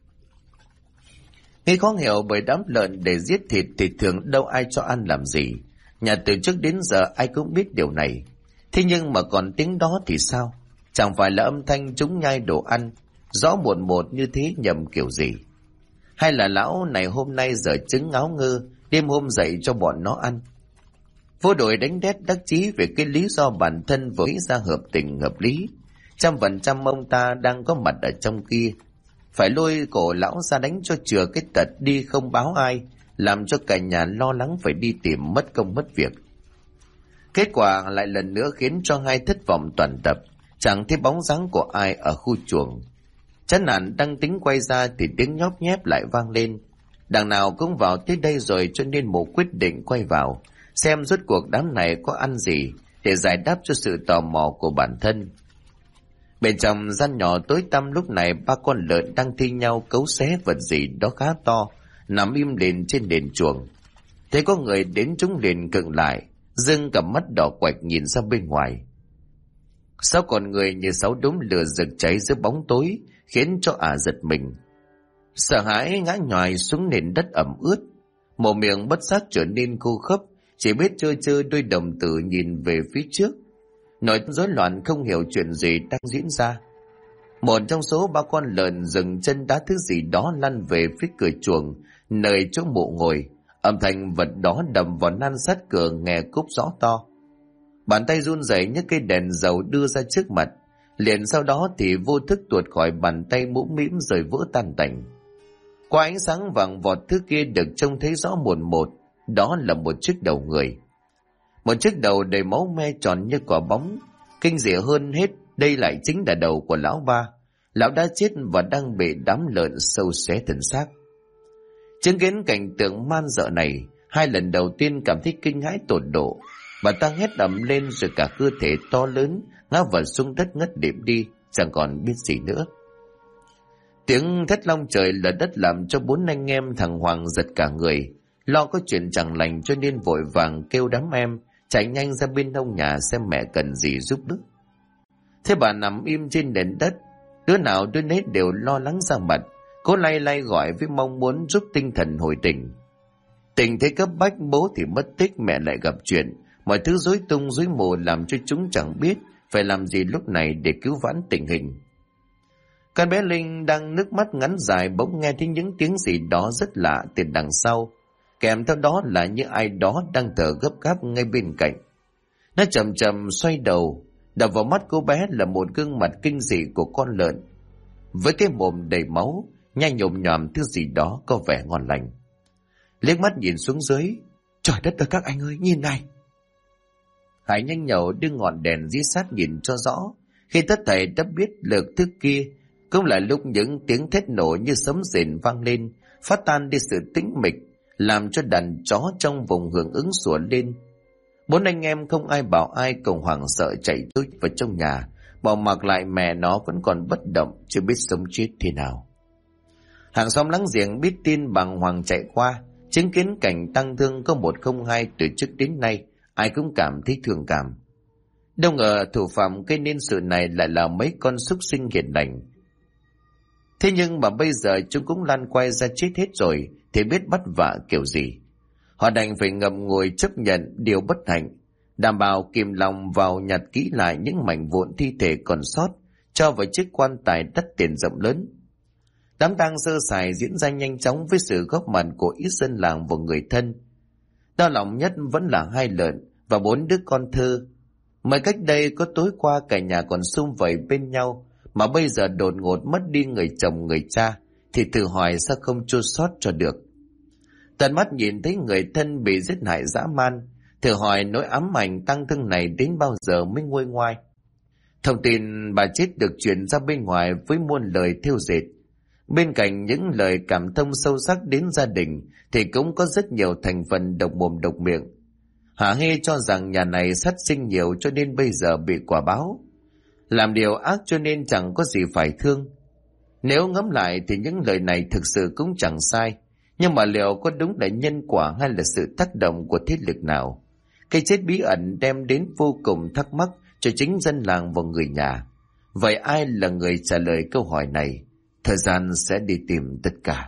Nghe khó hiểu bởi đám lợn để giết thịt thì thường đâu ai cho ăn làm gì, nhà từ trước đến giờ ai cũng biết điều này. Thế nhưng mà còn tiếng đó thì sao? Chẳng phải là âm thanh chúng nhai đồ ăn rõ một một như thế nhầm kiểu gì? Hay là lão này hôm nay dở trứng ngáo ngơ, đêm hôm dậy cho bọn nó ăn? Vô đội đánh đét đắc chí về cái lý do bản thân vừa nghĩ ra hợp tình hợp lý. 100% ông ta đang có mặt ở trong kia, phải lôi cổ lão ra đánh cho chừa cái tật đi không báo ai, làm cho cả nhà lo lắng phải đi tìm, mất công mất việc. Kết quả lại lần nữa khiến cho hai thất vọng toàn tập, chẳng thấy bóng dáng của ai ở khu chuồng. Chán nản đang tính quay ra thì tiếng nhóp nhép lại vang lên. Đằng nào cũng vào tới đây rồi, cho nên Mụ quyết định quay vào xem rốt cuộc đám này có ăn gì, để giải đáp cho sự tò mò của bản thân. Bên trong gian nhỏ tối tăm lúc này, ba con lợn đang thi nhau cấu xé vật gì đó khá to, nằm im lìm trên nền chuồng. Thấy có người đến, chúng liền khựng lại, dưng cặp mắt đỏ quạch nhìn ra bên ngoài. 6 con người như 6 đốm lửa rực cháy giữa bóng tối, khiến cho giật mình. Sợ hãi ngã nhòi xuống nền đất ẩm ướt, mồm miệng bất giác trở nên khô khốc, chỉ biết trơ trơ đôi đồng tử nhìn về phía trước. Nỗi rối loạn không hiểu chuyện gì đang diễn ra. Một trong số 3 con lợn dừng chân đá thứ gì đó lăn về phía cửa chuồng, nơi chỗ Mụ ngồi. Âm thanh vật đó đầm vào nan sát cửa nghe cúp rõ to. Bàn tay run rẩy nhấc cây đèn dầu đưa ra trước mặt, liền sau đó thì vô thức tuột khỏi bàn tay mũm mĩm rồi vỡ tan tành. Qua ánh sáng vàng vọt, thứ kia được trông thấy rõ mồn một, đó là một chiếc đầu người. Một chiếc đầu đầy máu me tròn như quả bóng. Kinh dị hơn hết, đây lại chính là đầu của lão ba. Lão đã chết và đang bị đám lợn sâu xé thân xác. Chứng kiến cảnh tượng man dợ này, 2 lần đầu tiên cảm thấy kinh hãi tột độ. Bà ta hét ầm lên rồi cả cơ thể to lớn ngã vật xuống đất ngất lịm đi, chẳng còn biết gì nữa. Tiếng thét long trời lở đất làm cho 4 anh em thằng Hoàng giật cả người, lo có chuyện chẳng lành cho nên vội vàng kêu đám em chạy nhanh ra bên hông nhà xem mẹ cần gì giúp đỡ. Thế bà nằm im trên nền đất, đứa nào đứa nấy đều lo lắng ra mặt, cố lay lay gọi với mong muốn giúp tinh thần hồi tỉnh. Tình thế cấp bách, bố thì mất tích, mẹ lại gặp chuyện, mọi thứ rối tung rối mù làm cho chúng chẳng biết phải làm gì lúc này để cứu vãn tình hình. Con bé Linh đang nước mắt ngắn dài bỗng nghe thấy những tiếng gì đó rất lạ từ đằng sau, kèm theo đó là như ai đó đang thở gấp gáp ngay bên cạnh. Nó chậm chậm xoay đầu, đập vào mắt cô bé là một gương mặt kinh dị của con lợn, với cái mồm đầy máu, nhai nhồm nhòm thứ gì đó có vẻ ngon lành. Liếc mắt nhìn xuống dưới, trời đất ơi các anh ơi, nhìn này! Hải nhanh nhẩu đưa ngọn đèn dí sát nhìn cho rõ. Khi tất thảy đã biết lực thứ kia, cũng là lúc những tiếng thét nổ như sấm rền vang lên, phát tan đi sự tĩnh mịch, làm cho đàn chó trong vùng hưởng ứng sủa lên. 4 anh em không ai bảo ai cùng hoảng sợ chạy tới vào trong nhà, bỏ mặc lại mẹ nó vẫn còn bất động, chưa biết sống chết thế nào. Hàng xóm láng giềng biết tin bàng hoàng chạy qua, chứng kiến cảnh tang thương có 102 từ trước đến nay, ai cũng cảm thấy thương cảm. Đâu ngờ thủ phạm gây nên sự này lại là mấy con súc sinh hiền lành. Thế nhưng mà bây giờ chúng cũng lăn quay ra chết hết rồi, thì biết bắt vạ kiểu gì. Họ đành phải ngậm ngùi chấp nhận điều bất hạnh, đảm bảo kìm lòng vào nhặt kỹ lại những mảnh vụn thi thể còn sót, cho vào chiếc quan tài đắt tiền rộng lớn. Đám tang sơ sài diễn ra nhanh chóng với sự góp mặt của ít dân làng và người thân. Đau lòng nhất vẫn là 2 lợn và 4 đứa con thơ. Mới cách đây có tối qua cả nhà còn sum vầy bên nhau, mà bây giờ đột ngột mất đi người chồng người cha, thì tự hỏi sao không chua xót cho được. Tận mắt nhìn thấy người thân bị giết hại dã man, thử hỏi nỗi ám ảnh tang thương này đến bao giờ mới nguôi ngoai. Thông tin bà chết được truyền ra bên ngoài với muôn lời thêu dệt. Bên cạnh những lời cảm thông sâu sắc đến gia đình thì cũng có rất nhiều thành phần độc mồm độc miệng. Hả hê cho rằng nhà này sát sinh nhiều cho nên bây giờ bị quả báo, làm điều ác cho nên chẳng có gì phải thương. Nếu ngẫm lại thì những lời này thực sự cũng chẳng sai, nhưng mà liệu có đúng là nhân quả hay là sự tác động của thế lực nào? Cái chết bí ẩn đem đến vô cùng thắc mắc cho chính dân làng và người nhà. Vậy ai là người trả lời câu hỏi này? Thời gian sẽ đi tìm tất cả.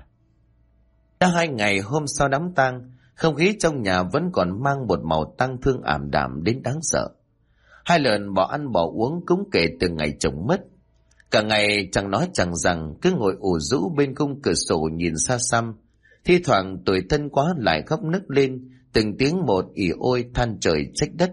Đã 2 ngày hôm sau đám tang, không khí trong nhà vẫn còn mang một màu tang thương ảm đạm đến đáng sợ. 2 lợn bỏ ăn bỏ uống cũng kể từ ngày chồng mất. Cả ngày chẳng nói chẳng rằng, cứ ngồi ủ rũ bên khung cửa sổ nhìn xa xăm. Thi thoảng tủi thân quá lại khóc nức lên, từng tiếng một ỉ ôi than trời trách đất.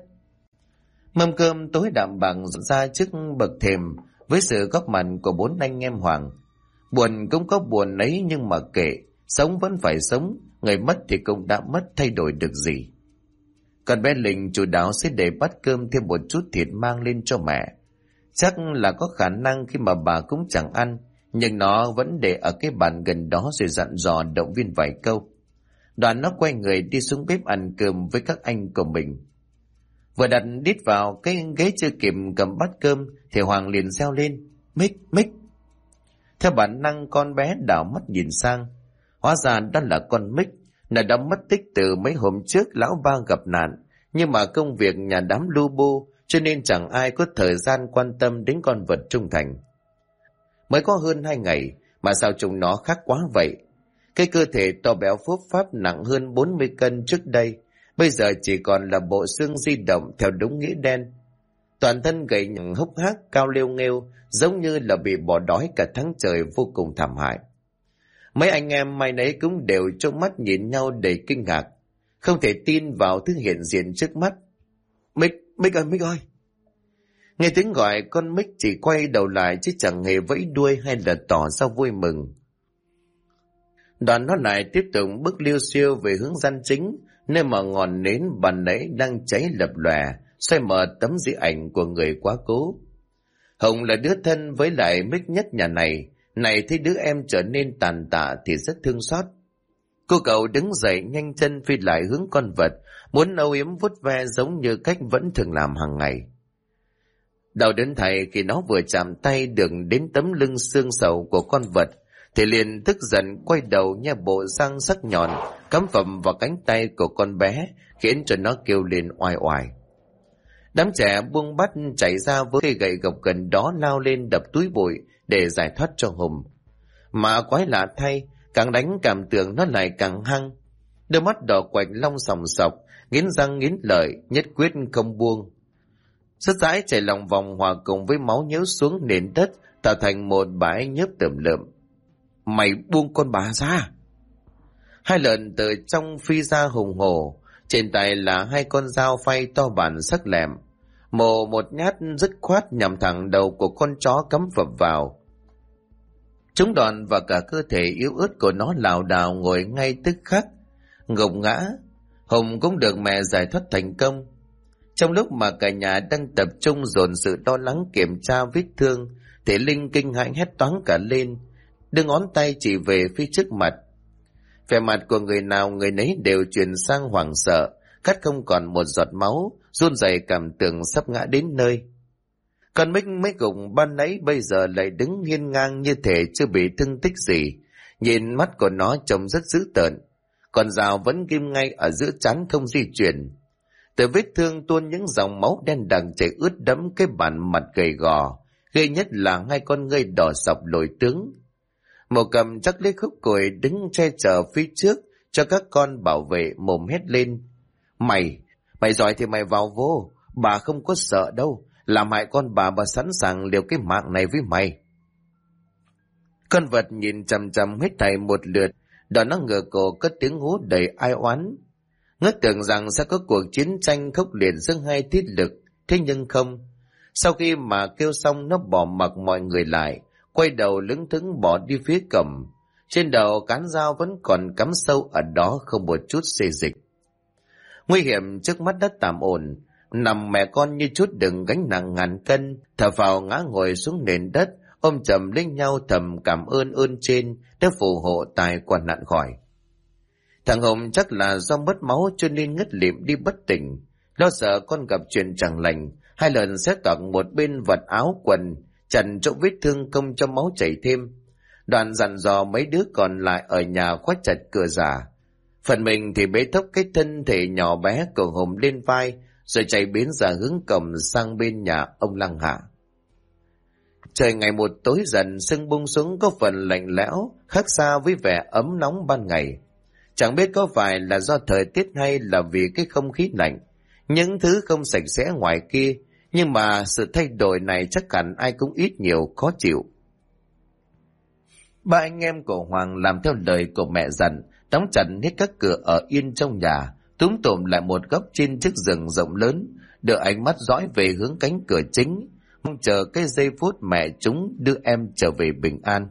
Mâm cơm tối đạm bạc ra trước bậc thềm với sự góp mặt của 4 anh em Hoàng. Buồn cũng có buồn ấy, nhưng mà kệ, sống vẫn phải sống, người mất thì cũng đã mất, thay đổi được gì. Còn bé Linh chủ đáo sẽ để bát cơm thêm một chút thịt mang lên cho mẹ. Chắc là có khả năng khi mà bà cũng chẳng ăn, nhưng nó vẫn để ở cái bàn gần đó rồi dặn dò động viên vài câu. Đoạn nó quay người đi xuống bếp ăn cơm với các anh của mình. Vừa đặt đít vào cái ghế chưa kịp cầm bát cơm thì Hoàng liền reo lên: Mích, Mích! Theo bản năng con bé đảo mắt nhìn sang. Hóa ra đó là con Mích. Nó đã mất tích từ mấy hôm trước lão ba gặp nạn, nhưng mà công việc nhà đám lu bu cho nên chẳng ai có thời gian quan tâm đến con vật trung thành. Mới có hơn 2 ngày mà sao chúng nó khác quá vậy? Cái cơ thể to béo phốp pháp nặng hơn 40 cân trước đây, bây giờ chỉ còn là bộ xương di động theo đúng nghĩa đen. Toàn thân gầy nhằng hốc hác, cao lêu nghêu, giống như là bị bỏ đói cả tháng trời, vô cùng thảm hại. Mấy anh em mai nấy cũng đều trông mắt nhìn nhau đầy kinh ngạc, không thể tin vào thứ hiện diện trước mắt. Mích, Mích ơi, Mích ơi! Nghe tiếng gọi, con Mích chỉ quay đầu lại chứ chẳng hề vẫy đuôi hay là tỏ ra vui mừng. Đoàn nó lại tiếp tục bước liêu xiêu về hướng gian chính, nơi mà ngọn nến ban nãy đang cháy lập lòe, xoay mở tấm di ảnh của người quá cố. Hồng là đứa thân với lại Mích nhất nhà này thấy đứa em trở nên tàn tạ thì rất thương xót. Cô cậu đứng dậy nhanh chân phi lại hướng con vật, muốn âu yếm vuốt ve giống như cách vẫn thường làm hàng ngày. Đau đớn thay khi nó vừa chạm tay được đến tấm lưng xương sầu của con vật, thì liền tức giận quay đầu nha bộ răng sắc nhọn cắm phập vào cánh tay của con bé, khiến cho nó kêu lên oai oai. Đám trẻ buông bắt chạy ra với cây gậy gộc gần đó lao lên đập túi bụi để giải thoát cho Hùng. Mà quái lạ thay, càng đánh cảm tưởng nó lại càng hăng. Đôi mắt đỏ quạch long sòng sọc, nghiến răng nghiến lợi, nhất quyết không buông. Rất dãi chảy lòng vòng hòa cùng với máu nhếu xuống nền đất, tạo thành một bãi nhớp tởm lợm. Mày buông con bà ra! Hai lợn từ trong phi ra hùng hổ, trên tay là 2 con dao phay to bản sắc lẹm. Mổ một nhát dứt khoát nhằm thẳng đầu của con chó cắm phập vào. Chúng đòn và cả cơ thể yếu ớt của nó lảo đảo ngồi ngay tức khắc, gục ngã. Hùng cũng được mẹ giải thoát thành công. Trong lúc mà cả nhà đang tập trung dồn sự lo lắng kiểm tra vết thương, thì Linh kinh hãi hét toáng cả lên, đưa ngón tay chỉ về phía trước mặt. Vẻ mặt của người nào người nấy đều chuyển sang hoảng sợ, cắt không còn một giọt máu, run rẩy cảm tưởng sắp ngã đến nơi. Còn Mích mấy gục ban nãy bây giờ lại đứng hiên ngang như thể chưa bị thương tích gì, nhìn mắt của nó trông rất dữ tợn, còn dao vẫn ghim ngay ở giữa trán không di chuyển. Từ vết thương tuôn những dòng máu đen đặc chảy ướt đẫm cái bản mặt gầy gò, ghê nhất là 2 con ngươi đỏ sọc lồi tướng. Một cầm chắc lấy khúc cùi đứng che chở phía trước cho các con bảo vệ, mồm hét lên: Mày giỏi thì mày vào vô, bà không có sợ đâu, làm hại con bà sẵn sàng liều cái mạng này với mày. Con vật nhìn chằm chằm hết thảy một lượt, đó nó ngửa cổ cất tiếng hú đầy ai oán. Ngất tưởng rằng sẽ có cuộc chiến tranh khốc liệt giữa 2 thế lực, thế nhưng không. Sau khi mà kêu xong, nó bỏ mặc mọi người lại, quay đầu lững thững bỏ đi phía cổng. Trên đầu cán dao vẫn còn cắm sâu ở đó, không một chút xê dịch. Nguy hiểm trước mắt đã tạm ổn, nằm mẹ con như chút đựng gánh nặng ngàn cân, thở phào ngã ngồi xuống nền đất, ôm chầm lấy nhau thầm cảm ơn trên đã phù hộ tài quả nạn khỏi. Thằng Hồng chắc là do mất máu cho nên ngất lịm đi bất tỉnh, lo sợ con gặp chuyện chẳng lành, 2 lần xé toạc một bên vật áo quần, chặn chỗ vết thương không cho máu chảy thêm. Đoàn dặn dò mấy đứa còn lại ở nhà khóa chặt cửa giả. Phần mình thì bế thốc cái thân thể nhỏ bé của Hồng lên vai, rồi chạy biến ra hướng cổng sang bên nhà ông Lăng Hạ. Trời ngày một tối dần, sương bung xuống có phần lạnh lẽo, khác xa với vẻ ấm nóng ban ngày. Chẳng biết có phải là do thời tiết hay là vì cái không khí lạnh, những thứ không sạch sẽ ngoài kia, nhưng mà sự thay đổi này chắc hẳn ai cũng ít nhiều khó chịu. 3 anh em của Hoàng làm theo lời của mẹ dặn, đóng chặt hết các cửa ở yên trong nhà, túm tụm lại một góc trên chiếc giường rộng lớn, đưa ánh mắt dõi về hướng cánh cửa chính, mong chờ cái giây phút mẹ chúng đưa em trở về bình an.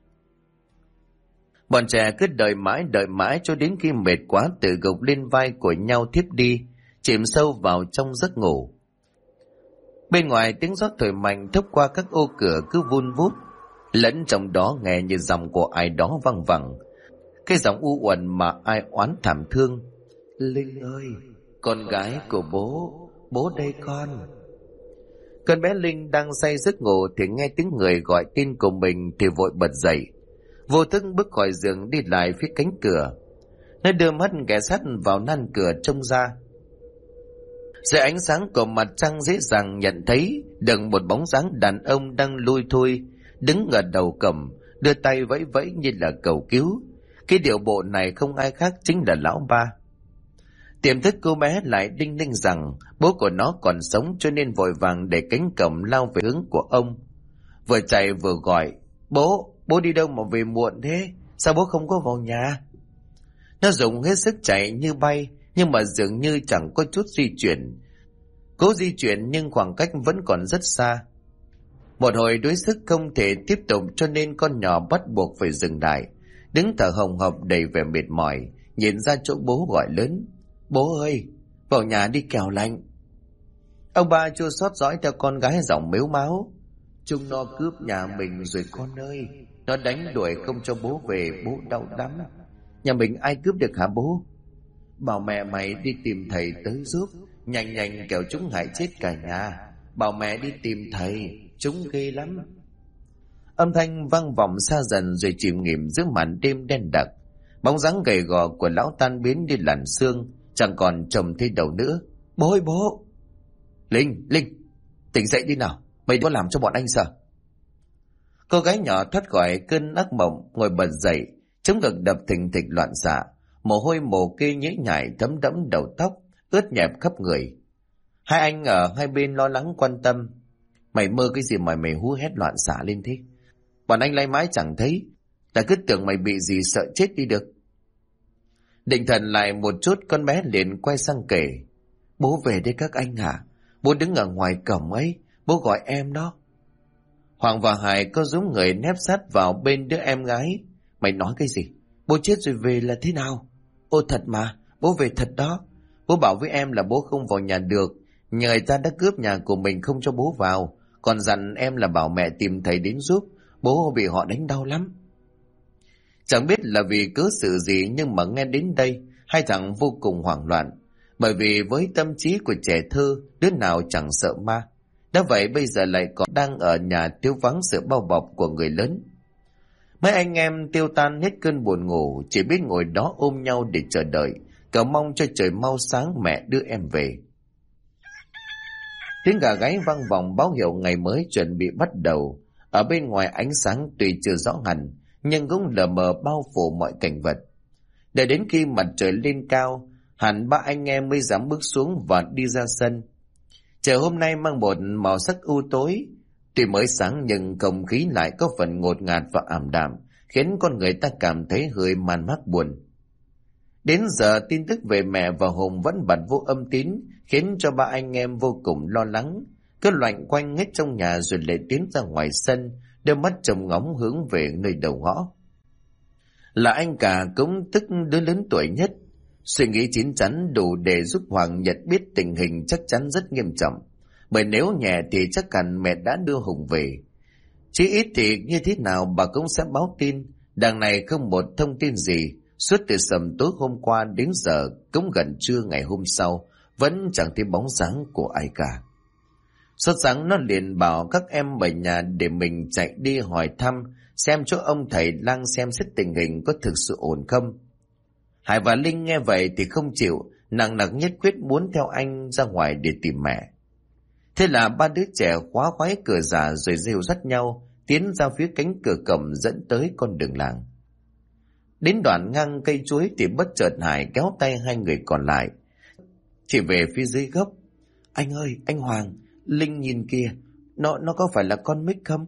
Bọn trẻ cứ đợi mãi cho đến khi mệt quá tự gục lên vai của nhau thiếp đi, chìm sâu vào trong giấc ngủ. Bên ngoài tiếng gió thổi mạnh thốc qua các ô cửa cứ vun vút. Lẫn trong đó nghe như giọng của ai đó văng vẳng, cái giọng u uẩn mà ai oán thảm thương. Linh ơi, con gái của bố, bố đây con. Con bé Linh đang say giấc ngủ thì nghe tiếng người gọi tên của mình thì vội bật dậy, vô thức bước khỏi giường đi lại phía cánh cửa. Nó đưa mắt ghé sát vào nan cửa trông ra. Dưới ánh sáng của mặt trăng dễ dàng nhận thấy được một bóng dáng đàn ông đang lui thui đứng ở đầu cổng, đưa tay vẫy vẫy như là cầu cứu. Cái điệu bộ này không ai khác chính là lão ba. Tiềm thức cô bé lại đinh ninh rằng bố của nó còn sống, cho nên vội vàng để cánh cổng lao về hướng của ông, vừa chạy vừa gọi: Bố đi đâu mà về muộn thế? Sao bố không có vào nhà? Nó dùng hết sức chạy như bay, nhưng mà dường như chẳng có chút di chuyển. Cố di chuyển nhưng khoảng cách vẫn còn rất xa. Một hồi đuối sức không thể tiếp tục, cho nên con nhỏ bắt buộc phải dừng lại, đứng thở hồng hộc đầy vẻ mệt mỏi, nhìn ra chỗ bố gọi lớn: Bố ơi, vào nhà đi kẻo lạnh. Ông ba chua xót dõi theo con gái giọng mếu máo: Chúng nó cướp nhà mình rồi con ơi, nó đánh đuổi không cho bố về, bố đau lắm. Nhà mình ai cướp được hả bố? Bảo mẹ mày đi tìm thầy tới giúp, nhanh nhanh kẻo chúng hại chết cả nhà. Bảo mẹ đi tìm thầy, chúng ghê lắm. Âm thanh vang vọng xa dần rồi chìm nghỉm giữa màn đêm đen đặc. Bóng dáng gầy gò của lão tan biến đi làn sương, chẳng còn trông thấy đầu nữa. Bố ơi bố! Linh, tỉnh dậy đi nào, mày có làm cho bọn anh sợ. Cô gái nhỏ thoát khỏi cơn ác mộng, ngồi bật dậy, chống ngực đập thình thịch loạn xạ, mồ hôi mồ kê nhễ nhại thấm đẫm đầu tóc, ướt nhẹp khắp người. Hai anh ở hai bên lo lắng quan tâm: Mày mơ cái gì mà mày hú hét loạn xạ lên thế? Bọn anh lay mãi chẳng thấy, ta cứ tưởng mày bị gì sợ chết đi được. Định thần lại một chút, con bé liền quay sang kể: Bố về đây các anh hả? Bố đứng ở ngoài cổng ấy, bố gọi em đó. Hoàng và Hải có dũng người nép sát vào bên đứa em gái. Mày nói cái gì? Bố chết rồi về là thế nào? Ô thật mà, bố về thật đó. Bố bảo với em là bố không vào nhà được, người ta đã cướp nhà của mình không cho bố vào, còn dặn em là bảo mẹ tìm thầy đến giúp, bố bị họ đánh đau lắm. Chẳng biết là vì cớ sự gì, nhưng mà nghe đến đây hai thằng vô cùng hoảng loạn, bởi vì với tâm trí của trẻ thơ, đứa nào chẳng sợ ma. Đã vậy bây giờ lại còn đang ở nhà thiếu vắng sự bao bọc của người lớn. Mấy anh em tiêu tan hết cơn buồn ngủ, chỉ biết ngồi đó ôm nhau để chờ đợi, cầu mong cho trời mau sáng mẹ đưa em về. Tiếng gà gáy vang vọng báo hiệu ngày mới chuẩn bị bắt đầu. Ở bên ngoài ánh sáng tuy chưa rõ hẳn, nhưng cũng lờ mờ bao phủ mọi cảnh vật. Để đến khi mặt trời lên cao, hẳn ba anh em mới dám bước xuống và đi ra sân. Trời hôm nay mang một màu sắc u tối, tuy mới sáng nhưng không khí lại có phần ngột ngạt và ảm đạm, khiến con người ta cảm thấy hơi man mác buồn. Đến giờ tin tức về mẹ và Hùng vẫn bật vô âm tín, khiến cho ba anh em vô cùng lo lắng, cứ loanh quanh hết trong nhà rồi lại tiến ra ngoài sân, đôi mắt trông ngóng hướng về nơi đầu ngõ. Là anh cả cũng tức đứa lớn tuổi nhất, suy nghĩ chín chắn đủ để giúp Hoàng nhận biết tình hình chắc chắn rất nghiêm trọng, bởi nếu nhẹ thì chắc hẳn mẹ đã đưa Hùng về. Chỉ ít thì như thế nào bà cũng sẽ báo tin. Đằng này không một thông tin gì, suốt từ sầm tối hôm qua đến giờ cũng gần trưa ngày hôm sau vẫn chẳng thấy bóng dáng của ai cả. Sốt sáng nó liền bảo các em ở nhà để mình chạy đi hỏi thăm xem chỗ ông thầy lang xem xét tình hình có thực sự ổn không. Hải và Linh nghe vậy thì không chịu, nặng nặc nhất quyết muốn theo anh ra ngoài để tìm mẹ. Thế là ba đứa trẻ khóa khoái cửa giả rồi rêu dắt nhau tiến ra phía cánh cửa cổng dẫn tới con đường làng. Đến đoạn ngang cây chuối thì bất chợt Hải kéo tay hai người còn lại, chỉ về phía dưới gốc. Anh ơi, anh Hoàng, Linh nhìn kìa, nó có phải là con Mích không?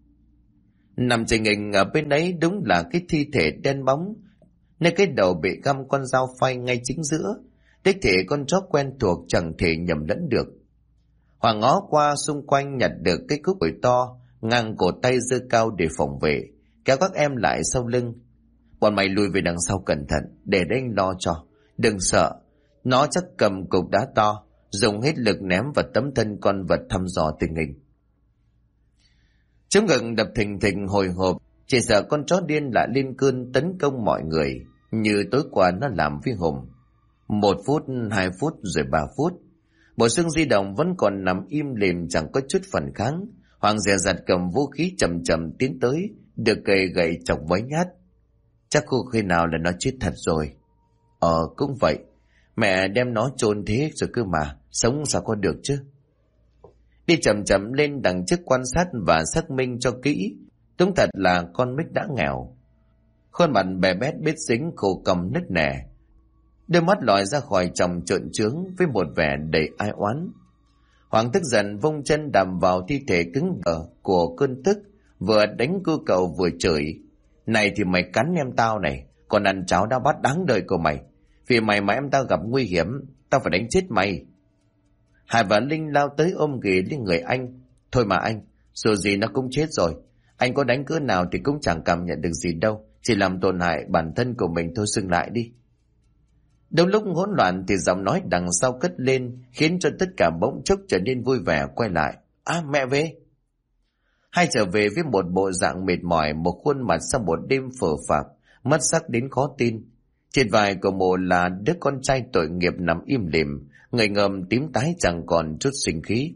Nằm chình hình ở bên đấy đúng là cái thi thể đen bóng, nơi cái đầu bị găm con dao phay ngay chính giữa. Đích thể con chó quen thuộc chẳng thể nhầm lẫn được. Hoàng ngó qua xung quanh nhặt được cái cúc củi to, ngang cổ tay giơ cao để phòng vệ, kéo các em lại sau lưng. Bọn mày lùi về đằng sau cẩn thận, để đấy anh lo cho. Đừng sợ, nó chắc cầm cục đá to, dùng hết lực ném vào tấm thân con vật thăm dò tình hình. Chống ngực đập thình thình hồi hộp, chỉ sợ con chó điên lại lên cơn tấn công mọi người, như tối qua nó làm với Hùng. 1 phút, 2 phút rồi 3 phút. Bộ xương di động vẫn còn nằm im lìm chẳng có chút phản kháng. Hoàng dè dặt cầm vũ khí chậm chậm tiến tới, được cây gậy chọc mấy nhát. Chắc khi nào là nó chết thật rồi. Cũng vậy. Mẹ đem nó chôn thế rồi cơ mà, sống sao có được chứ. Đi chậm chậm lên đằng trước quan sát và xác minh cho kỹ. Đúng thật là con Mích đã nghèo. Khuôn mặt bè bét bết dính khô cằm nứt nẻ. Đôi mắt lòi ra khỏi tròng trợn trướng với một vẻ đầy ai oán. Hoàng tức giận vung chân đạp vào thi thể cứng đờ của cơn tức, vừa đánh cưa cầu vừa chửi. Này thì mày cắn em tao này, còn ăn cháo đã bắt đáng đời của mày. Vì mày mà em tao gặp nguy hiểm, tao phải đánh chết mày. Hải và Linh lao tới ôm ghì lên người anh. Thôi mà anh, dù gì nó cũng chết rồi. Anh có đánh cỡ nào thì cũng chẳng cảm nhận được gì đâu, chỉ làm tổn hại bản thân của mình thôi, xưng lại đi. Đâu lúc hỗn loạn thì giọng nói đằng sau cất lên, khiến cho tất cả bỗng chốc trở nên vui vẻ quay lại. Mẹ về. Hai trở về với một bộ dạng mệt mỏi, một khuôn mặt sau một đêm phờ phạc, mất sắc đến khó tin. Trên vai của mộ là đứa con trai tội nghiệp nằm im lìm, người ngầm tím tái chẳng còn chút sinh khí.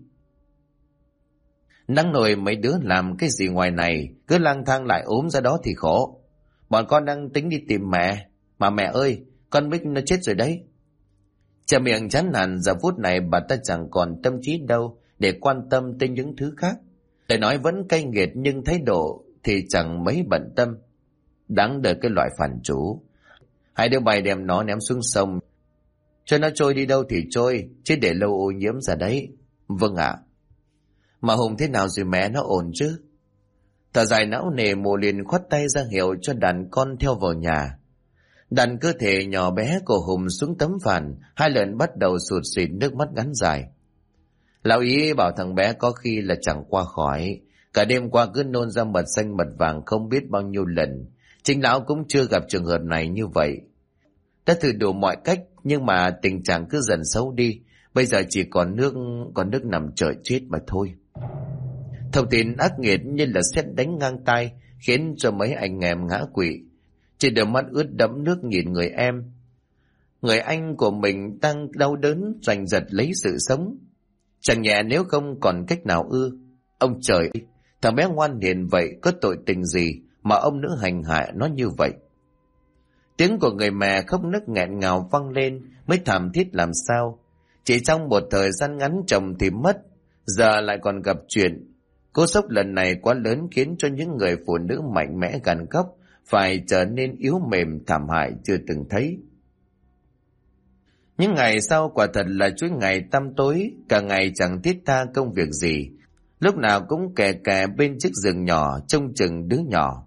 Nắng nổi mấy đứa làm cái gì ngoài này, cứ lang thang lại ốm ra đó thì khổ. Bọn con đang tính đi tìm mẹ, mà mẹ ơi, con Bích nó chết rồi đấy. Chả miệng chán nản, giờ phút này bà ta chẳng còn tâm trí đâu để quan tâm tới những thứ khác. Lời nói vẫn cay nghiệt nhưng thái độ thì chẳng mấy bận tâm. Đáng đời cái loại phản chủ. Hai đứa bay đem nó ném xuống sông, cho nó trôi đi đâu thì trôi, chứ để lâu ô nhiễm ra đấy. Vâng ạ. Mà Hùng thế nào rồi mẹ, nó ổn chứ? Thở dài não nề, Mộ liền khoát tay ra hiệu cho đàn con theo vào nhà. Đàn cơ thể nhỏ bé của Hùng xuống tấm phản, hai lần bắt đầu sụt sịt nước mắt ngắn dài. Lão ý bảo thằng bé có khi là chẳng qua khỏi, cả đêm qua cứ nôn ra mật xanh mật vàng không biết bao nhiêu lần. Chính lão cũng chưa gặp trường hợp này như vậy. Đã thử đủ mọi cách nhưng mà tình trạng cứ dần xấu đi, bây giờ chỉ còn nước nằm chờ chết mà thôi. Thông tin ác nghiệt như là sét đánh ngang tai, khiến cho mấy anh em ngã quỵ. Chỉ đôi mắt ướt đẫm nước nhìn người em, người anh của mình đang đau đớn giành giật lấy sự sống. Chẳng nhẹ nếu không còn cách nào ư. Ông trời, thằng bé ngoan hiền vậy có tội tình gì mà ông nữ hành hạ nó như vậy? Tiếng của người mẹ khóc nức nghẹn ngào vang lên, mới thảm thiết làm sao. Chỉ trong một thời gian ngắn chồng thì mất, giờ lại còn gặp chuyện. Cú sốc lần này quá lớn khiến cho những người phụ nữ mạnh mẽ gằn góc phải trở nên yếu mềm thảm hại chưa từng thấy. Những ngày sau quả thật là chuỗi ngày tăm tối, cả ngày chẳng thiết tha công việc gì, lúc nào cũng kè kè bên chiếc giường nhỏ trông chừng đứa nhỏ.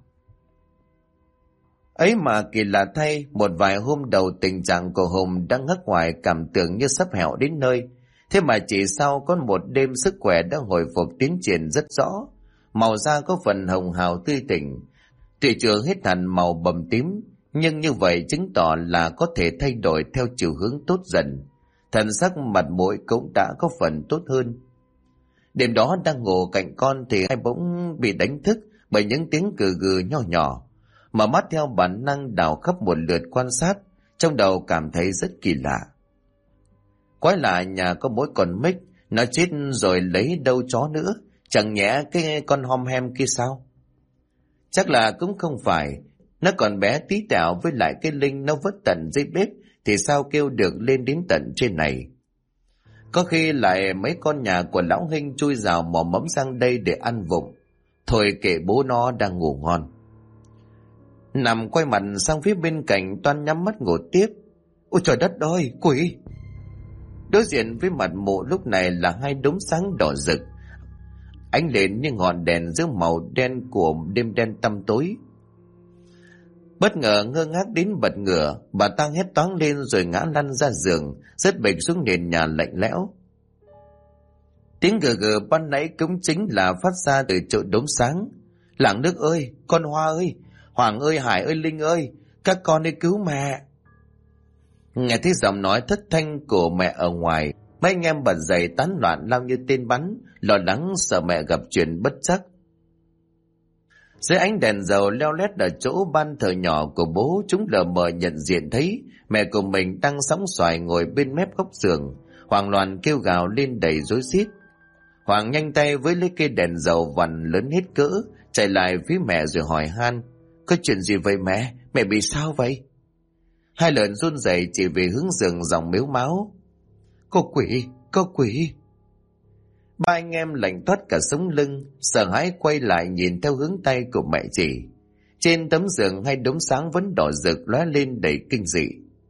Ấy mà kỳ lạ thay, một vài hôm đầu tình trạng của Hùng đang ngất ngoài cảm tưởng như sắp hẹo đến nơi. Thế mà chỉ sau có một đêm sức khỏe đã hồi phục tiến triển rất rõ. Màu da có phần hồng hào tươi tỉnh, tuy chưa hết hẳn màu bầm tím, nhưng như vậy chứng tỏ là có thể thay đổi theo chiều hướng tốt dần. Thần sắc mặt mũi cũng đã có phần tốt hơn. Đêm đó đang ngủ cạnh con thì hai bỗng bị đánh thức bởi những tiếng cừ gừ nho nhỏ. Mở mắt theo bản năng đảo khắp một lượt quan sát, trong đầu cảm thấy rất kỳ lạ. Quái lạ, nhà có mỗi con Mích, nó chết rồi lấy đâu chó nữa, chẳng nhẽ cái con hom hem kia sao? Chắc là cũng không phải, nó còn bé tí tẹo, với lại cái Linh nó vất tận dưới bếp thì sao kêu được lên đến tận trên này. Có khi lại mấy con nhà của lão Hinh chui rào mò mẫm sang đây để ăn vụng. Thôi kệ bố nó đang ngủ ngon. Nằm quay mặt sang phía bên cạnh, Toan nhắm mắt ngủ tiếp. Ôi trời đất ơi, quỷ! Đối diện với mặt Mộ lúc này là hai đốm sáng đỏ rực, ánh lên như ngọn đèn giữa màu đen của đêm đen tăm tối. Bất ngờ ngơ ngác đến bật ngửa, bà ta hét toáng lên rồi ngã lăn ra giường, rớt bịch xuống nền nhà lạnh lẽo. Tiếng gừ gừ ban nãy cũng chính là phát ra từ chỗ đốm sáng. Làng nước ơi, con Hoa ơi, Hoàng ơi, Hải ơi, Linh ơi, các con đi cứu mẹ. Nghe thấy giọng nói thất thanh của mẹ ở ngoài, mấy anh em bật dậy tán loạn lao như tên bắn, lo lắng sợ mẹ gặp chuyện bất trắc. Dưới ánh đèn dầu leo lét ở chỗ ban thờ nhỏ của bố, chúng lờ mờ nhận diện thấy mẹ của mình đang sóng xoài ngồi bên mép góc giường. Hoàng loạn kêu gào lên đầy rối rít. Hoàng nhanh tay với lấy cây đèn dầu vằn lớn hết cỡ, chạy lại phía mẹ rồi hỏi han: "Có chuyện gì vậy mẹ? Mẹ bị sao vậy?" Hai lợn run rẩy chỉ về hướng giường giọng mếu máo: "Có quỷ, có quỷ!" Ba anh em lạnh toát cả sống lưng, sợ hãi quay lại nhìn theo hướng tay của mẹ chỉ. Trên tấm giường hai đốm sáng vẫn đỏ rực lóe lên đầy kinh dị.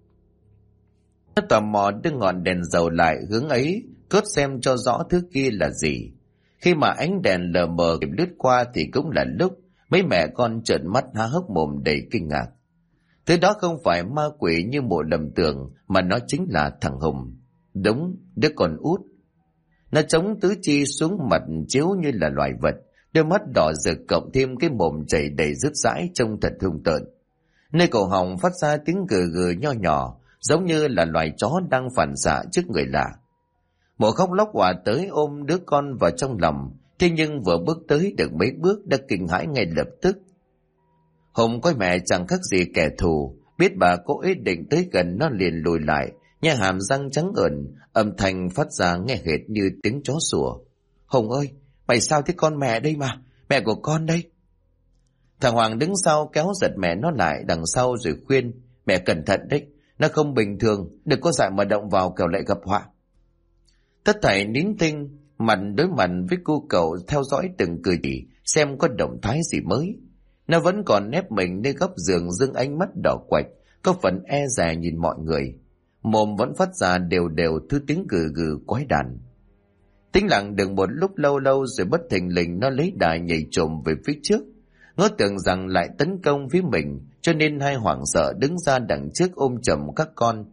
Nó tò mò đưa ngọn đèn dầu lại hướng ấy, cốt xem cho rõ thứ kia là gì. Khi mà ánh đèn lờ mờ lướt qua thì cũng là lúc mấy mẹ con trợn mắt há hốc mồm đầy kinh ngạc. Thứ đó không phải ma quỷ như mụ lầm tưởng, mà nó chính là thằng Hùng. Đúng, đứa con út. Nó chống tứ chi xuống mặt chiếu như là loài vật, đôi mắt đỏ rực cộng thêm cái mồm chảy đầy rứt rãi trông thật hung tợn. Nơi cổ họng phát ra tiếng gừ gừ nho nhỏ, giống như là loài chó đang phản xạ trước người lạ. Mụ khóc lóc òa tới ôm đứa con vào trong lòng, thế nhưng vừa bước tới được mấy bước đã kinh hãi ngay lập tức. Hùng coi mẹ chẳng khác gì kẻ thù, biết bà có ý định tới gần nó liền lùi lại, nhe hàm răng trắng ẩn, âm thanh phát ra nghe hệt như tiếng chó sủa. "Hùng ơi, mày sao thế con mẹ đây mà, mẹ của con đây." Thằng Hoàng đứng sau kéo giật mẹ nó lại đằng sau rồi khuyên: "Mẹ cẩn thận đấy, nó không bình thường, đừng có dại mà động vào kẻo lại gặp họa." Tất thảy nín thinh, mặt đối mặt với cô cậu theo dõi từng cử chỉ xem có động thái gì mới. Nó vẫn còn nép mình nơi góc giường dưng ánh mắt đỏ quạch, có phần e dè nhìn mọi người. Mồm vẫn phát ra đều đều thứ tiếng gừ gừ quái đản. Tĩnh lặng được một lúc lâu lâu rồi bất thình lình nó lấy đà nhảy trồm về phía trước. Nó tưởng rằng lại tấn công phía mình, cho nên hai hoảng sợ đứng ra đằng trước ôm chầm các con.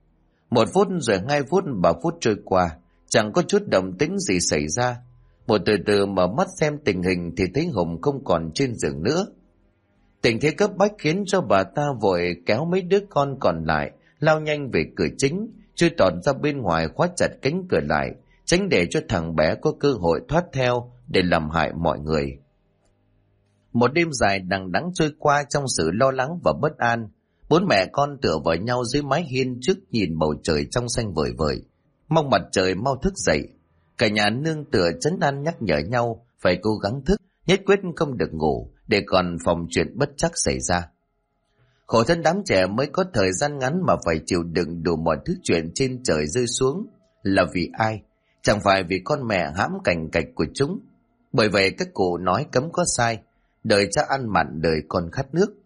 1 phút rồi 2 phút 3 phút trôi qua, chẳng có chút động tĩnh gì xảy ra. Một từ từ mở mắt xem tình hình thì thấy Hùng không còn trên giường nữa. Tình thế cấp bách khiến cho bà ta vội kéo mấy đứa con còn lại lao nhanh về cửa chính, chui tọt ra bên ngoài khóa chặt cánh cửa lại, tránh để cho thằng bé có cơ hội thoát theo để làm hại mọi người. Một đêm dài đằng đẵng trôi qua trong sự lo lắng và bất an. 4 mẹ con tựa vào nhau dưới mái hiên trước nhìn bầu trời trong xanh vời vợi, mong mặt trời mau thức dậy. Cả nhà nương tựa trấn an nhắc nhở nhau phải cố gắng thức, nhất quyết không được ngủ để còn phòng chuyện bất trắc xảy ra. Khổ thân đám trẻ mới có thời gian ngắn mà phải chịu đựng đủ mọi thứ chuyện trên trời rơi xuống. Là vì ai? Chẳng phải vì con mẹ hãm cảnh cạch của chúng. Bởi vậy các cụ nói cấm có sai, đời cha ăn mặn đời con khát nước.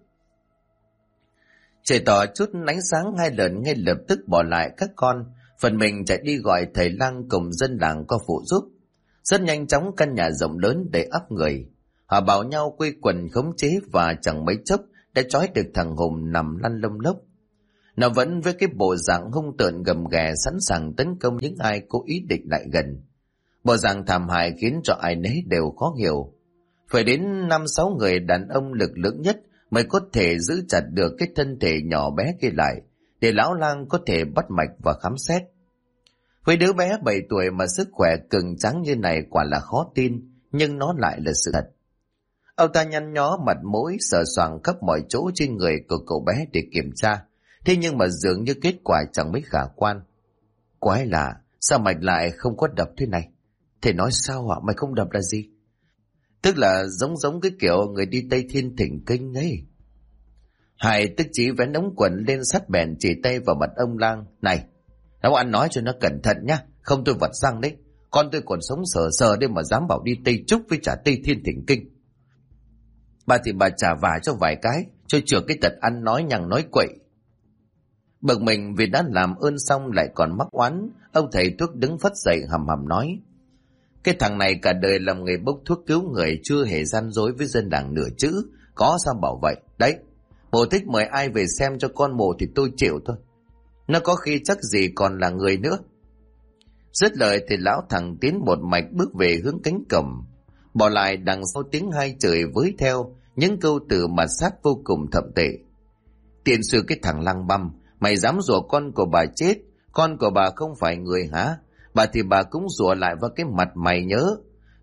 Trời tỏ chút ánh sáng, hai lần ngay lập tức bỏ lại các con, phần mình chạy đi gọi thầy lang cùng dân làng qua phụ giúp. Rất nhanh chóng căn nhà rộng lớn đầy ắp người. Họ bảo nhau quây quần khống chế và chẳng mấy chốc đã trói được thằng Hùng nằm lăn lông lốc. Nó vẫn với cái bộ dạng hung tợn gầm ghè sẵn sàng tấn công những ai có ý định lại gần. Bộ dạng thảm hại khiến cho ai nấy đều khó hiểu. Phải đến 5-6 người đàn ông lực lưỡng nhất mới có thể giữ chặt được cái thân thể nhỏ bé kia lại, để lão lang có thể bắt mạch và khám xét. Với đứa bé 7 tuổi mà sức khỏe cứng tráng như này quả là khó tin, nhưng nó lại là sự thật. Ông ta nhăn nhó mặt mũi sờ soạng khắp mọi chỗ trên người của cậu bé để kiểm tra, thế nhưng mà dường như kết quả chẳng mấy khả quan. Quái lạ, sao mạch lại không có đập thế này? Thầy nói sao ạ? Mày không đập là gì? Tức là giống cái kiểu người đi Tây Thiên thỉnh kinh ấy. Hải tức chí vén ống quần lên sắt bèn chỉ tay vào mặt ông lang. Này, lão ăn nói cho nó cẩn thận nhá, không tôi vặt răng đấy. Con tôi còn sống sờ sờ đây mà dám bảo đi Tây Trúc với trả Tây Thiên thỉnh kinh. Bà thì bà trả vả cho vài cái, cho chừa cái tật ăn nói nhằng nói quậy. Bực mình vì đã làm ơn xong lại còn mắc oán, ông thầy thuốc đứng phất dậy hầm hầm nói: Cái thằng này cả đời làm nghề bốc thuốc cứu người, chưa hề gian dối với dân làng nửa chữ, có sao bảo vậy. Đấy, bố thích mời ai về xem cho con mồ thì tôi chịu thôi. Nó có khi chắc gì còn là người nữa. Dứt lời thì lão thằng tiến một mạch bước về hướng cánh cổng, bỏ lại đằng sau tiếng hai chửi với theo những câu từ mà sát vô cùng thậm tệ. Tiền sư cái thằng lăng băm, mày dám rủa con của bà chết, con của bà không phải người hả? Bà thì bà cũng rủa lại vào cái mặt mày nhớ.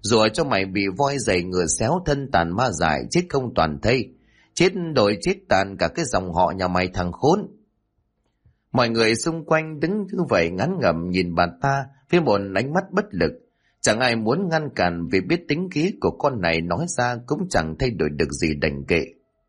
Rủa cho mày bị voi giày ngựa xéo thân tàn ma dại, chết không toàn thây. Chết đổi chết tàn cả cái dòng họ nhà mày thằng khốn. Mọi người xung quanh đứng như vậy ngán ngẩm nhìn bà ta với một ánh mắt bất lực. Chẳng ai muốn ngăn cản vì biết tính khí của con này nói ra cũng chẳng thay đổi được gì, đành kệ.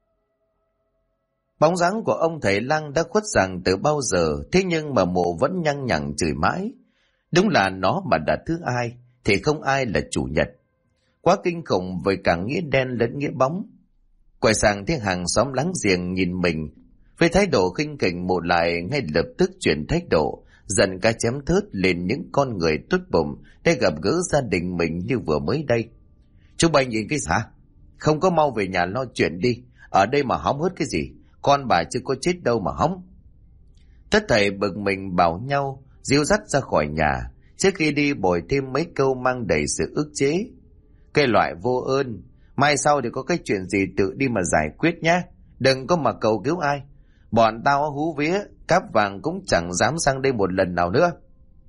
Bóng dáng của ông thầy lang đã khuất dạng từ bao giờ, thế nhưng mà mộ vẫn nhăng nhằng chửi mãi. Đúng là nó mà đã thứ ai thì không ai là chủ nhật. Quá kinh khủng với cả nghĩa đen lẫn nghĩa bóng. Quay sang thấy hàng xóm láng giềng nhìn mình với thái độ khinh khỉnh, mộ lại ngay lập tức chuyển thái độ, dần cái chém thớt lên những con người tốt bụng để gặp gỡ gia đình mình như vừa mới đây. Chú bay nhìn cái hả? Không có mau về nhà lo chuyện đi, ở đây mà hóng hớt cái gì, con bà chưa có chết đâu mà hóng. Tất thảy bực mình bảo nhau dìu dắt ra khỏi nhà, trước khi đi bồi thêm mấy câu mang đầy sự ức chế. Cái loại vô ơn, mai sau thì có cái chuyện gì tự đi mà giải quyết nhé, đừng có mà cầu cứu ai. Bọn tao hú vía, cáp vàng cũng chẳng dám sang đây một lần nào nữa.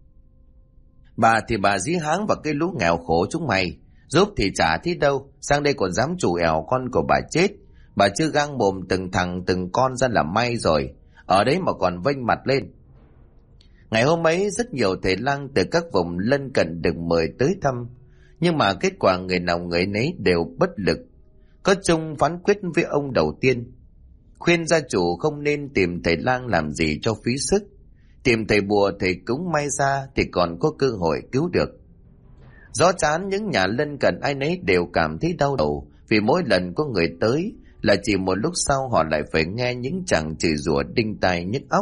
Bà thì bà dí háng vào cái lũ nghèo khổ chúng mày, giúp thì chả thấy đâu, sang đây còn dám chủ ẻo con của bà chết. Bà chưa gang mồm từng thằng từng con ra là may rồi, ở đấy mà còn vênh mặt lên. Ngày hôm ấy rất nhiều thầy lang từ các vùng lân cận được mời tới thăm, nhưng mà kết quả người nào người nấy đều bất lực. Có chung phán quyết với ông đầu tiên, khuyên gia chủ không nên tìm thầy lang làm gì cho phí sức, tìm thầy bùa thầy cúng may ra thì còn có cơ hội cứu được. Rõ chán những nhà lân cận ai nấy đều cảm thấy đau đầu, vì mỗi lần có người tới là chỉ một lúc sau họ lại phải nghe những chàng chửi rủa đinh tai nhức óc.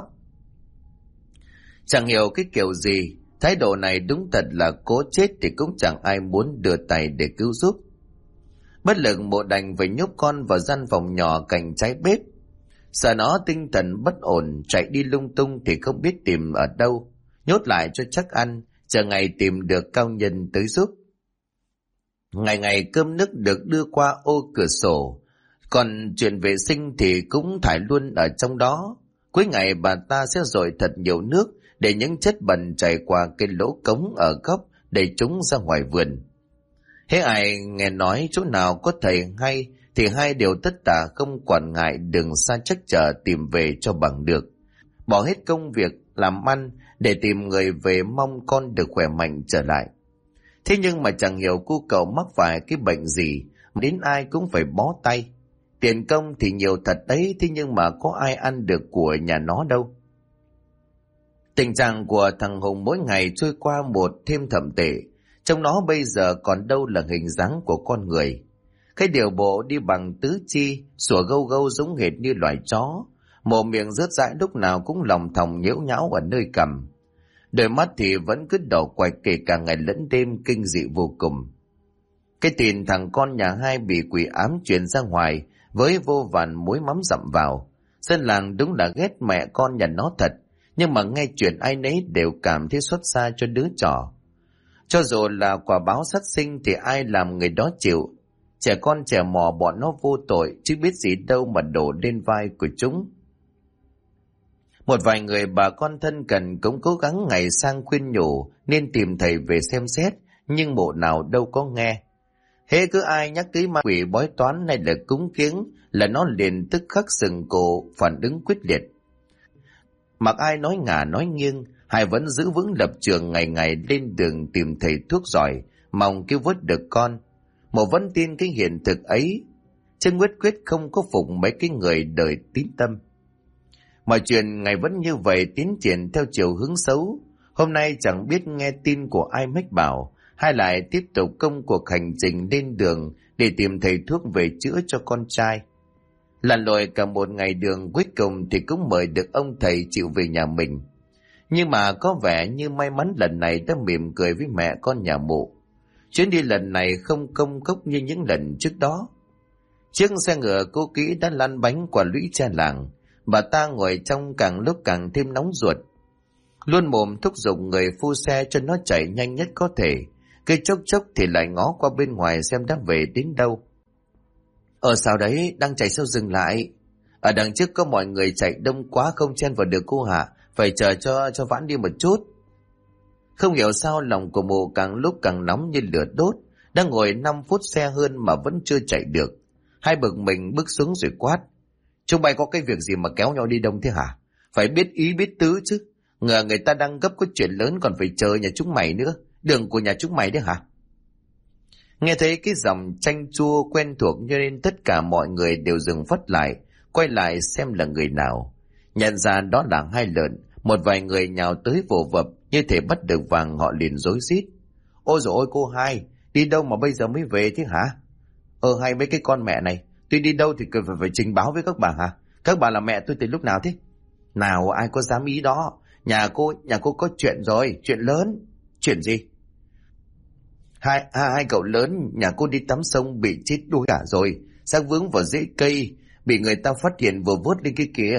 Chẳng hiểu cái kiểu gì, thái độ này đúng thật là cố chết thì cũng chẳng ai muốn đưa tay để cứu giúp. Bất lực mộ đành phải nhốt con vào gian phòng nhỏ cạnh trái bếp. Sợ nó tinh thần bất ổn chạy đi lung tung thì không biết tìm ở đâu, nhốt lại cho chắc ăn, chờ ngày tìm được cao nhân tới giúp. Ngày ngày cơm nước được đưa qua ô cửa sổ, còn chuyện vệ sinh thì cũng thải luôn ở trong đó. Cuối ngày bà ta sẽ dội thật nhiều nước để những chất bẩn chảy qua cái lỗ cống ở góc để chúng ra ngoài vườn. Thế ai nghe nói chỗ nào có thầy hay thì hai đều tất tả không quản ngại đường xa chắc trở tìm về cho bằng được, bỏ hết công việc làm ăn để tìm người về, mong con được khỏe mạnh trở lại. Thế nhưng mà chẳng hiểu cu cậu mắc phải cái bệnh gì đến ai cũng phải bó tay. Tiền công thì nhiều thật đấy, thế nhưng mà có ai ăn được của nhà nó đâu. Tình trạng của thằng Hùng mỗi ngày trôi qua một thêm thậm tệ, trong nó bây giờ còn đâu là hình dáng của con người. Cái điều bộ đi bằng tứ chi, sủa gâu gâu giống hệt như loài chó, mồm miệng rớt rãi lúc nào cũng lòng thòng nhễu nhão ở nơi cằm. Đôi mắt thì vẫn cứ đỏ quạch kể cả ngày lẫn đêm, kinh dị vô cùng. Cái tin thằng con nhà hai bị quỷ ám truyền ra ngoài với vô vàn muối mắm dặm vào. Dân làng đúng là ghét mẹ con nhà nó thật, nhưng mà nghe chuyện ai nấy đều cảm thấy xót xa cho đứa trò. Cho dù là quả báo sát sinh thì ai làm người đó chịu. Trẻ con trẻ mò bọn nó vô tội, chứ biết gì đâu mà đổ lên vai của chúng. Một vài người bà con thân cận cũng cố gắng ngày sang khuyên nhủ nên tìm thầy về xem xét, nhưng mộ nào đâu có nghe. Hễ cứ ai nhắc tới ma quỷ bói toán hay là cúng kiếng là nó liền tức khắc sừng cổ phản ứng quyết liệt. Mặc ai nói ngả nói nghiêng, Hải vẫn giữ vững lập trường, ngày ngày lên đường tìm thầy thuốc giỏi, mong cứu vớt được con. Mộ vẫn tin cái hiện thực ấy, chứ quyết quyết không có phục mấy cái người đời tín tâm. Mọi chuyện ngày vẫn như vậy tiến triển theo chiều hướng xấu. Hôm nay chẳng biết nghe tin của ai mách bảo, hay lại tiếp tục công cuộc hành trình lên đường để tìm thầy thuốc về chữa cho con trai. Lặn lội cả một ngày đường, cuối cùng thì cũng mời được ông thầy chịu về nhà mình. Nhưng mà có vẻ như may mắn lần này đã mỉm cười với mẹ con nhà Mộ. Chuyến đi lần này không công cốc như những lần trước đó. Chiếc xe ngựa cũ kỹ đã lăn bánh qua lũy tre làng. Bà ta ngồi trong càng lúc càng thêm nóng ruột, luôn mồm thúc giục người phu xe cho nó chạy nhanh nhất có thể. Cây chốc chốc thì lại ngó qua bên ngoài xem đã về đến đâu. Ở sao đấy, đang chạy sao dừng lại? Ở đằng trước có mọi người chạy đông quá không chen vào được cô hạ, phải chờ cho vãn đi một chút. Không hiểu sao lòng của Mộ càng lúc càng nóng như lửa đốt, Đang ngồi 5 phút xe hơn mà vẫn chưa chạy được. Hai bực mình bước xuống rồi quát: chúng mày có cái việc gì mà kéo nhau đi đông thế hả? Phải biết ý biết tứ chứ. Ngờ người ta đang gấp có chuyện lớn còn phải chờ nhà chúng mày nữa. Đường của nhà chúng mày đấy hả? Nghe thấy cái giọng chanh chua quen thuộc cho nên tất cả mọi người đều dừng phắt lại, quay lại xem là người nào. Nhận ra đó là Hai Lợn. Một vài người nhào tới vồ vập, như thể bắt được vàng họ liền rối rít: ôi dồi ôi cô Hai, đi đâu mà bây giờ mới về thế hả? Hay mấy cái con mẹ này, tôi đi đâu thì phải trình báo với các bà hả? Các bà là mẹ tôi từ lúc nào thế? Nào ai có dám ý đó. Nhà cô có chuyện rồi, chuyện lớn. Chuyện gì? Hai cậu lớn nhà cô đi tắm sông bị chết đuối cả rồi, xác vướng vào rễ cây, bị người ta phát hiện vừa vớt lên cái kia.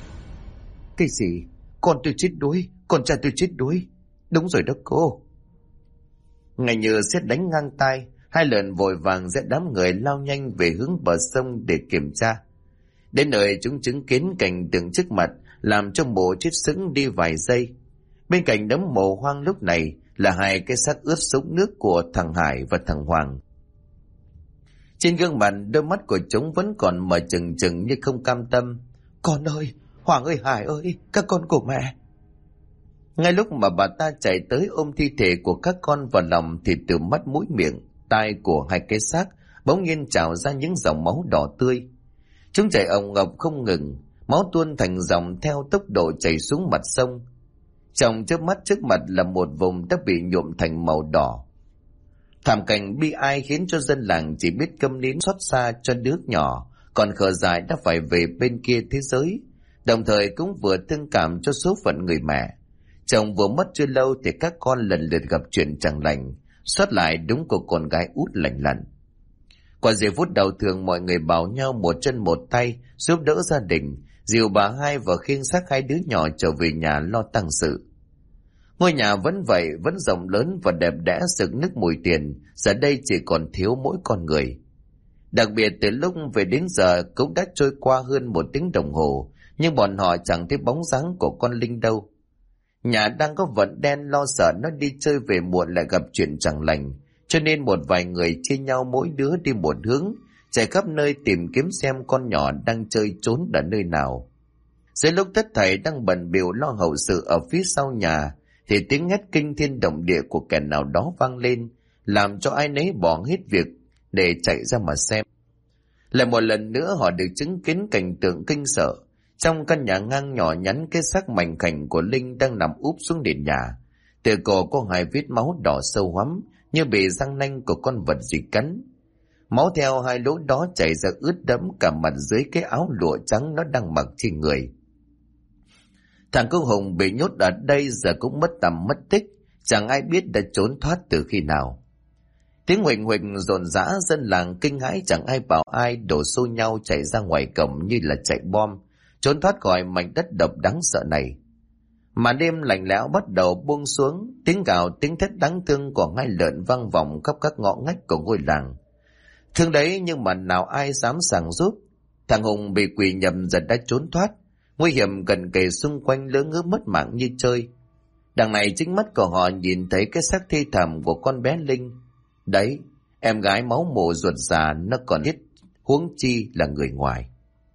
Cái gì? Con tôi chết đuối? Con trai tôi chết đuối? Đúng rồi đó cô. Ngay như sét đánh ngang tai, Hai Lợn vội vàng dẫn đám người lao nhanh về hướng bờ sông để kiểm tra. Đến nơi chúng chứng kiến cảnh tượng trước mặt, làm cho mộ chết sững đi vài giây. Bên cạnh đống mộ hoang lúc này là hai cái xác ướt sũng nước của thằng Hải và thằng Hoàng. Trên gương mặt đôi mắt của chúng vẫn còn mở trừng trừng như không cam tâm. Con ơi, Hoàng ơi, Hải ơi, các con của mẹ. Ngay lúc mà bà ta chạy tới ôm thi thể của các con vào lòng thì từ mắt mũi miệng, tai của hai cái xác bỗng nhiên trào ra những dòng máu đỏ tươi. Chúng chảy ồng ọc không ngừng, máu tuôn thành dòng theo tốc độ chảy xuống mặt sông. Trong chớp mắt trước mặt là một vùng đã bị nhuộm thành màu đỏ. Thảm cảnh bi ai khiến cho dân làng chỉ biết câm nín xót xa cho đứa nhỏ còn khờ dại đã phải về bên kia thế giới, đồng thời cũng vừa thương cảm cho số phận người mẹ. Chồng vừa mất chưa lâu thì các con lần lượt gặp chuyện chẳng lành, sót lại đúng của con gái út lành lặn. Qua giây phút đau thương, mọi người bảo nhau một chân một tay giúp đỡ gia đình, dìu bà Hai và khiêng xác hai đứa nhỏ trở về nhà lo tang sự. Ngôi nhà vẫn vậy, vẫn rộng lớn và đẹp đẽ sực nức mùi tiền, giờ đây chỉ còn thiếu mỗi con người. Đặc biệt từ lúc về đến giờ cũng đã trôi qua hơn 1 tiếng đồng hồ, nhưng bọn họ chẳng thấy bóng dáng của con Linh đâu. Nhà đang có vận đen lo sợ nó đi chơi về muộn lại gặp chuyện chẳng lành, cho nên một vài người chia nhau mỗi đứa đi một hướng, chạy khắp nơi tìm kiếm xem con nhỏ đang chơi trốn ở nơi nào. Giữa lúc tất thảy đang bận bịu lo hậu sự ở phía sau nhà, thì tiếng hét kinh thiên động địa của kẻ nào đó vang lên, làm cho ai nấy bỏ hết việc để chạy ra mà xem. Lại một lần nữa họ được chứng kiến cảnh tượng kinh sợ. Trong căn nhà ngang nhỏ nhắn, cái xác mảnh khảnh của Linh đang nằm úp xuống nền nhà. Từ cổ có 2 vết máu đỏ sâu hoắm như bị răng nanh của con vật gì cắn. Máu theo 2 lỗ đó chảy ra ướt đẫm cả mặt dưới cái áo lụa trắng nó đang mặc trên người. Thằng cô Hùng bị nhốt ở đây giờ cũng mất tầm mất tích, chẳng ai biết đã trốn thoát từ khi nào. Tiếng huỳnh huỳnh rộn rã, dân làng kinh hãi chẳng ai bảo ai, đổ xô nhau chạy ra ngoài cổng như là chạy bom, trốn thoát khỏi mảnh đất độc đáng sợ này. Mà đêm lạnh lẽo bắt đầu buông xuống, tiếng gào tiếng thét đáng thương của Hai Lợn vang vọng khắp các ngõ ngách của ngôi làng. Thương đấy nhưng mà nào ai dám sàng giúp. Thằng Hùng bị quỷ nhầm giật đã trốn thoát, nguy hiểm gần kề xung quanh lỡ ngớ mất mạng như chơi. Đằng này chính mắt của họ nhìn thấy cái xác thi thảm của con bé Linh. Đấy, em gái máu mồ ruột già nó còn biết, huống chi là người ngoài.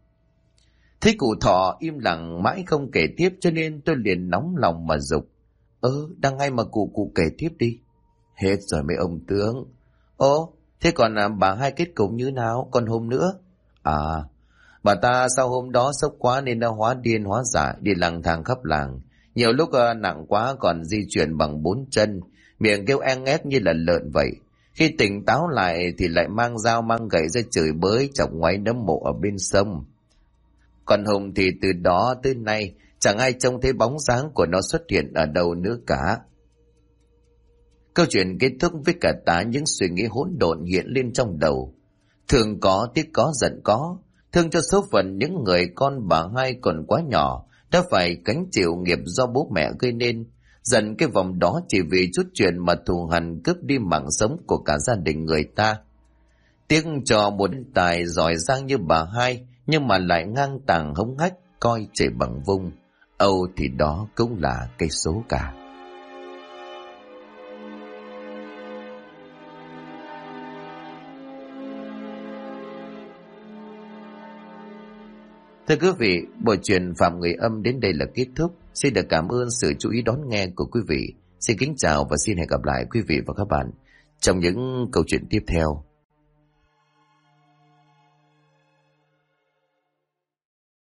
Thấy cụ Thọ im lặng mãi không kể tiếp, cho nên tôi liền nóng lòng mà giục: đang ngay mà cụ kể tiếp đi. Hết rồi mấy ông tướng. Thế còn bà Hai kết cục như nào, còn hôm nữa? Bà ta sau hôm đó sốc quá nên đã hóa điên hóa dại, đi lang thang khắp làng. Nhiều lúc nặng quá còn di chuyển bằng 4 chân, miệng kêu en ép như là lợn vậy. Khi tỉnh táo lại thì lại mang dao mang gậy ra chửi bới, chọc ngoáy nấm mộ ở bên sông. Còn Hùng thì từ đó tới nay chẳng ai trông thấy bóng dáng của nó xuất hiện ở đâu nữa cả. Câu chuyện kết thúc với cả tá những suy nghĩ hỗn độn hiện lên trong đầu. Thương có, tiếc có, giận có. Thương cho số phận những người con bà Hai còn quá nhỏ, đã phải gánh chịu nghiệp do bố mẹ gây nên. Giận cái vòng đó chỉ vì chút chuyện mà thù hằn cướp đi mạng sống của cả gia đình người ta. Tiếc cho một tài giỏi giang như bà Hai, nhưng mà lại ngang tàng hống hách, coi trời bằng vung. Âu thì đó cũng là cái số cả. Thưa quý vị, bộ truyện Phạm Người Âm đến đây là kết thúc. Xin được cảm ơn sự chú ý đón nghe của quý vị. Xin kính chào và xin hẹn gặp lại quý vị và các bạn trong những câu chuyện tiếp theo.